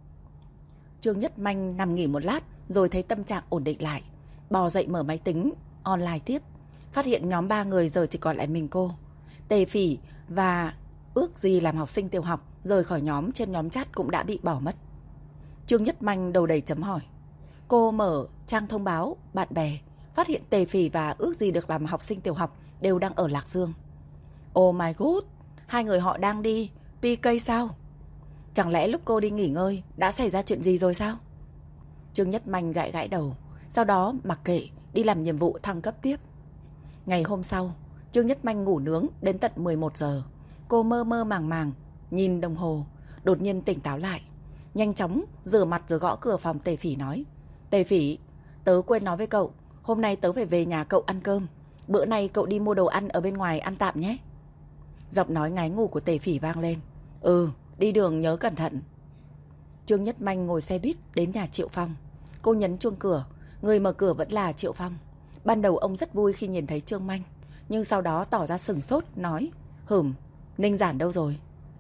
Trương Nhất Manh nằm nghỉ một lát, rồi thấy tâm trạng ổn định lại. Bò dậy mở máy tính, online tiếp. Phát hiện nhóm 3 người giờ chỉ còn lại mình cô. Tề Phỉ và Ước Gì làm học sinh tiểu học rời khỏi nhóm, trên nhóm chat cũng đã bị bỏ mất. Trương Nhất Manh đầu đầy chấm hỏi. Cô mở trang thông báo bạn bè, phát hiện Tề Phỉ và Ước Gì được làm học sinh tiểu học đều đang ở Lạc Dương. Oh my god, hai người họ đang đi PK sao? Chẳng lẽ lúc cô đi nghỉ ngơi đã xảy ra chuyện gì rồi sao? Trương Nhất Manh gãi gãi đầu, sau đó mặc kệ, đi làm nhiệm vụ thăng cấp tiếp. Ngày hôm sau, Trương Nhất Manh ngủ nướng đến tận 11 giờ. Cô mơ mơ màng màng, nhìn đồng hồ, đột nhiên tỉnh táo lại. Nhanh chóng rửa mặt rồi gõ cửa phòng Tề Phỉ nói: Tề Phỉ, tớ quên nói với cậu, hôm nay tớ phải về nhà cậu ăn cơm. Bữa nay cậu đi mua đồ ăn ở bên ngoài ăn tạm nhé. Giọng nói ngái ngủ của Tề Phỉ vang lên. Đi đường nhớ cẩn thận. Trương Nhất Manh ngồi xe buýt đến nhà Triệu Phong. Cô nhấn chuông cửa, người mở cửa vẫn là Triệu Phong. Ban đầu ông rất vui khi nhìn thấy Trương Manh, nhưng sau đó tỏ ra sửng sốt, nói: Ninh Giản đâu rồi?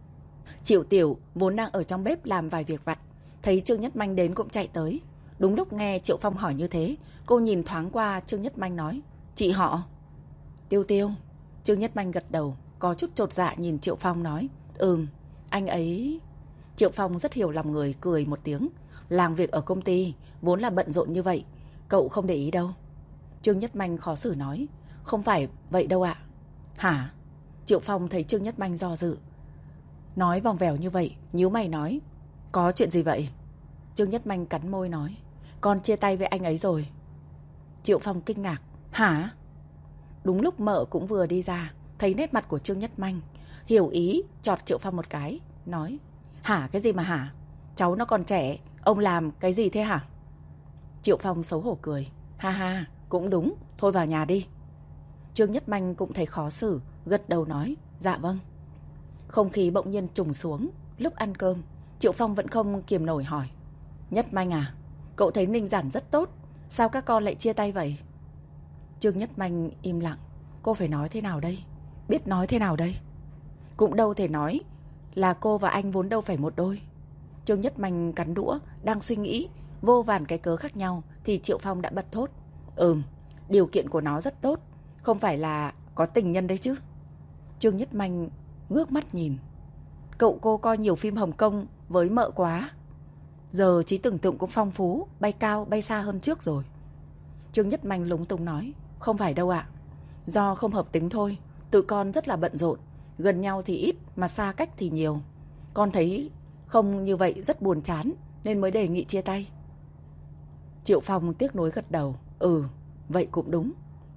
Triệu Tiểu vốn đang ở trong bếp làm vài việc vặt, thấy Trương Nhất Manh đến cũng chạy tới. Đúng lúc nghe Triệu Phong hỏi như thế, cô nhìn thoáng qua Trương Nhất Manh nói: Chị họ? Tiêu Tiêu. Trương Nhất Manh gật đầu, có chút chột dạ nhìn Triệu Phong nói: Anh ấy... Triệu Phong rất hiểu lòng người, cười một tiếng. Làm việc ở công ty vốn là bận rộn như vậy, cậu không để ý đâu. Trương Nhất Manh khó xử nói: Không phải vậy đâu ạ. Hả? Triệu Phong thấy Trương Nhất Manh do dự, nói vòng vèo như vậy, nhíu mày nói: Có chuyện gì vậy? Trương Nhất Manh cắn môi nói: Con chia tay với anh ấy rồi. Triệu Phong kinh ngạc: Hả? Đúng lúc Mợ cũng vừa đi ra, thấy nét mặt của Trương Nhất Manh, hiểu ý chọt Triệu Phong một cái, nói: Hả cái gì mà hả? Cháu nó còn trẻ, ông làm cái gì thế hả? Triệu Phong xấu hổ cười: Ha ha, cũng đúng, thôi vào nhà đi. Trương Nhất Manh cũng thấy khó xử, gật đầu nói: Dạ vâng. Không khí bỗng nhiên trùng xuống. Lúc ăn cơm, Triệu Phong vẫn không kiềm nổi hỏi: Nhất Manh à, cậu thấy Ninh Giản rất tốt, sao các con lại chia tay vậy? Trương Nhất Manh im lặng. Cô phải nói thế nào đây? Biết nói thế nào đây? Cũng đâu thể nói là cô và anh vốn đâu phải một đôi. Trương Nhất Manh cắn đũa, đang suy nghĩ vô vàn cái cớ khác nhau, thì Triệu Phong đã bật thốt: Điều kiện của nó rất tốt, không phải là có tình nhân đấy chứ? Trương Nhất Manh ngước mắt nhìn. Cậu cô coi nhiều phim Hồng Kông với Mợ quá. Giờ trí tưởng tượng cũng phong phú, bay cao bay xa hơn trước rồi. Trương Nhất Manh lúng túng nói: Không phải đâu ạ. Do không hợp tính thôi. Tụi con rất là bận rộn, gần nhau thì ít mà xa cách thì nhiều. Con thấy không như vậy rất buồn chán, nên mới đề nghị chia tay. Triệu Phong tiếc nuối gật đầu: Vậy cũng đúng.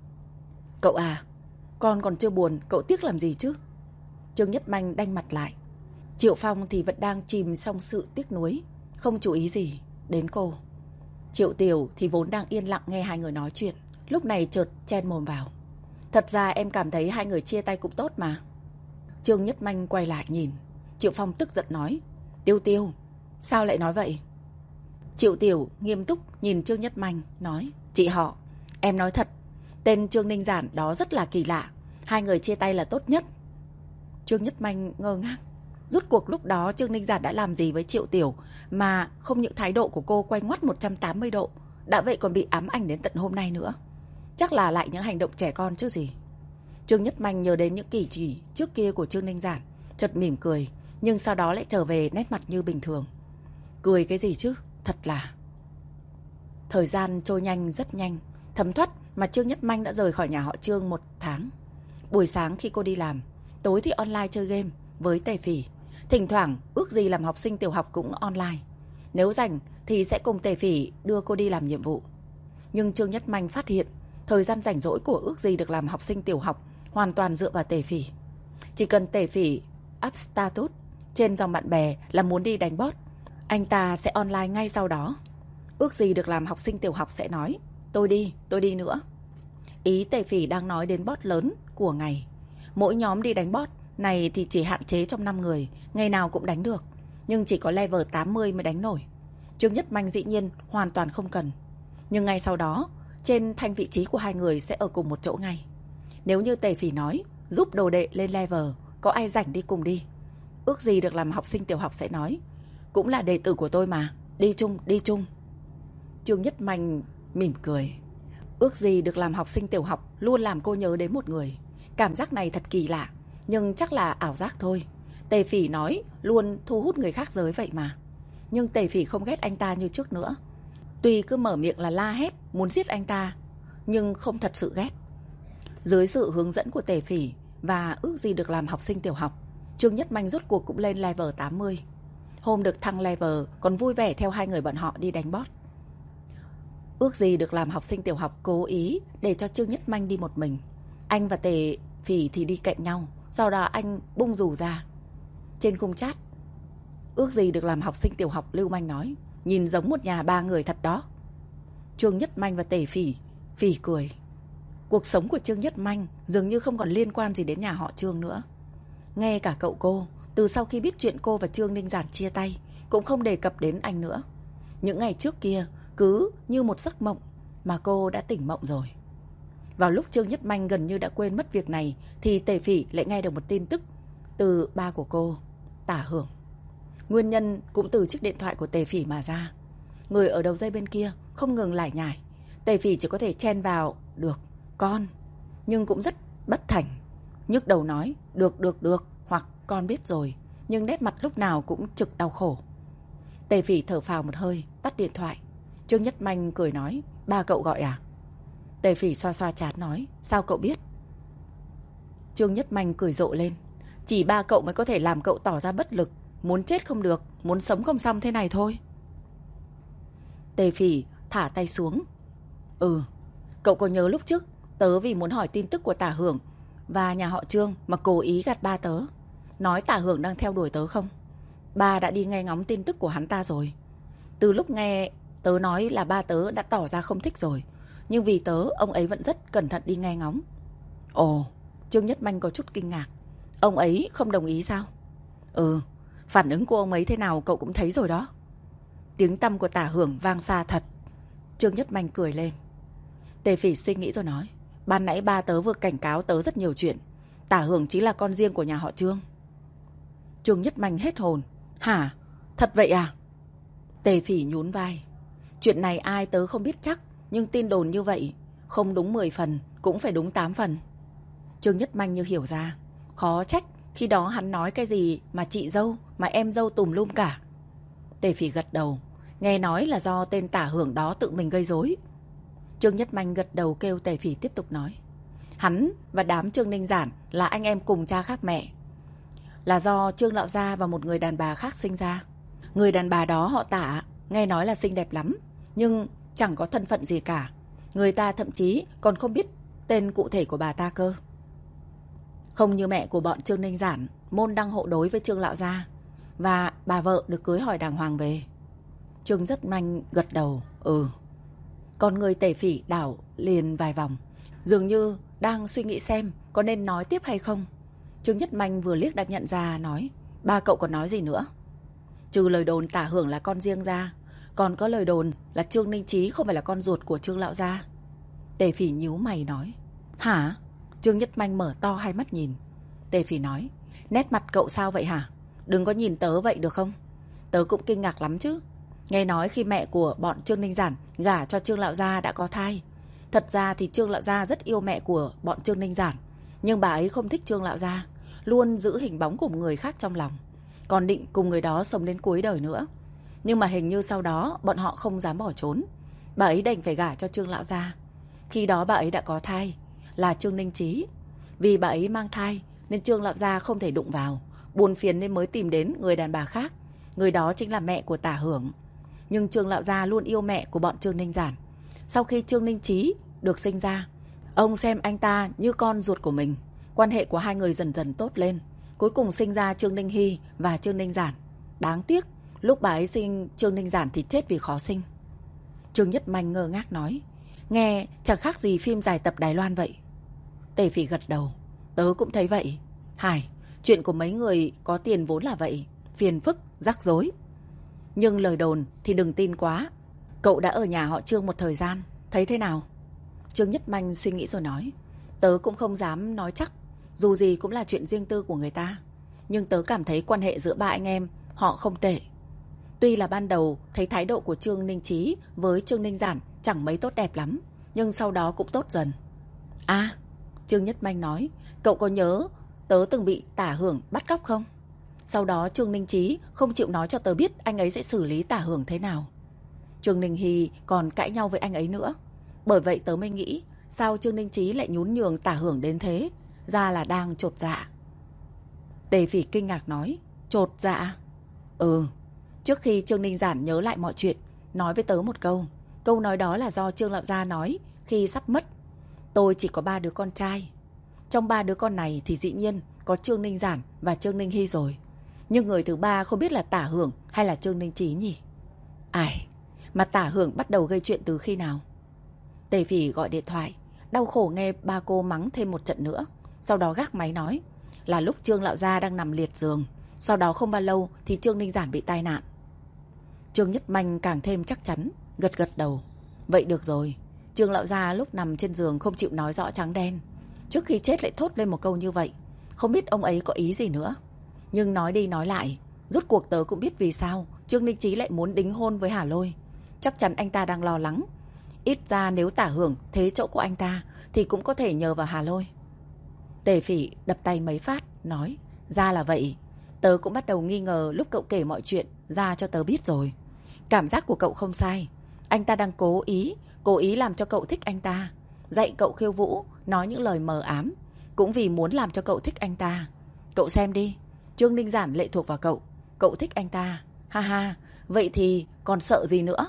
Cậu à, con còn chưa buồn, cậu tiếc làm gì chứ? Trương Nhất Manh đanh mặt lại. Triệu Phong thì vẫn đang chìm trong sự tiếc nuối, không chú ý gì đến cô. Triệu Tiểu thì vốn đang yên lặng nghe hai người nói chuyện, lúc này chợt chen mồm vào: Thật ra em cảm thấy hai người chia tay cũng tốt mà. Trương Nhất Manh quay lại nhìn. Triệu Phong tức giận nói: Tiêu Tiêu, sao lại nói vậy? Triệu Tiểu nghiêm túc nhìn Trương Nhất Manh, nói: Chị họ, em nói thật, tên Trương Ninh Giản đó rất là kỳ lạ. Hai người chia tay là tốt nhất. Trương Nhất Manh ngơ ngác. Rốt cuộc lúc đó Trương Ninh Giản đã làm gì với Triệu Tiểu mà không những thái độ của cô quay ngoắt 180 độ, đã vậy còn bị ám ảnh đến tận hôm nay nữa. Chắc là lại những hành động trẻ con chứ gì. Trương Nhất Manh nhớ đến những cử chỉ trước kia của Trương Ninh Giản, chợt mỉm cười, nhưng sau đó lại trở về nét mặt như bình thường. Cười cái gì chứ, thật là... Thời gian trôi nhanh, rất nhanh. Thấm thoát mà Trương Nhất Manh đã rời khỏi nhà họ Trương 1 tháng. Buổi sáng khi cô đi làm, tối thì online chơi game với Tề Phỉ. Thỉnh thoảng Ước Gì làm học sinh tiểu học cũng online. Nếu rảnh thì sẽ cùng Tề Phỉ đưa cô đi làm nhiệm vụ. Nhưng Trương Nhất Manh phát hiện thời gian rảnh rỗi của Ước Gì được làm học sinh tiểu học hoàn toàn dựa vào Tề Phỉ. Chỉ cần Tề Phỉ up status trên dòng bạn bè là muốn đi đánh boss, anh ta sẽ online ngay sau đó. Ước Gì được làm học sinh tiểu học sẽ nói: tôi đi nữa. Ý Tề Phỉ đang nói đến boss lớn của ngày. Mỗi nhóm đi đánh boss này thì chỉ hạn chế trong 5 người, ngày nào cũng đánh được, nhưng chỉ có level 80 mới đánh nổi. Trương Nhất Manh dĩ nhiên hoàn toàn không cần. Nhưng ngay sau đó, trên thanh vị trí của hai người sẽ ở cùng một chỗ ngay. Nếu như Tề Phỉ nói giúp đồ đệ lên level, có ai rảnh đi cùng đi. Ước gì được làm học sinh tiểu học sẽ nói cũng là đệ tử của tôi mà, đi chung, đi chung. Trương Nhất Manh mỉm cười. Ước gì được làm học sinh tiểu học luôn làm cô nhớ đến một người. Cảm giác này thật kỳ lạ, nhưng chắc là ảo giác thôi. Tề Phỉ nói luôn thu hút người khác giới vậy mà. Nhưng Tề Phỉ không ghét anh ta như trước nữa. Tuy cứ mở miệng là la hét muốn giết anh ta, nhưng không thật sự ghét. Dưới sự hướng dẫn của Tề Phỉ và ước gì được làm học sinh tiểu học, Trương Nhất Manh rốt cuộc cũng lên level 80. Hôm được thăng level còn vui vẻ theo hai người bọn họ đi đánh boss. Ước gì được làm học sinh tiểu học cố ý để cho Trương Nhất Manh đi một mình. Anh và Tề Phỉ thì đi cạnh nhau. Sau đó anh bung dù ra. Trên khung chat, ước gì được làm học sinh tiểu học, Lưu Manh nói, nhìn giống một nhà ba người thật đó. Trương Nhất Manh và Tề Phỉ phỉ cười. Cuộc sống của Trương Nhất Manh dường như không còn liên quan gì đến nhà họ Trương nữa. Nghe cả cậu cô, từ sau khi biết chuyện cô và Trương Ninh Giản chia tay, cũng không đề cập đến anh nữa. Những ngày trước kia cứ như một giấc mộng mà cô đã tỉnh mộng rồi. Vào lúc Trương Nhất Manh gần như đã quên mất việc này, thì Tề Phỉ lại nghe được một tin tức từ ba của cô, Tả Hưởng. Nguyên nhân cũng từ chiếc điện thoại của Tề Phỉ mà ra. Người ở đầu dây bên kia không ngừng lải nhải. Tề Phỉ chỉ có thể chen vào được con, nhưng cũng rất bất thành. Nhức đầu nói được hoặc con biết rồi, nhưng nét mặt lúc nào cũng trực đau khổ. Tề Phỉ thở phào một hơi, tắt điện thoại. Trương Nhất Manh cười nói, ba cậu gọi à? Tề Phỉ xoa xoa trán nói, sao cậu biết? Trương Nhất Manh cười rộ lên, chỉ ba cậu mới có thể làm cậu tỏ ra bất lực, muốn chết không được, muốn sống không xong thế này thôi. Tề Phỉ thả tay xuống. Cậu có nhớ lúc trước tớ vì muốn hỏi tin tức của Tả Hưởng và nhà họ Trương mà cố ý gạt ba tớ, nói Tả Hưởng đang theo đuổi tớ không? Ba đã đi nghe ngóng tin tức của hắn ta rồi. Từ lúc nghe tớ nói là ba tớ đã tỏ ra không thích rồi, nhưng vì tớ, ông ấy vẫn rất cẩn thận đi nghe ngóng. Ồ, Trương Nhất Manh có chút kinh ngạc. Ông ấy không đồng ý sao? Phản ứng của ông ấy thế nào cậu cũng thấy rồi đó. Tiếng tăm của Tả Hưởng vang xa thật. Trương Nhất Manh cười lên. Tề Phỉ suy nghĩ rồi nói, ban nãy ba tớ vừa cảnh cáo tớ rất nhiều chuyện. Tả Hưởng chính là con riêng của nhà họ Trương. Trương Nhất Manh hết hồn. Hả? Thật vậy à? Tề Phỉ nhún vai. Chuyện này ai tớ không biết chắc, nhưng tin đồn như vậy, không đúng 10 phần cũng phải đúng 8 phần. Trương Nhất Manh như hiểu ra. Khó trách khi đó hắn nói cái gì mà chị dâu, mà em dâu tùm lum cả. Tề Phỉ gật đầu. Nghe nói là do tên Tả Hưởng đó tự mình gây rối. Trương Nhất Manh gật đầu kêu Tề Phỉ tiếp tục nói. Hắn và đám Trương Ninh Giản là anh em cùng cha khác mẹ. Là do Trương Lão Gia và một người đàn bà khác sinh ra. Người đàn bà đó họ Tả, nghe nói là xinh đẹp lắm, nhưng chẳng có thân phận gì cả. Người ta thậm chí còn không biết tên cụ thể của bà ta cơ. Không như mẹ của bọn Trương Ninh Giản, môn đăng hộ đối với Trương Lão Gia, và bà vợ được cưới hỏi đàng hoàng về. Trương Nhất Manh gật đầu. Con người Tề Phỉ đảo liền vài vòng, dường như đang suy nghĩ xem có nên nói tiếp hay không. Trương Nhất Manh vừa liếc đã nhận ra, nói, ba cậu còn nói gì nữa? Trừ lời đồn Tả Hưởng là con riêng ra, còn có lời đồn là Trương Ninh Chí không phải là con ruột của Trương Lão Gia. Tề Phỉ nhíu mày nói. Hả? Trương Nhất Manh mở to hai mắt nhìn. Tề Phỉ nói, nét mặt cậu sao vậy hả? Đừng có nhìn tớ vậy được không? Tớ cũng kinh ngạc lắm chứ. Nghe nói khi mẹ của bọn Trương Ninh Giản gả cho Trương Lão Gia đã có thai. Thật ra thì Trương Lão Gia rất yêu mẹ của bọn Trương Ninh Giản, nhưng bà ấy không thích Trương Lão Gia, luôn giữ hình bóng của một người khác trong lòng, còn định cùng người đó sống đến cuối đời nữa. Nhưng mà hình như sau đó bọn họ không dám bỏ trốn, bà ấy đành phải gả cho Trương Lão Gia. Khi đó bà ấy đã có thai, là Trương Ninh Chí. Vì bà ấy mang thai nên Trương Lão Gia không thể đụng vào, buồn phiền nên mới tìm đến người đàn bà khác. Người đó chính là mẹ của Tả Hưởng. Nhưng Trương Lão Gia luôn yêu mẹ của bọn Trương Ninh Giản. Sau khi Trương Ninh Chí được sinh ra, ông xem anh ta như con ruột của mình. Quan hệ của hai người dần dần tốt lên, cuối cùng sinh ra Trương Ninh Hy và Trương Ninh Giản. Đáng tiếc lúc bà ấy sinh Trương Ninh Giản thì chết vì khó sinh. Trương Nhất Manh ngơ ngác nói, nghe chẳng khác gì phim dài tập Đài Loan vậy. Tề Phỉ gật đầu. Tớ cũng thấy vậy. Hải, chuyện của mấy người có tiền vốn là vậy, phiền phức, rắc rối. Nhưng lời đồn thì đừng tin quá. Cậu đã ở nhà họ Trương một thời gian, thấy thế nào? Trương Nhất Manh suy nghĩ rồi nói, tớ cũng không dám nói chắc, dù gì cũng là chuyện riêng tư của người ta. Nhưng tớ cảm thấy quan hệ giữa ba anh em họ không tệ. Tuy là ban đầu thấy thái độ của Trương Ninh Chí với Trương Ninh Giản chẳng mấy tốt đẹp lắm, nhưng sau đó cũng tốt dần. À, Trương Nhất Manh nói, cậu có nhớ tớ từng bị Tả Hưởng bắt cóc không? Sau đó Trương Ninh Chí không chịu nói cho tớ biết anh ấy sẽ xử lý Tả Hưởng thế nào. Trương Ninh Hy còn cãi nhau với anh ấy nữa. Bởi vậy tớ mới nghĩ sao Trương Ninh Chí lại nhún nhường Tả Hưởng đến thế, ra là đang chột dạ. Tề Phỉ kinh ngạc nói, chột dạ? Ừ. Trước khi Trương Ninh Giản nhớ lại mọi chuyện, nói với tớ một câu. Câu nói đó là do Trương Lão Gia nói khi sắp mất. Tôi chỉ có 3 đứa con trai. Trong 3 đứa con này thì dĩ nhiên có Trương Ninh Giản và Trương Ninh Hy rồi. Nhưng người thứ 3 không biết là Tả Hưởng hay là Trương Ninh Chí nhỉ? Ai, mà Tả Hưởng bắt đầu gây chuyện từ khi nào? Tề Phỉ gọi điện thoại, đau khổ nghe ba cô mắng thêm một trận nữa. Sau đó gác máy nói là lúc Trương Lão Gia đang nằm liệt giường. Sau đó không bao lâu thì Trương Ninh Giản bị tai nạn. Trương Nhất Manh càng thêm chắc chắn, gật gật đầu. Vậy được rồi. Trương Lão Gia lúc nằm trên giường không chịu nói rõ trắng đen, trước khi chết lại thốt lên một câu như vậy. Không biết ông ấy có ý gì nữa. Nhưng nói đi nói lại, rốt cuộc tớ cũng biết vì sao Trương Ninh Chí lại muốn đính hôn với Hà Lôi. Chắc chắn anh ta đang lo lắng. Ít ra nếu Tả Hưởng thế chỗ của anh ta thì cũng có thể nhờ vào Hà Lôi. Tề Phỉ đập tay mấy phát, nói, ra là vậy. Tớ cũng bắt đầu nghi ngờ lúc cậu kể mọi chuyện ra cho tớ biết rồi. Cảm giác của cậu không sai. Anh ta đang cố ý làm cho cậu thích anh ta, dạy cậu khiêu vũ, nói những lời mờ ám, cũng vì muốn làm cho cậu thích anh ta. Cậu xem đi, Trương Ninh Giản lệ thuộc vào cậu, cậu thích anh ta. Ha ha, vậy thì còn sợ gì nữa?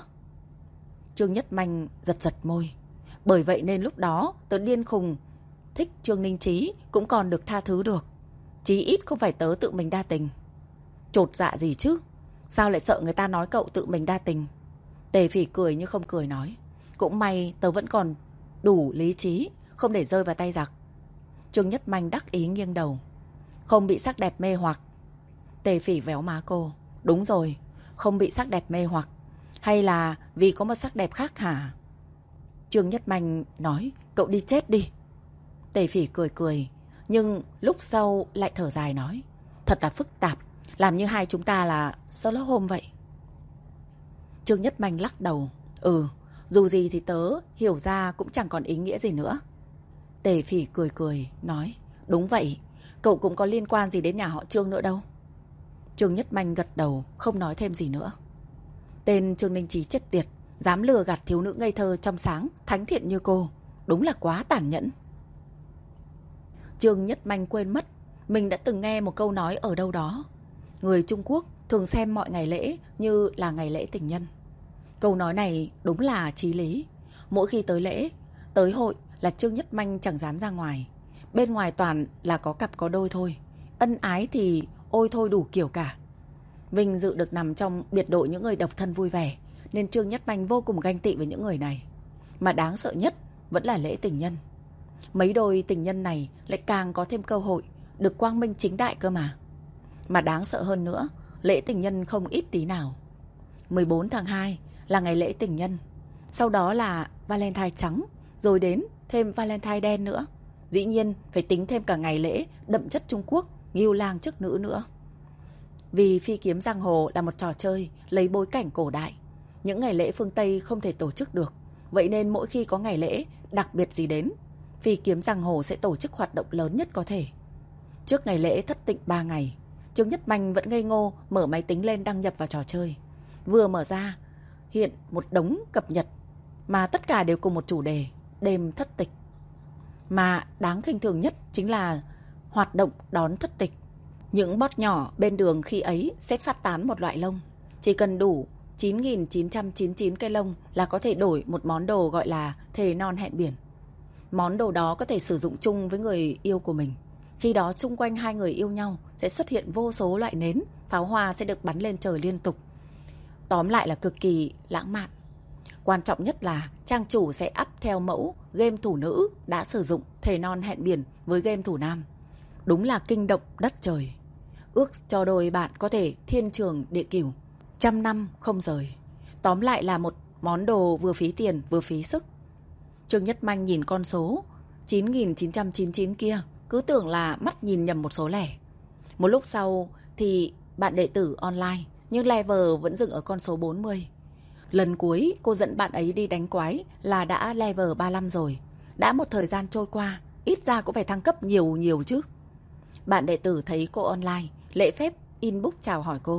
Trương Nhất Manh giật giật môi. Bởi vậy nên lúc đó tớ điên khùng thích Trương Ninh Chí cũng còn được tha thứ được. Chí ít không phải tớ tự mình đa tình. Chột dạ gì chứ? Sao lại sợ người ta nói cậu tự mình đa tình? Tề Phỉ cười như không cười nói, cũng may tớ vẫn còn đủ lý trí, không để rơi vào tay giặc. Trương Nhất Manh đắc ý nghiêng đầu. Không bị sắc đẹp mê hoặc. Tề Phỉ véo má cô. Đúng rồi, không bị sắc đẹp mê hoặc. Hay là vì có một sắc đẹp khác hả? Trương Nhất Manh nói, cậu đi chết đi. Tề Phỉ cười cười, nhưng lúc sau lại thở dài nói, thật là phức tạp, làm như hai chúng ta là Sherlock Holmes vậy. Trương Nhất Manh lắc đầu. Dù gì thì tớ hiểu ra cũng chẳng còn ý nghĩa gì nữa. Tề Phỉ cười cười, nói, đúng vậy, cậu cũng có liên quan gì đến nhà họ Trương nữa đâu. Trương Nhất Manh gật đầu, không nói thêm gì nữa. Tên Trương Ninh Chí chết tiệt, dám lừa gạt thiếu nữ ngây thơ trong sáng, thánh thiện như cô, đúng là quá tàn nhẫn. Trương Nhất Manh quên mất mình đã từng nghe một câu nói ở đâu đó. Người Trung Quốc thường xem mọi ngày lễ như là ngày lễ tình nhân. Câu nói này đúng là chí lý. Mỗi khi tới lễ, tới hội là Trương Nhất Manh chẳng dám ra ngoài. Bên ngoài toàn là có cặp có đôi thôi. Ân ái thì ôi thôi đủ kiểu cả. Vinh dự được nằm trong biệt đội những người độc thân vui vẻ, nên Trương Nhất Manh vô cùng ganh tị với những người này. Mà đáng sợ nhất vẫn là lễ tình nhân. Mấy đôi tình nhân này lại càng có thêm cơ hội được quang minh chính đại cơ mà. Mà đáng sợ hơn nữa, lễ tình nhân không ít tí nào. 14 tháng 2 là ngày lễ tình nhân. Sau đó là Valentine trắng, rồi đến thêm Valentine đen nữa. Dĩ nhiên phải tính thêm cả ngày lễ đậm chất Trung Quốc, nghêu lang chức nữ nữa. Vì phi kiếm giang hồ là một trò chơi lấy bối cảnh cổ đại, những ngày lễ phương Tây không thể tổ chức được. Vậy nên mỗi khi có ngày lễ đặc biệt gì đến, phi kiếm giang hồ sẽ tổ chức hoạt động lớn nhất có thể. Trước ngày lễ thất tịnh 3 ngày, Trương Nhất Manh vẫn ngây ngô mở máy tính lên đăng nhập vào trò chơi. Vừa mở ra, hiện một đống cập nhật mà tất cả đều cùng một chủ đề, đêm thất tịch. Mà đáng khinh thường nhất chính là hoạt động đón thất tịch. Những bot nhỏ bên đường khi ấy sẽ phát tán một loại lông. Chỉ cần đủ 9.999 cây lông là có thể đổi một món đồ gọi là thề non hẹn biển. Món đồ đó có thể sử dụng chung với người yêu của mình. Khi đó xung quanh hai người yêu nhau sẽ xuất hiện vô số loại nến, pháo hoa sẽ được bắn lên trời liên tục. Tóm lại là cực kỳ lãng mạn. Quan trọng nhất là trang chủ sẽ up theo mẫu game thủ nữ đã sử dụng thề non hẹn biển với game thủ nam. Đúng là kinh động đất trời. Ước cho đôi bạn có thể thiên trường địa cửu, 100 năm không rời. Tóm lại là một món đồ vừa phí tiền vừa phí sức. Trương Nhất Manh nhìn con số 9.999 kia, cứ tưởng là mắt nhìn nhầm một số lẻ. Một lúc sau thì bạn đệ tử online, nhưng level vẫn dừng ở con số 40. Lần cuối cô dẫn bạn ấy đi đánh quái là đã level 35 rồi. Đã một thời gian trôi qua, ít ra cũng phải thăng cấp nhiều nhiều chứ. Bạn đệ tử thấy cô online, lễ phép inbox chào hỏi cô.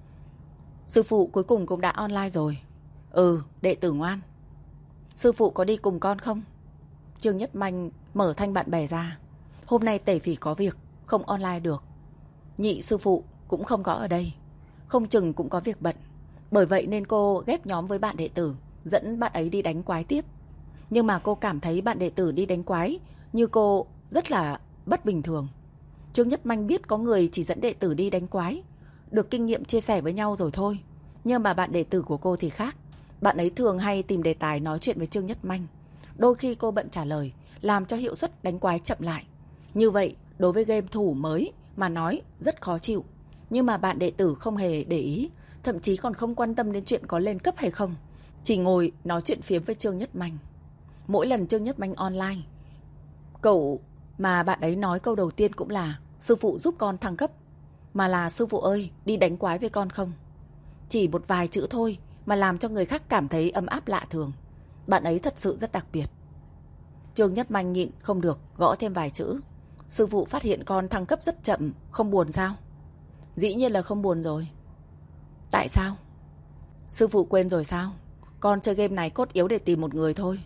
Sư phụ cuối cùng cũng đã online rồi. Ừ, đệ tử ngoan. Sư phụ có đi cùng con không? Trương Nhất Manh mở thanh bạn bè ra. Hôm nay Tể Phỉ có việc, không online được. Nhị sư phụ cũng không có ở đây, không chừng cũng có việc bận. Bởi vậy nên cô ghép nhóm với bạn đệ tử, dẫn bạn ấy đi đánh quái tiếp. Nhưng mà cô cảm thấy bạn đệ tử đi đánh quái như cô rất là bất bình thường. Trương Nhất Manh biết có người chỉ dẫn đệ tử đi đánh quái, được kinh nghiệm chia sẻ với nhau rồi thôi. Nhưng mà bạn đệ tử của cô thì khác. Bạn ấy thường hay tìm đề tài nói chuyện với Trương Nhất Manh. Đôi khi cô bận trả lời, làm cho hiệu suất đánh quái chậm lại. Như vậy, đối với game thủ mới mà nói rất khó chịu. Nhưng mà bạn đệ tử không hề để ý, thậm chí còn không quan tâm đến chuyện có lên cấp hay không. Chỉ ngồi nói chuyện phiếm với Trương Nhất Manh. Mỗi lần Trương Nhất Manh online, cậu mà bạn ấy nói câu đầu tiên cũng là sư phụ giúp con thăng cấp, mà là sư phụ ơi, đi đánh quái với con không? Chỉ một vài chữ thôi mà làm cho người khác cảm thấy ấm áp lạ thường. Bạn ấy thật sự rất đặc biệt. Trương Nhất Manh nhịn không được, gõ thêm vài chữ. Sư phụ phát hiện con thăng cấp rất chậm, không buồn sao? Dĩ nhiên là không buồn rồi. Tại sao? Sư phụ quên rồi sao? Con chơi game này cốt yếu để tìm một người thôi.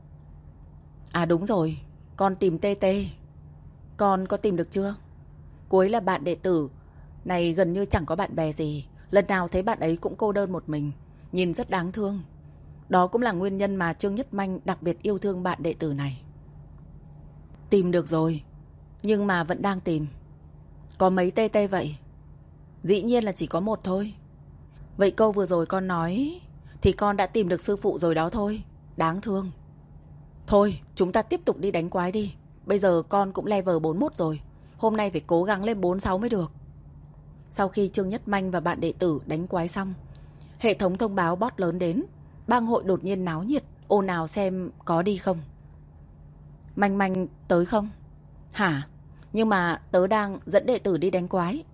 À đúng rồi, con tìm TT. Con có tìm được chưa? Cô ấy là bạn đệ tử này, gần như chẳng có bạn bè gì. Lần nào thấy bạn ấy cũng cô đơn một mình, nhìn rất đáng thương. Đó cũng là nguyên nhân mà Trương Nhất Manh đặc biệt yêu thương bạn đệ tử này. Tìm được rồi, nhưng mà vẫn đang tìm. Có mấy TT vậy? Dĩ nhiên là chỉ có một thôi. Vậy câu vừa rồi con nói thì con đã tìm được sư phụ rồi đó thôi. Đáng thương. Thôi, chúng ta tiếp tục đi đánh quái đi. Bây giờ con cũng level 41 rồi. Hôm nay phải cố gắng lên 46 mới được. Sau khi Trương Nhất Manh và bạn đệ tử đánh quái xong, hệ thống thông báo boss lớn đến. Bang hội đột nhiên náo nhiệt, ồn ào xem có đi không. Manh Manh tới không? Hả? Nhưng mà tớ đang dẫn đệ tử đi đánh quái.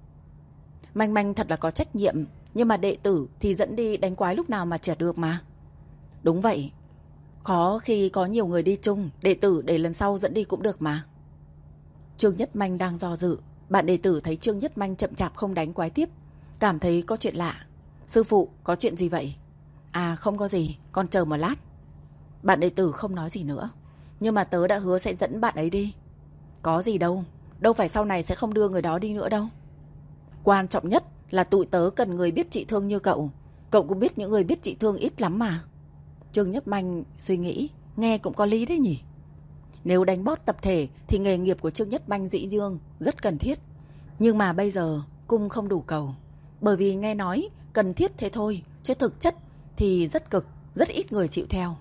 Manh Manh thật là có trách nhiệm, nhưng mà đệ tử thì dẫn đi đánh quái lúc nào mà trượt được mà. Đúng vậy. Khó khi có nhiều người đi chung, đệ tử để lần sau dẫn đi cũng được mà. Trương Nhất Manh đang do dự. Bạn đệ tử thấy Trương Nhất Manh chậm chạp không đánh quái tiếp, cảm thấy có chuyện lạ. Sư phụ, có chuyện gì vậy? À không có gì, con chờ một lát. Bạn đệ tử không nói gì nữa. Nhưng mà tớ đã hứa sẽ dẫn bạn ấy đi. Có gì đâu, đâu phải sau này sẽ không đưa người đó đi nữa đâu. Quan trọng nhất là tụi tớ cần người biết trị thương như cậu. Cậu cũng biết những người biết trị thương ít lắm mà. Trương Nhất Manh suy nghĩ, nghe cũng có lý đấy nhỉ. Nếu đánh boss tập thể thì nghề nghiệp của Trương Nhất Manh dĩ dương rất cần thiết. Nhưng mà bây giờ cung không đủ cầu. Bởi vì nghe nói cần thiết thế thôi, chứ thực chất thì rất cực, rất ít người chịu theo.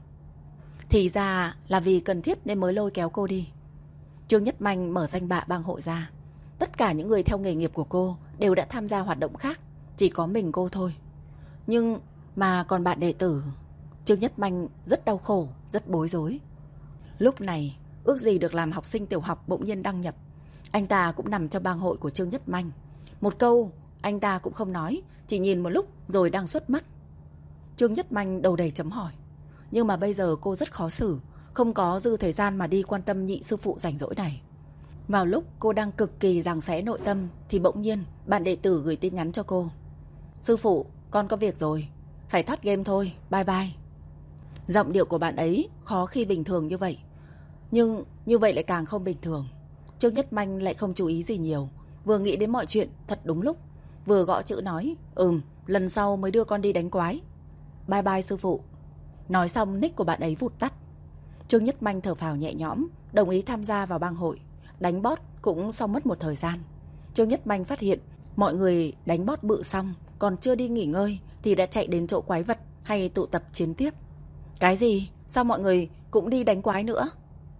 Thì ra là vì cần thiết nên mới lôi kéo cô đi. Trương Nhất Manh mở danh bạ bang hội ra. Tất cả những người theo nghề nghiệp của cô đều đã tham gia hoạt động khác, chỉ có mình cô thôi. Nhưng mà còn bạn đệ tử, Trương Nhất Manh rất đau khổ, rất bối rối. Lúc này, ước gì được làm học sinh tiểu học bỗng nhiên đăng nhập. Anh ta cũng nằm trong bang hội của Trương Nhất Manh. Một câu anh ta cũng không nói, chỉ nhìn một lúc rồi đang xuất mắt. Trương Nhất Manh đầu đầy chấm hỏi. Nhưng mà bây giờ cô rất khó xử, không có dư thời gian mà đi quan tâm nhị sư phụ rảnh rỗi này. Vào lúc cô đang cực kỳ giằng xé nội tâm thì bỗng nhiên bạn đệ tử gửi tin nhắn cho cô. Sư phụ, con có việc rồi, phải thoát game thôi, bye bye. Giọng điệu của bạn ấy khó khi bình thường như vậy, nhưng như vậy lại càng không bình thường. Trương Nhất Manh lại không chú ý gì nhiều, vừa nghĩ đến mọi chuyện thật đúng lúc, vừa gõ chữ nói lần sau mới đưa con đi đánh quái. Bye bye sư phụ. Nói xong nick của bạn ấy vụt tắt. Trương Nhất Manh thở phào nhẹ nhõm, đồng ý tham gia vào bang hội. Đánh boss cũng xong mất một thời gian. Trương Nhất Manh phát hiện mọi người đánh boss bự xong, còn chưa đi nghỉ ngơi thì đã chạy đến chỗ quái vật hay tụ tập chiến tiếp. Cái gì? Sao mọi người cũng đi đánh quái nữa?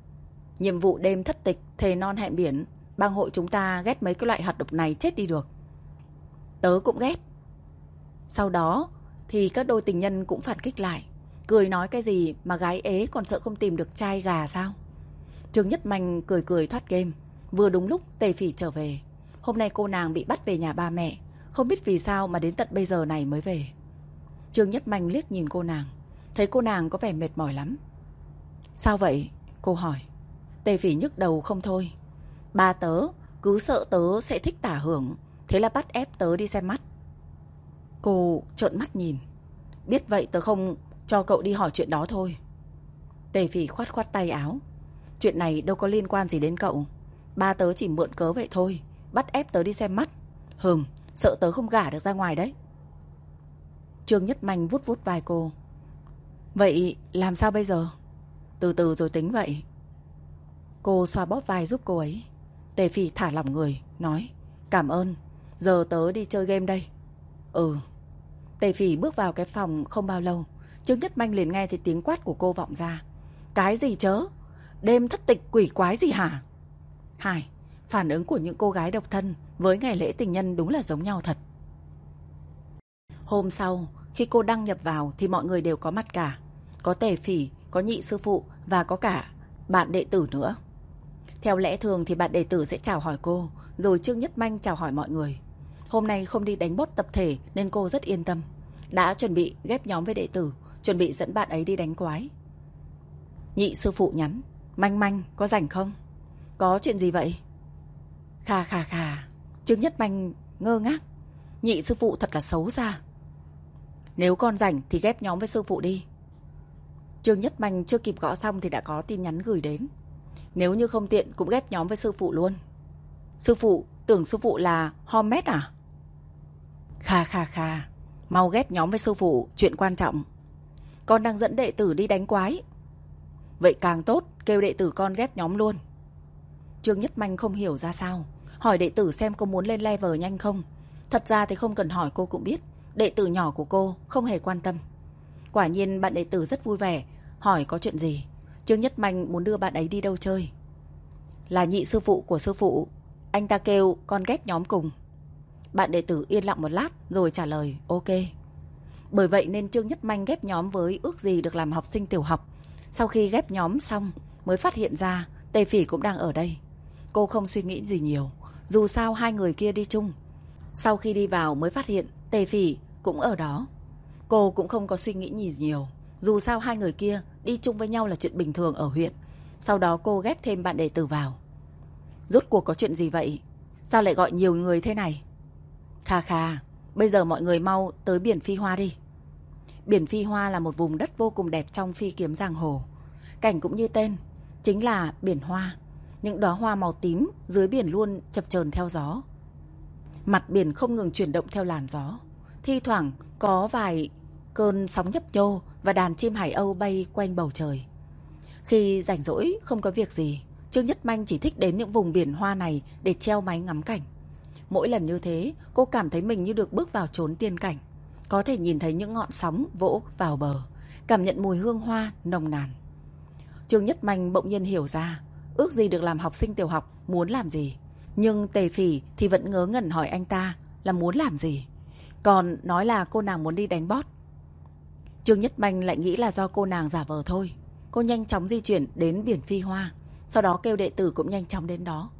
Nhiệm vụ đêm thất tịch, thề non hẹn biển. Bang hội chúng ta ghét mấy cái loại hoạt động này chết đi được. Tớ cũng ghét. Sau đó thì các đôi tình nhân cũng phản kích lại. Cười nói cái gì mà gái ế còn sợ không tìm được trai gà sao? Trương Nhất Manh cười cười thoát game. Vừa đúng lúc Tề Phỉ trở về. Hôm nay cô nàng bị bắt về nhà ba mẹ, không biết vì sao mà đến tận bây giờ này mới về. Trương Nhất Manh liếc nhìn cô nàng, thấy cô nàng có vẻ mệt mỏi lắm. Sao vậy? Cô hỏi. Tề Phỉ nhức đầu không thôi. Ba tớ cứ sợ tớ sẽ thích Tả Hưởng, thế là bắt ép tớ đi xem mắt. Cô trợn mắt nhìn. Biết vậy tớ không cho cậu đi hỏi chuyện đó thôi. Tề Phỉ khoát khoát tay áo. Chuyện này đâu có liên quan gì đến cậu. Ba tớ chỉ mượn cớ vậy thôi, bắt ép tớ đi xem mắt. Sợ tớ không gả được ra ngoài đấy. Trương Nhất Manh vuốt vuốt vai cô. Vậy làm sao bây giờ? Từ từ rồi tính vậy. Cô xoa bóp vai giúp cô ấy. Tề Phỉ thả lỏng người, nói cảm ơn, giờ tớ đi chơi game đây. Tề Phỉ bước vào cái phòng không bao lâu, Trương Nhất Manh liền nghe thấy tiếng quát của cô vọng ra. Cái gì chớ? Đêm thất tịch quỷ quái gì hả? Hải, phản ứng của những cô gái độc thân với ngày lễ tình nhân đúng là giống nhau thật. Hôm sau, khi cô đăng nhập vào thì mọi người đều có mặt cả. Có Tề Phỉ, có Nhị sư phụ và có cả bạn đệ tử nữa. Theo lẽ thường thì bạn đệ tử sẽ chào hỏi cô, rồi Trương Nhất Manh chào hỏi mọi người. Hôm nay không đi đánh boss tập thể nên cô rất yên tâm. Đã chuẩn bị ghép nhóm với đệ tử, chuẩn bị dẫn bạn ấy đi đánh quái. Nhị sư phụ nhắn, Manh Manh có rảnh không? Có chuyện gì vậy? Khà. Trương Nhất Manh ngơ ngác. Nhị sư phụ thật là xấu xa. Nếu con rảnh thì ghép nhóm với sư phụ đi. Trương Nhất Manh chưa kịp gõ xong thì đã có tin nhắn gửi đến. Nếu như không tiện cũng ghép nhóm với sư phụ luôn. Sư phụ, tưởng sư phụ là Hormet à? Khà. Mau ghép nhóm với sư phụ, chuyện quan trọng. Con đang dẫn đệ tử đi đánh quái. Vậy càng tốt, kêu đệ tử con ghép nhóm luôn. Trương Nhất Manh không hiểu ra sao, hỏi đệ tử xem cô muốn lên level nhanh không. Thật ra thì không cần hỏi cô cũng biết, đệ tử nhỏ của cô không hề quan tâm. Quả nhiên bạn đệ tử rất vui vẻ, hỏi có chuyện gì. Trương Nhất Manh muốn đưa bạn ấy đi đâu chơi. Là nhị sư phụ của sư phụ, anh ta kêu con ghép nhóm cùng. Bạn đệ tử yên lặng một lát rồi trả lời ok. Bởi vậy nên Trương Nhất Manh ghép nhóm với Ước Gì Được Làm Học Sinh Tiểu Học. Sau khi ghép nhóm xong mới phát hiện ra Tề Phỉ cũng đang ở đây. Cô không suy nghĩ gì nhiều, dù sao hai người kia đi chung. Sau khi đi vào mới phát hiện Tề Phỉ cũng ở đó. Cô cũng không có suy nghĩ gì nhiều, dù sao hai người kia đi chung với nhau là chuyện bình thường ở huyện. Sau đó cô ghép thêm bạn đệ tử vào. Rốt cuộc có chuyện gì vậy? Sao lại gọi nhiều người thế này? Khà, bây giờ mọi người mau tới biển Phi Hoa đi. Biển Phi Hoa là một vùng đất vô cùng đẹp trong Phi Kiếm Giang Hồ. Cảnh cũng như tên, chính là biển hoa. Những đóa hoa màu tím dưới biển luôn chập chờn theo gió. Mặt biển không ngừng chuyển động theo làn gió. Thi thoảng có vài cơn sóng nhấp nhô và đàn chim hải âu bay quanh bầu trời. Khi rảnh rỗi không có việc gì, Trương Nhất Manh chỉ thích đến những vùng biển hoa này để treo máy ngắm cảnh. Mỗi lần như thế, cô cảm thấy mình như được bước vào chốn tiên cảnh. Có thể nhìn thấy những ngọn sóng vỗ vào bờ, cảm nhận mùi hương hoa nồng nàn. Trương Nhất Manh bỗng nhiên hiểu ra, Ước Gì Được Làm Học Sinh Tiểu Học muốn làm gì. Nhưng Tề Phỉ thì vẫn ngớ ngẩn hỏi anh ta là muốn làm gì. Còn nói là cô nàng muốn đi đánh boss. Trương Nhất Manh lại nghĩ là do cô nàng giả vờ thôi. Cô nhanh chóng di chuyển đến biển Phi Hoa, sau đó kêu đệ tử cũng nhanh chóng đến đó.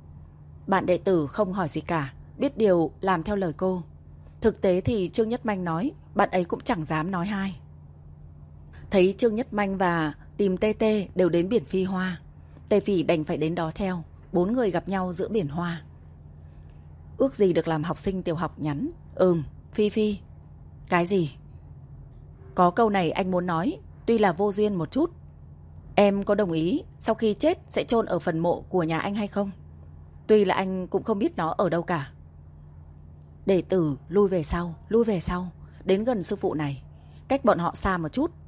Bạn đệ tử không hỏi gì cả, biết điều làm theo lời cô. Thực tế thì Trương Nhất Manh nói, bạn ấy cũng chẳng dám nói hai. Thấy Trương Nhất Manh và Tìm TT đều đến biển Phi Hoa, Tề Phỉ đành phải đến đó theo. 4 người gặp nhau giữa biển hoa. Ước Gì Được Làm Học Sinh Tiểu Học nhắn, Phi. Cái gì? Có câu này anh muốn nói, tuy là vô duyên một chút. Em có đồng ý sau khi chết sẽ chôn ở phần mộ của nhà anh hay không? Tuy là anh cũng không biết nó ở đâu cả. Đệ tử lui về sau, đến gần sư phụ này, cách bọn họ xa một chút.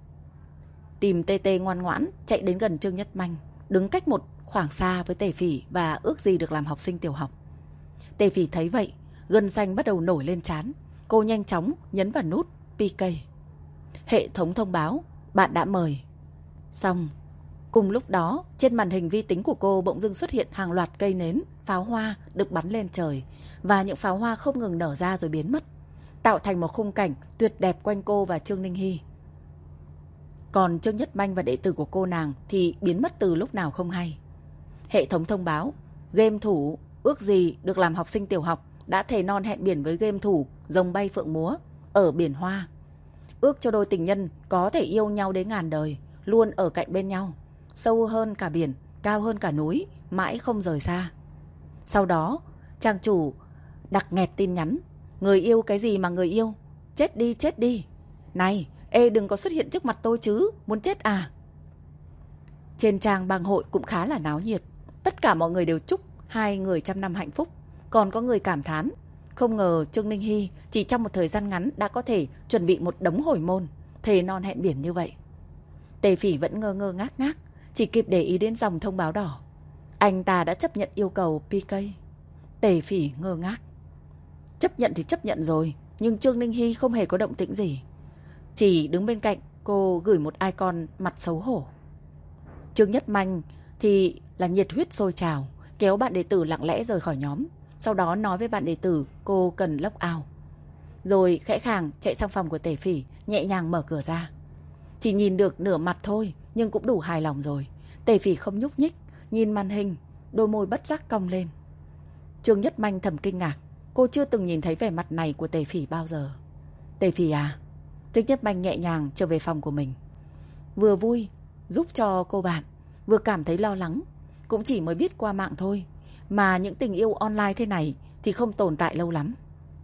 Tìm TT ngoan ngoãn chạy đến gần Trương Nhất Manh, đứng cách một khoảng xa với Tề Phỉ và Ước Gì Được Làm Học Sinh Tiểu Học. Tề Phỉ thấy vậy, gân xanh bắt đầu nổi lên trán. Cô nhanh chóng nhấn vào nút PK. Hệ thống thông báo, bạn đã mời. Xong, cùng lúc đó, trên màn hình vi tính của cô bỗng dưng xuất hiện hàng loạt cây nến, pháo hoa được bắn lên trời. Và những pháo hoa không ngừng nở ra rồi biến mất, tạo thành một khung cảnh tuyệt đẹp quanh cô và Trương Ninh Hy. Còn Trương Nhất Manh và đệ tử của cô nàng thì biến mất từ lúc nào không hay. Hệ thống thông báo, game thủ ước gì được làm học sinh tiểu học đã thề non hẹn biển với game thủ rồng bay phượng múa ở biển Hoa. Ước cho đôi tình nhân có thể yêu nhau đến ngàn đời, luôn ở cạnh bên nhau, sâu hơn cả biển, cao hơn cả núi, mãi không rời xa. Sau đó, trang chủ đặc nghẹt tin nhắn, người yêu cái gì mà người yêu, chết đi chết đi. Này, ê đừng có xuất hiện trước mặt tôi chứ, muốn chết à? Trên trang bang hội cũng khá là náo nhiệt. Tất cả mọi người đều chúc hai người trăm năm hạnh phúc. Còn có người cảm thán, không ngờ Trương Ninh Hy chỉ trong một thời gian ngắn đã có thể chuẩn bị một đống hồi môn, thề non hẹn biển như vậy. Tề Phỉ vẫn ngơ ngơ ngác ngác, chỉ kịp để ý đến dòng thông báo đỏ. Anh ta đã chấp nhận yêu cầu PK. Tề Phỉ ngơ ngác. Chấp nhận thì chấp nhận rồi, nhưng Trương Ninh Hy không hề có động tĩnh gì. Chỉ đứng bên cạnh, cô gửi một icon mặt xấu hổ. Trương Nhất Manh thì là nhiệt huyết sôi trào, kéo bạn đệ tử lặng lẽ rời khỏi nhóm. Sau đó nói với bạn đệ tử cô cần log out. Rồi khẽ khàng chạy sang phòng của Tề Phỉ, nhẹ nhàng mở cửa ra. Chỉ nhìn được nửa mặt thôi, nhưng cũng đủ hài lòng rồi. Tề Phỉ không nhúc nhích, nhìn màn hình, đôi môi bất giác cong lên. Trương Nhất Manh thầm kinh ngạc, cô chưa từng nhìn thấy vẻ mặt này của Tề Phỉ bao giờ. Tề Phỉ à? Trương Nhất Manh nhẹ nhàng trở về phòng của mình. Vừa vui giúp cho cô bạn, vừa cảm thấy lo lắng. Cũng chỉ mới biết qua mạng thôi, mà những tình yêu online thế này thì không tồn tại lâu lắm.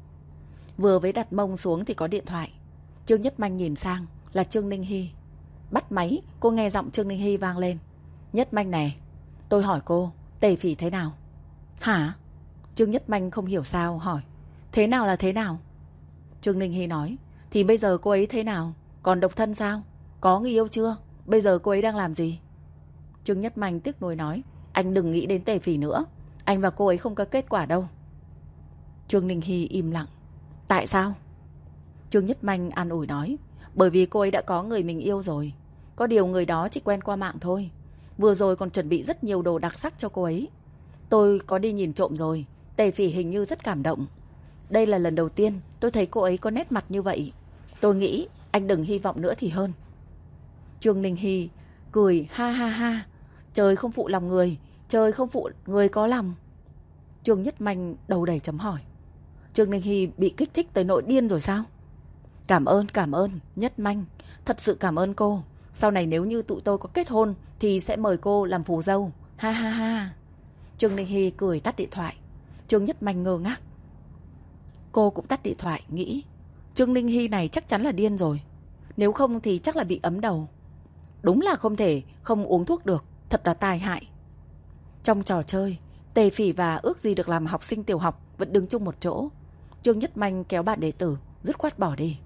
Vừa với đặt mông xuống thì có điện thoại. Trương Nhất Manh nhìn sang là Trương Ninh Hy. Bắt máy, cô nghe giọng Trương Ninh Hy vang lên. Nhất Manh này, tôi hỏi cô, Tề Phỉ thế nào? Hả? Trương Nhất Manh không hiểu sao hỏi. Thế nào là thế nào? Trương Ninh Hy nói, thì bây giờ cô ấy thế nào? Còn độc thân sao? Có người yêu chưa? Bây giờ cô ấy đang làm gì? Trương Nhất Manh tiếc nuối nói, anh đừng nghĩ đến Tề Phỉ nữa, anh và cô ấy không có kết quả đâu. Trương Ninh Hy im lặng. Tại sao? Trương Nhất Manh an ủi nói, bởi vì cô ấy đã có người mình yêu rồi. Có điều người đó chỉ quen qua mạng thôi. Vừa rồi còn chuẩn bị rất nhiều đồ đặc sắc cho cô ấy. Tôi có đi nhìn trộm rồi, Tề Phỉ hình như rất cảm động. Đây là lần đầu tiên tôi thấy cô ấy có nét mặt như vậy. Tôi nghĩ anh đừng hy vọng nữa thì hơn. Trương Ninh Hy cười ha ha ha. Trời không phụ lòng người, trời không phụ người có lòng. Trương Nhất Manh đầu đầy chấm hỏi. Trương Ninh Hy bị kích thích tới nỗi điên rồi sao? Cảm ơn, Nhất Manh. Thật sự cảm ơn cô. Sau này nếu như tụi tôi có kết hôn thì sẽ mời cô làm phù dâu. Ha ha ha. Trương Ninh Hy cười tắt điện thoại. Trương Nhất Manh ngơ ngác. Cô cũng tắt điện thoại, nghĩ Trương Ninh Hy này chắc chắn là điên rồi. Nếu không thì chắc là bị ấm đầu. Đúng là không thể không uống thuốc được. Thật là tai hại. Trong trò chơi, Tề Phỉ và ước gì được làm học sinh tiểu học vẫn đứng chung một chỗ. Trương Nhất Manh kéo bạn đệ tử, dứt khoát bỏ đi.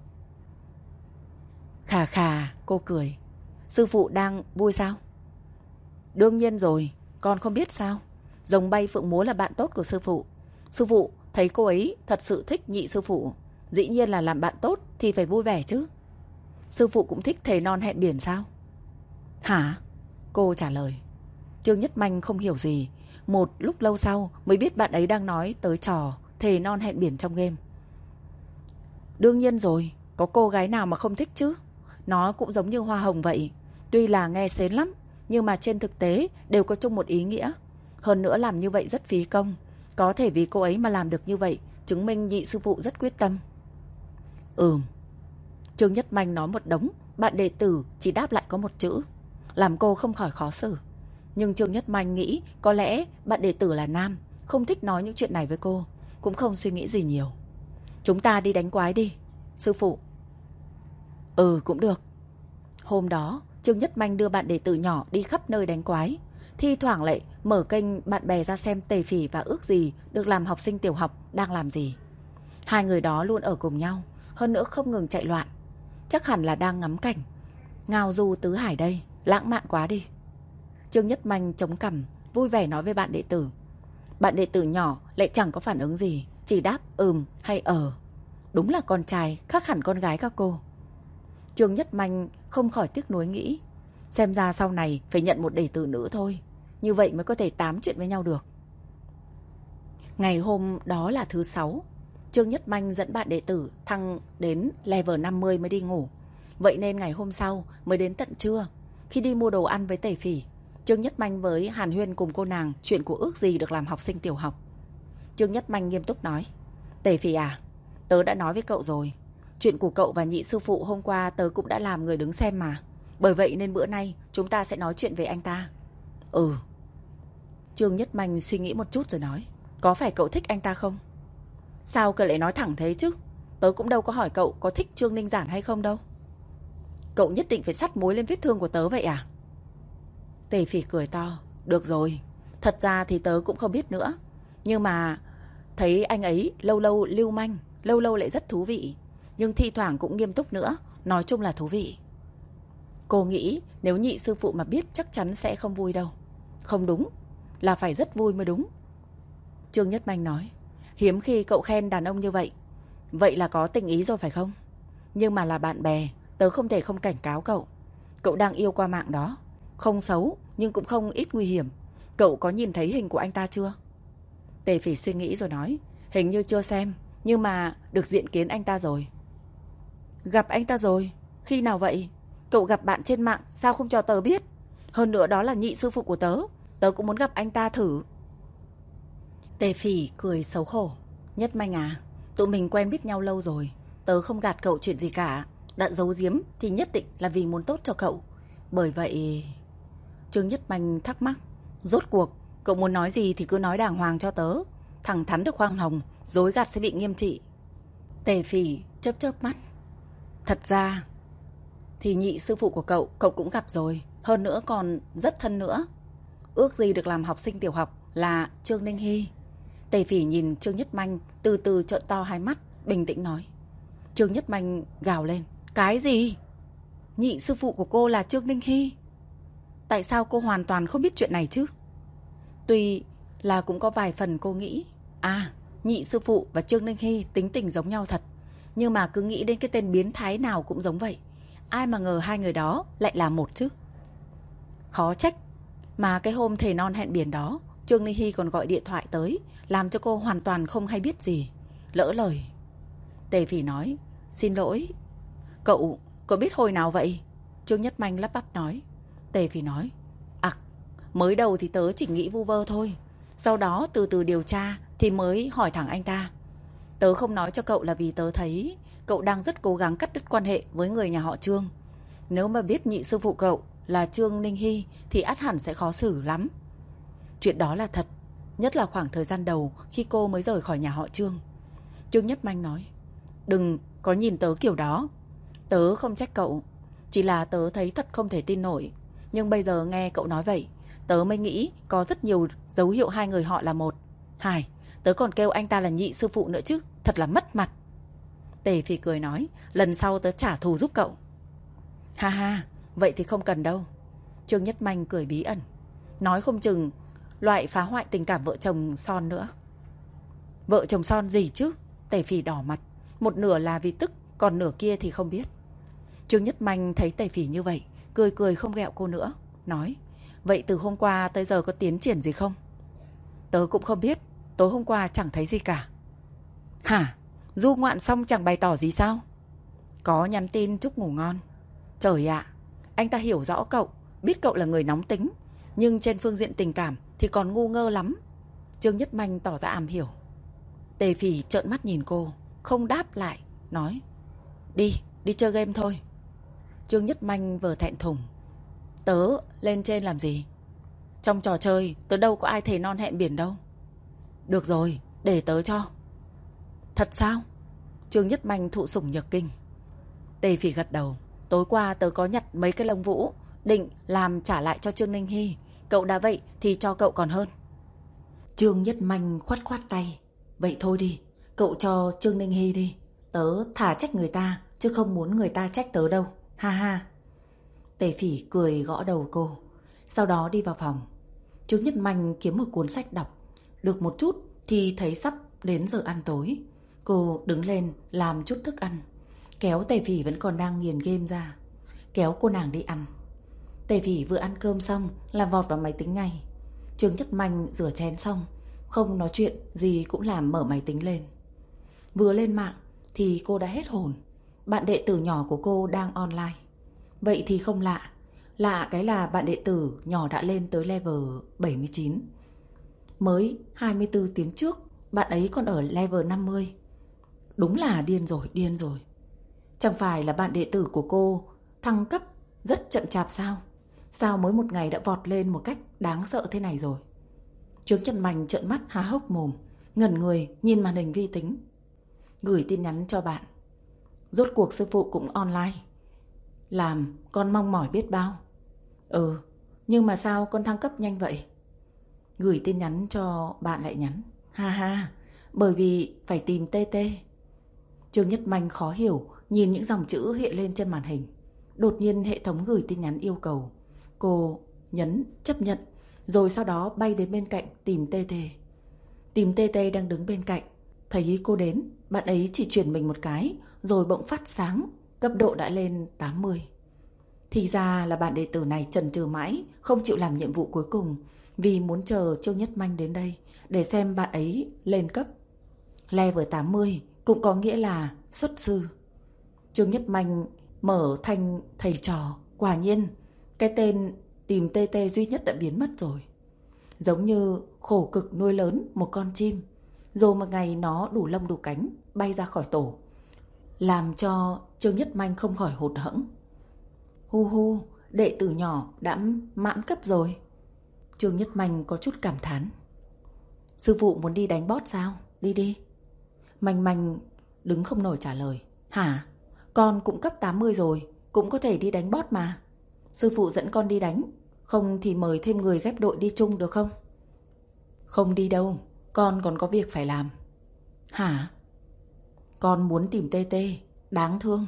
Khà khà, cô cười. Sư phụ đang vui sao? Đương nhiên rồi, con không biết sao? Rồng bay phượng múa là bạn tốt của sư phụ. Sư phụ thấy cô ấy thật sự thích nhị sư phụ. Dĩ nhiên là làm bạn tốt thì phải vui vẻ chứ. Sư phụ cũng thích thề non hẹn biển sao? Hả? Cô trả lời. Trương Nhất Manh không hiểu gì. Một lúc lâu sau mới biết bạn ấy đang nói tới trò thề non hẹn biển trong game. Đương nhiên rồi, có cô gái nào mà không thích chứ. Nó cũng giống như hoa hồng vậy. Tuy là nghe sến lắm, nhưng mà trên thực tế đều có chung một ý nghĩa. Hơn nữa làm như vậy rất phí công. Có thể vì cô ấy mà làm được như vậy, chứng minh nhị sư phụ rất quyết tâm. Trương Nhất Manh nói một đống, bạn đệ tử chỉ đáp lại có một chữ, làm cô không khỏi khó xử. Nhưng Trương Nhất Manh nghĩ có lẽ bạn đệ tử là nam, không thích nói những chuyện này với cô, cũng không suy nghĩ gì nhiều. Chúng ta đi đánh quái đi, sư phụ. Cũng được. Hôm đó, Trương Nhất Manh đưa bạn đệ tử nhỏ đi khắp nơi đánh quái. Thi thoảng lại mở kênh bạn bè ra xem Tề Phỉ và ước gì được làm học sinh tiểu học đang làm gì. Hai người đó luôn ở cùng nhau, hơn nữa không ngừng chạy loạn. Chắc hẳn là đang ngắm cảnh ngao du tứ hải đây, lãng mạn quá đi. Trương Nhất Manh chống cằm, vui vẻ nói với bạn đệ tử. Bạn đệ tử nhỏ lại chẳng có phản ứng gì, chỉ đáp hay Đúng là con trai khác hẳn con gái các cô. Trương Nhất Manh không khỏi tiếc nuối nghĩ, xem ra sau này phải nhận một đệ tử nữ thôi, như vậy mới có thể tám chuyện với nhau được. Ngày hôm đó là thứ 6. Trương Nhất Manh dẫn bạn đệ tử thăng đến level 50 mới đi ngủ. Vậy nên ngày hôm sau mới đến tận trưa, khi đi mua đồ ăn với Tề Phỉ, Trương Nhất Manh với hàn huyên cùng cô nàng chuyện của ước gì được làm học sinh tiểu học. Trương Nhất Manh nghiêm túc nói: Tề Phỉ à, tớ đã nói với cậu rồi, chuyện của cậu và nhị sư phụ hôm qua tớ cũng đã làm người đứng xem mà. Bởi vậy nên bữa nay chúng ta sẽ nói chuyện về anh ta. Ừ. Trương Nhất Manh suy nghĩ một chút rồi nói: Có phải cậu thích anh ta không? Sao cậu lại nói thẳng thế chứ? Tớ cũng đâu có hỏi cậu có thích Trương Ninh Giản hay không đâu. Cậu nhất định phải sắt mối lên vết thương của tớ vậy à? Tề Phỉ cười to: Được rồi, thật ra thì tớ cũng không biết nữa. Nhưng mà thấy anh ấy lâu lâu lưu manh, lâu lâu lại rất thú vị. Nhưng thi thoảng cũng nghiêm túc nữa. Nói chung là thú vị. Cô nghĩ nếu nhị sư phụ mà biết chắc chắn sẽ không vui đâu. Không đúng, là phải rất vui mới đúng. Trương Nhất Manh nói: Hiếm khi cậu khen đàn ông như vậy. Vậy là có tình ý rồi phải không? Nhưng mà là bạn bè, tớ không thể không cảnh cáo cậu. Cậu đang yêu qua mạng đó. Không xấu nhưng cũng không ít nguy hiểm. Cậu có nhìn thấy hình của anh ta chưa? Tề Phỉ suy nghĩ rồi nói: Hình như chưa xem, nhưng mà được diện kiến anh ta rồi. Gặp anh ta rồi? Khi nào vậy? Cậu gặp bạn trên mạng sao không cho tớ biết? Hơn nữa đó là nhị sư phụ của tớ. Tớ cũng muốn gặp anh ta thử. Tề Phỉ cười xấu hổ: Nhất Manh à, tụi mình quen biết nhau lâu rồi. Tớ không gạt cậu chuyện gì cả. Đã giấu giếm thì nhất định là vì muốn tốt cho cậu. Bởi vậy... Trương Nhất Manh thắc mắc: Rốt cuộc cậu muốn nói gì thì cứ nói đàng hoàng cho tớ. Thẳng thắn được khoan hồng, dối gạt sẽ bị nghiêm trị. Tề Phỉ chớp chớp mắt: Thật ra thì nhị sư phụ của cậu cũng gặp rồi. Hơn nữa còn rất thân nữa. Ước gì được làm học sinh tiểu học là Trương Ninh Hy. Tề Phỉ nhìn Trương Nhất Manh, từ từ trợn to hai mắt, bình tĩnh nói. Trương Nhất Manh gào lên: Cái gì? Nhị sư phụ của cô là Trương Ninh Hy? Tại sao cô hoàn toàn không biết chuyện này chứ? Tuy là cũng có vài phần cô nghĩ nhị sư phụ và Trương Ninh Hy tính tình giống nhau thật. Nhưng mà cứ nghĩ đến cái tên biến thái nào cũng giống vậy. Ai mà ngờ hai người đó lại là một chứ. Khó trách mà cái hôm thề non hẹn biển đó, Trương Ninh Hy còn gọi điện thoại tới, làm cho cô hoàn toàn không hay biết gì. Lỡ lời. Tề Phỉ nói: Xin lỗi. Cậu biết hồi nào vậy? Trương Nhất Manh lắp bắp nói. Tề Phỉ nói: Mới đầu thì tớ chỉ nghĩ vu vơ thôi. Sau đó từ từ điều tra thì mới hỏi thẳng anh ta. Tớ không nói cho cậu là vì tớ thấy cậu đang rất cố gắng cắt đứt quan hệ với người nhà họ Trương. Nếu mà biết nhị sư phụ cậu là Trương Ninh Hy thì ắt hẳn sẽ khó xử lắm. Chuyện đó là thật, nhất là khoảng thời gian đầu khi cô mới rời khỏi nhà họ Trương. Trương Nhất Manh nói: Đừng có nhìn tớ kiểu đó. Tớ không trách cậu, chỉ là tớ thấy thật không thể tin nổi. Nhưng bây giờ nghe cậu nói vậy, tớ mới nghĩ có rất nhiều dấu hiệu hai người họ là một. Hải, tớ còn kêu anh ta là nhị sư phụ nữa chứ, thật là mất mặt. Tề Phỉ cười nói: Lần sau tớ trả thù giúp cậu. Ha ha, vậy thì không cần đâu. Trương Nhất Manh cười bí ẩn: Nói không chừng loại phá hoại tình cảm vợ chồng son nữa. Vợ chồng son gì chứ? Tề Phỉ đỏ mặt, một nửa là vì tức, còn nửa kia thì không biết. Trương Nhất Manh thấy Tề Phỉ như vậy, cười không ghẹo cô nữa, nói: Vậy từ hôm qua tới giờ có tiến triển gì không? Tớ cũng không biết, tối hôm qua chẳng thấy gì cả. Hả? Du ngoạn xong chẳng bày tỏ gì sao? Có nhắn tin chúc ngủ ngon. Trời ạ, anh ta hiểu rõ cậu, biết cậu là người nóng tính, nhưng trên phương diện tình cảm thì còn ngu ngơ lắm. Trương Nhất Manh tỏ ra am hiểu. Tề Phỉ trợn mắt nhìn cô, không đáp lại, nói: Đi chơi game thôi. Trương Nhất Manh vừa thẹn thùng: Tớ lên trên làm gì? Trong trò chơi tớ đâu có ai thề non hẹn biển đâu. Được rồi, để tớ cho. Thật sao? Trương Nhất Manh thụ sủng nhược kinh. Tề Phỉ gật đầu. Tối qua tớ có nhặt mấy cái lông vũ, định làm trả lại cho Trương Ninh Hy. Cậu đã vậy thì cho cậu còn hơn. Trương Nhất Manh khoát khoát tay. Vậy thôi đi, cậu cho Trương Ninh Hy đi. Tớ thả trách người ta, chứ không muốn người ta trách tớ đâu. Ha ha. Tề Phỉ cười gõ đầu cô, sau đó đi vào phòng. Trương Nhất Manh kiếm một cuốn sách đọc. Được một chút thì thấy sắp đến giờ ăn tối. Cô đứng lên làm chút thức ăn, kéo Tề Phỉ vẫn còn đang nghiền game ra, kéo cô nàng đi ăn. Tề Phỉ vừa ăn cơm xong là vọt vào máy tính ngay. Trương Nhất Manh rửa chén xong, không nói chuyện gì cũng làm mở máy tính lên. Vừa lên mạng thì cô đã hết hồn. bạn đệ tử nhỏ của cô đang online. Vậy thì không lạ. Lạ cái là bạn đệ tử nhỏ đã lên tới level 79. Mới 24 tiếng trước, bạn ấy còn ở level 50. Đúng là điên rồi, điên rồi. Chẳng phải là bạn đệ tử của cô thăng cấp rất chậm chạp sao? Sao mới một ngày đã vọt lên một cách đáng sợ thế này rồi? Trương Nhật Manh trợn mắt há hốc mồm, ngẩn người nhìn màn hình vi tính. Gửi tin nhắn cho bạn. Rốt cuộc sư phụ cũng online. Làm con mong mỏi biết bao. Nhưng mà sao con thăng cấp nhanh vậy? Gửi tin nhắn cho bạn lại nhắn. Ha ha, bởi vì phải tìm TT. Trương Nhất Manh khó hiểu nhìn những dòng chữ hiện lên trên màn hình. Đột nhiên hệ thống gửi tin nhắn yêu cầu. Cô nhấn chấp nhận, rồi sau đó bay đến bên cạnh tìm TT. Tìm TT đang đứng bên cạnh. Thấy cô đến, bạn ấy chỉ chuyển mình một cái, rồi bỗng phát sáng, cấp độ đã lên 80. Thì ra là bạn đệ tử này chần chừ mãi, không chịu làm nhiệm vụ cuối cùng, vì muốn chờ Trương Nhất Manh đến đây để xem bạn ấy lên cấp. Level 80 cũng có nghĩa là xuất sư. Trương Nhất Manh mở thanh thầy trò. Quả nhiên cái tên tìm TT duy nhất đã biến mất rồi. Giống như khổ cực nuôi lớn một con chim, rồi một ngày nó đủ lông đủ cánh bay ra khỏi tổ, làm cho Trương Nhất Manh không khỏi hụt hẫng. Hu hu, đệ tử nhỏ đã mãn cấp rồi. Trương Nhất Manh có chút cảm thán. Sư phụ muốn đi đánh boss sao? Đi đi. Manh Manh đứng không nổi trả lời. Hả? Con cũng cấp 80 rồi, cũng có thể đi đánh boss mà. Sư phụ dẫn con đi đánh, không thì mời thêm người ghép đội đi chung được không? Không đi đâu, con còn có việc phải làm. Hả? Con muốn tìm TT, đáng thương.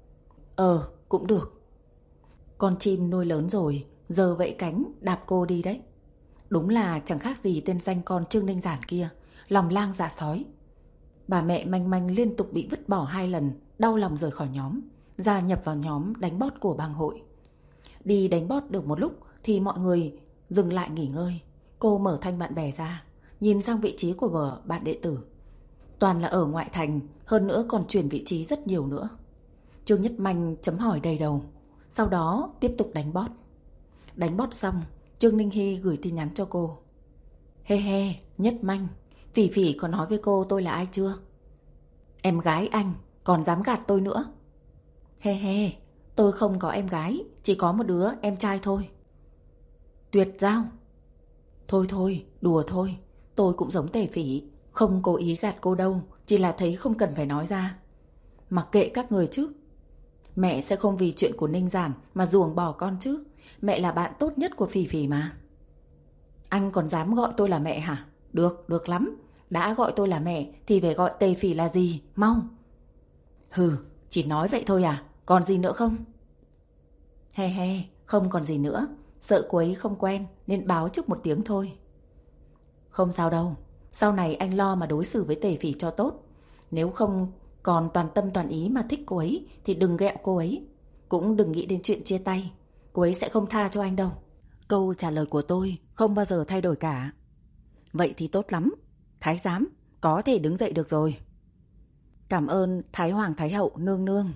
Cũng được. Con chim nuôi lớn rồi, giờ vẫy cánh đạp cô đi đấy. Đúng là chẳng khác gì tên danh con Trương Ninh Giản kia, lòng lang dạ sói. Bà mẹ Manh Manh liên tục bị vứt bỏ 2 lần, đau lòng rời khỏi nhóm, gia nhập vào nhóm đánh boss của bang hội. Đi đánh boss được một lúc thì mọi người dừng lại nghỉ ngơi. Cô mở thanh bạn bè ra, nhìn sang vị trí của bạn đệ tử. Toàn là ở ngoại thành, hơn nữa còn chuyển vị trí rất nhiều nữa. Trương Nhất Manh chấm hỏi đầy đầu, sau đó tiếp tục đánh boss. Đánh boss xong, Trương Ninh Hy gửi tin nhắn cho cô. He he, Nhất Manh, Phỉ Phỉ có nói với cô tôi là ai chưa? Em gái anh, còn dám gạt tôi nữa. He he, tôi không có em gái, chỉ có một đứa em trai thôi. Tuyệt giao. Thôi thôi, đùa thôi, tôi cũng giống Tề Phỉ, không cố ý gạt cô đâu, chỉ là thấy không cần phải nói ra. Mặc kệ các người chứ. Mẹ sẽ không vì chuyện của Ninh Giản mà ruồng bỏ con chứ. Mẹ là bạn tốt nhất của Phỉ Phỉ mà. Anh còn dám gọi tôi là mẹ hả? Được, được lắm. Đã gọi tôi là mẹ thì phải gọi Tề Phỉ là gì, mau. Hừ, chỉ nói vậy thôi à? Còn gì nữa không? He he, không còn gì nữa. Sợ cô ấy không quen nên báo trước một tiếng thôi. Không sao đâu. Sau này anh lo mà đối xử với Tề Phỉ cho tốt. Nếu không còn toàn tâm toàn ý mà thích cô ấy thì đừng ghẹo cô ấy. Cũng đừng nghĩ đến chuyện chia tay. Cô ấy sẽ không tha cho anh đâu. Câu trả lời của tôi không bao giờ thay đổi cả. Vậy thì tốt lắm. Thái giám, có thể đứng dậy được rồi. Cảm ơn Thái Hoàng Thái Hậu nương nương.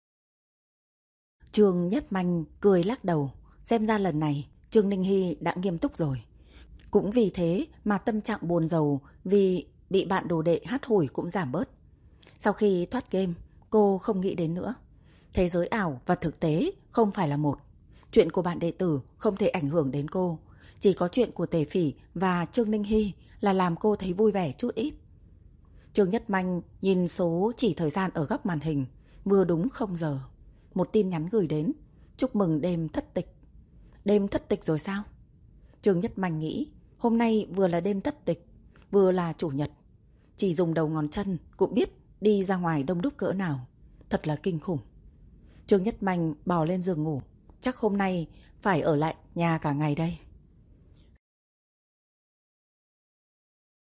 Trương Nhất Manh cười lắc đầu. Xem ra lần này Trương Ninh Hy đã nghiêm túc rồi. Cũng vì thế mà tâm trạng buồn rầu vì bị bạn đồ đệ hắt hủi cũng giảm bớt. Sau khi thoát game, cô không nghĩ đến nữa. Thế giới ảo và thực tế không phải là một. Chuyện của bạn đệ tử không thể ảnh hưởng đến cô. Chỉ có chuyện của Tề Phỉ và Trương Ninh Hy là làm cô thấy vui vẻ chút ít. Trương Nhất Manh nhìn số chỉ thời gian ở góc màn hình. Vừa đúng 0 giờ. Một tin nhắn gửi đến. Chúc mừng đêm thất tịch. Đêm thất tịch rồi sao? Trương Nhất Manh nghĩ hôm nay vừa là đêm thất tịch, vừa là chủ nhật. Chỉ dùng đầu ngón chân cũng biết đi ra ngoài đông đúc cỡ nào. Thật là kinh khủng. Trương Nhất Manh bò lên giường ngủ. Chắc hôm nay phải ở lại nhà cả ngày đây.